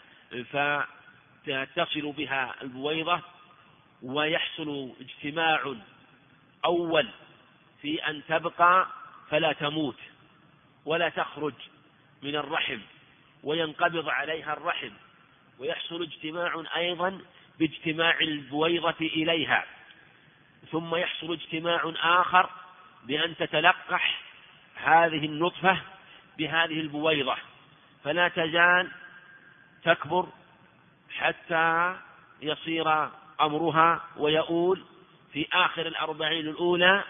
فتصل بها البويضة ويحصل اجتماع أول في أن تبقى فلا تموت ولا تخرج من الرحم وينقبض عليها الرحم، ويحصل اجتماع أيضا باجتماع البويضة إليها، ثم يحصل اجتماع آخر بأن تتلقح هذه النطفة بهذه البويضة، فلا تزال تكبر حتى يصير أمرها ويؤول في آخر الأربعين الأولى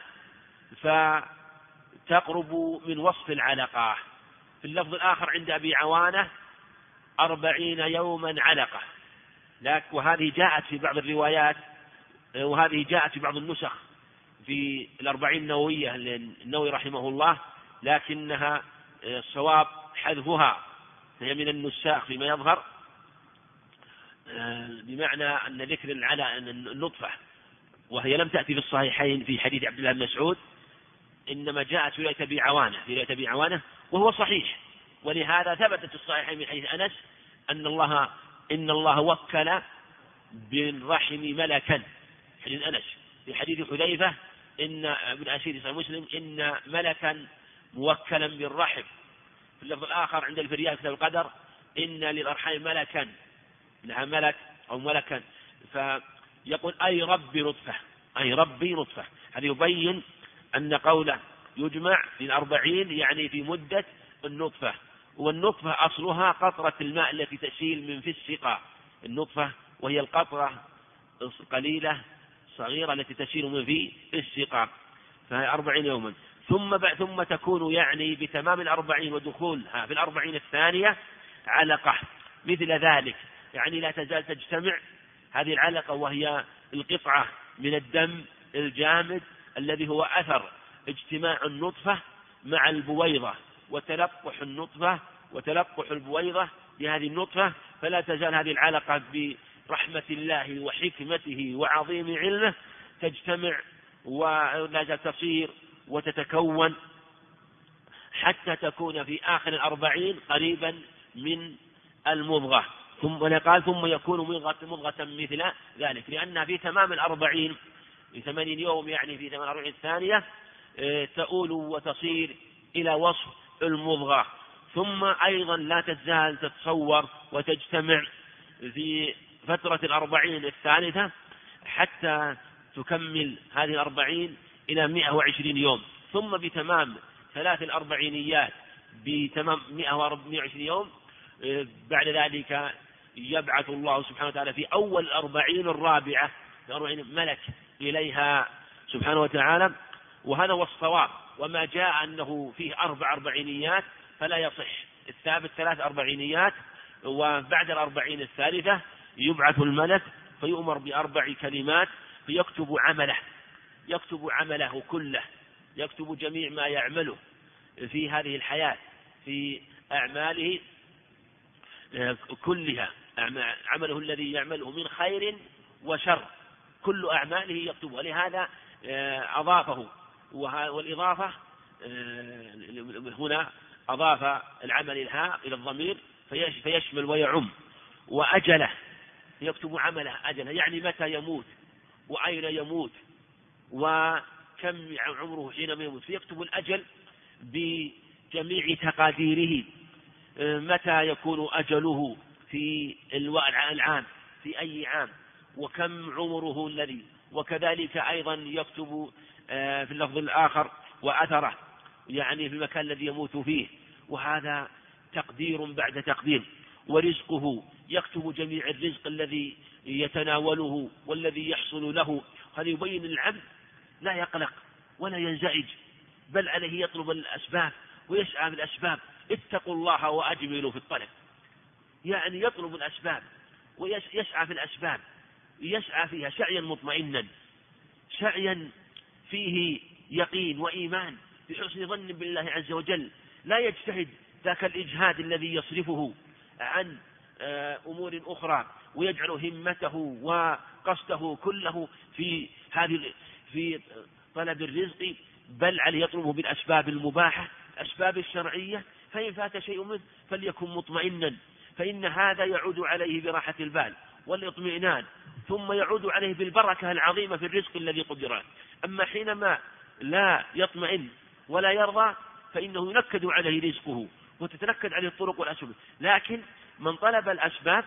فتقرب من وصف العلقة. في اللفظ الآخر عند أبي عوانة أربعين يوما علقة، وهذه جاءت في بعض الروايات، وهذه جاءت في بعض النسخ في الأربعين النووية للنووي رحمه الله، لكنها الصواب حذفها، فهي من النساخ فيما يظهر، بمعنى أن ذكر على النطفة، وهي لم تأتي في الصحيحين في حديث عبد الله بن مسعود، إنما جاءت في رواية أبي عوانة في رواية أبي عوانة وهو صحيح. ولهذا ثبتت في الصحيحين من حديث أنس أن الله إن الله وكل بالرحم ملكا، حديث أنس. في حديث حذيفة إن ابن أسير صحيح مسلم إن ملكا موكلا بالرحم. في اللفظ الآخر عند الفرياء في القدر إن للأرحام ملكا، لها ملك أو ملكا، فيقول أي ربي نطفة، أي ربي نطفة. هذا يبين أن قوله يجمع في الأربعين يعني في مدة النطفة، والنطفة أصلها قطرة الماء التي تسيل من في السقاء، النطفة وهي القطرة قليلة صغيرة التي تسيل من في السقاء، فهي أربعين يوما. ثم ثم تكون يعني بتمام الأربعين ودخولها في الأربعين الثانية علقة مثل ذلك، يعني لا تزال تجتمع هذه العلقة وهي القطعة من الدم الجامد الذي هو أثر اجتماع النطفة مع البويضة وتلقح النطفة وتلقح البويضة لهذه النطفة، فلا تزال هذه العلقة برحمة الله وحكمته وعظيم علمه تجتمع ولا زالت تصير وتتكون حتى تكون في آخر الأربعين قريبا من المضغة. ثم قال ثم يكون مضغة, مضغة مثل ذلك، لأنها في تمام الأربعين في ثمانين يوم، يعني في تمام الأربعين الثانية تؤول وتصير إلى وصف المضغة. ثم أيضا لا تزال تتصور وتجتمع في فترة الأربعين الثالثة حتى تكمل هذه الأربعين إلى مئة وعشرين يوم. ثم بتمام ثلاث الأربعينيات بتمام مئة وعشرين يوم بعد ذلك يبعث الله سبحانه وتعالى في أول الأربعين الرابعة ملك إليها سبحانه وتعالى، وهذا هو الصواب. وما جاء أنه فيه أربع أربعينيات فلا يصح، الثابت ثلاث أربعينيات، وبعد الأربعين الثالثة يبعث الملك فيؤمر بأربع كلمات فيكتب عمله، يكتب عمله كله، يكتب جميع ما يعمله في هذه الحياة في أعماله كلها، عمله الذي يعمله من خير وشر كل أعماله يكتبها. لهذا أضافه، والإضافة هنا أضاف العمل الهاء إلى الضمير فيشمل ويعم. وأجله يكتب عمله أجله، يعني متى يموت وأين يموت وكم عمره حينما يموت، فيكتب الأجل بجميع تقاديره، متى يكون أجله في العام في أي عام وكم عمره الذي، وكذلك أيضا يكتب في اللفظ الآخر وأثره، يعني في المكان الذي يموت فيه، وهذا تقدير بعد تقدير. ورزقه يكتب جميع الرزق الذي يتناوله والذي يحصل له. هذا يبين العبد لا يقلق ولا ينزعج، بل عليه يطلب الأسباب ويسعى بالأسباب. اتقوا الله وأجملوا في الطلب، يعني يطلب الأسباب ويسعى في الأسباب، يسعى فيها سعيا مطمئنا، سعيا فيه يقين وإيمان بحسن ظن بالله عز وجل، لا يجتهد ذاك الإجهاد الذي يصرفه عن أمور أخرى ويجعل همته وقصده كله في هذه في طلب الرزق، بل عليه يطلبه بالأسباب المباحة الأسباب الشرعية. فإن فات شيء منه فليكن مطمئنا، فإن هذا يعود عليه براحة البال والاطمئنان، ثم يعود عليه بالبركة العظيمة في الرزق الذي قدر. أما حينما لا يطمئن ولا يرضى فإنه ينكد عليه رزقه وتتنكد عليه الطرق والأسباب. لكن من طلب الأسباب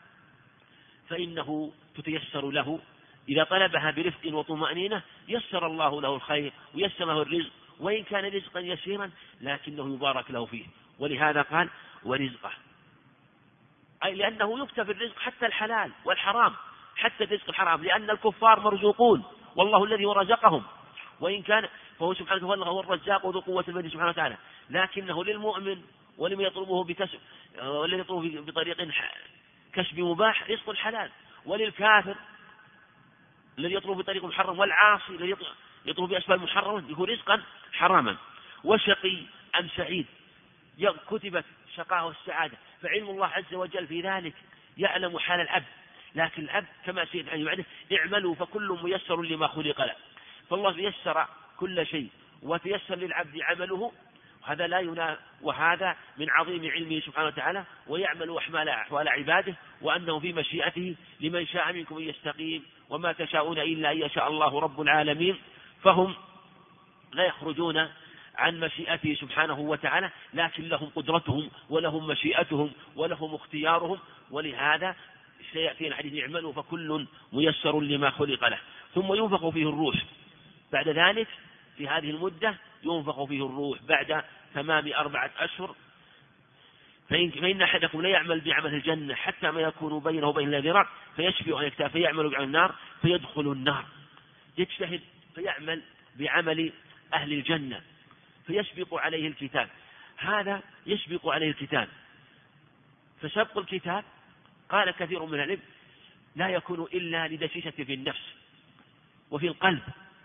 فإنه تتيسر له، إذا طلبها برفق وطمأنينة يسر الله له الخير ويسر له الرزق، وإن كان رزقا يسيرا لكنه يبارك له فيه. ولهذا قال ورزقه، أي لأنه يكتب الرزق حتى الحلال والحرام، حتى الرزق الحرام، لأن الكفار مرزوقون والله الذي رزقهم، وإن كان فهو سبحانه وتعالى هو الرزاق وذو قوة المجد سبحانه وتعالى، لكنه للمؤمن ولم يطلبه بكسب ولم يطلبه بطريق كسب مباح رزق الحلال، وللكافر الذي يطلب بطريق محرم، والعاصي الذي يطلب بأسباب محرمة يكون رزقا حراما. وشقي أم سعيد كتبت شقاء والسعادة، فعلم الله عز وجل في ذلك يعلم حال العبد. لكن العبد كما سيد عن يعده اعملوا فكل ميسر لما خلق له، فالله يسر كل شيء وتيسر للعبد عمله، هذا لا ينا وهذا من عظيم علمه سبحانه وتعالى، ويعمل أحمال أحوال عباده، وأنه في مشيئته لمن شاء منكم أن يستقيم وما تشاءون إلا أن يشاء الله رب العالمين. فهم لا يخرجون عن مشيئته سبحانه وتعالى، لكن لهم قدرتهم ولهم مشيئتهم ولهم اختيارهم. ولهذا سيأتي الحديث يعملوا فكل ميسر لما خلق له. ثم ينفخ فيه الروح بعد ذلك، في هذه المدة ينفخ فيه الروح بعد تمام أربعة أشهر. فإن أحدكم لا يعمل بعمل الجنة حتى ما يكون بينه وبين الذراع فيشفي أن يكتفى فيعمل بعمل النار فيدخل النار، يجتهد فيعمل بعمل أهل الجنة فيسبق عليه الكتاب، هذا يسبق عليه الكتاب. فسبق الكتاب قال كثير من العلم لا يكون إلا لدسيسة في النفس وفي القلب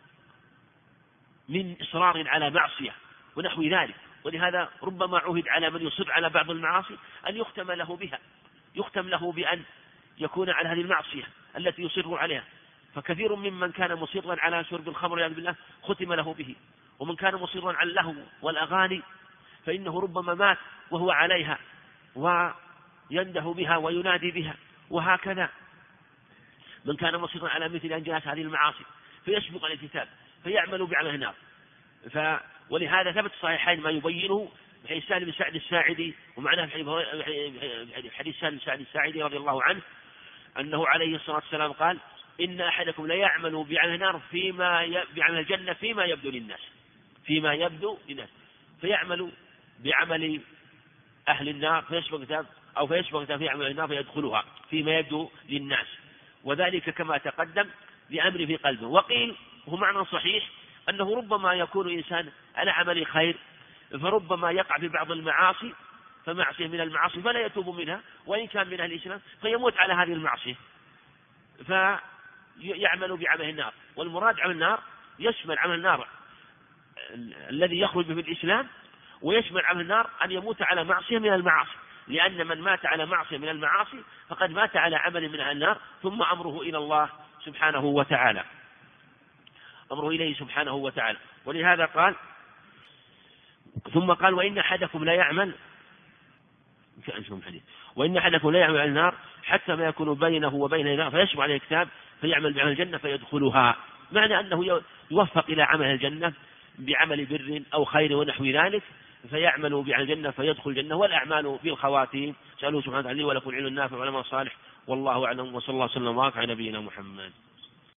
من إصرار على معصية ونحو ذلك. ولهذا ربما عهد على من يصر على بعض المعاصي أن يختم له بها، يختم له بأن يكون على هذه المعصية التي يصر عليها، فكثير ممن كان مصرا على شرب الخمر والعياذ بالله ختم له به، ومن كان مصرا على اللهو والأغاني فإنه ربما مات وهو عليها وينده بها وينادي بها، وهكذا من كان مصرا على مثل أنجاز هذه المعاصي فيسبق الكتاب فيعمل بعمل النار. ف ولهذا ثبت الصحيحين ما يبينه بحديث سالم بن سعد الساعدي، ومعناه في حديث سالم بن سعد الساعدي رضي الله عنه أنه عليه الصلاة والسلام قال: إن أحدكم لا يعمل بعمل النار فيما ي... بعمل الجنة فيما يبدو للناس، فيما يبدو للناس، فيعمل بعمل أهل النار فيسبق كتاب أو فيسبق كتاب في عمل النار فيدخلها فيما يبدو للناس، وذلك كما تقدم بأمر في قلبه. وقيل هو معنى صحيح أنه ربما يكون إنسان على عمل خير فربما يقع في بعض المعاصي، فمعصية من المعاصي فلا يتوب منها وإن كان من أهل الإسلام فيموت على هذه المعصية فيعمل بعمل النار. والمراد عمل النار يشمل عمل النار الذي يخرج به الإسلام، ويشمل عمل النار أن يموت على معصية من المعاصي، لأن من مات على معصية من المعاصي فقد مات على عمل من أهل النار، ثم أمره إلى الله سبحانه وتعالى، أمره إليه سبحانه وتعالى. ولهذا قال ثم قال: وإن أحدكم لا يعمل وإن أحدكم لا يعمل على النار حتى ما يكون بينه وبين النار فيشبع عليه الكتاب فيعمل بعمل الجنة فيدخلها، معنى أنه يوفق إلى عمل الجنة بعمل بر أو خير ونحو ذلك فيعمل بعمل الجنة فيدخل الجنة. والأعمال بالخواتيم. سألوه سبحانه وتعالى ولكم العلم النافع والعمل الصالح، والله أعلم، وصلى الله وسلم وبارك على نبينا محمد.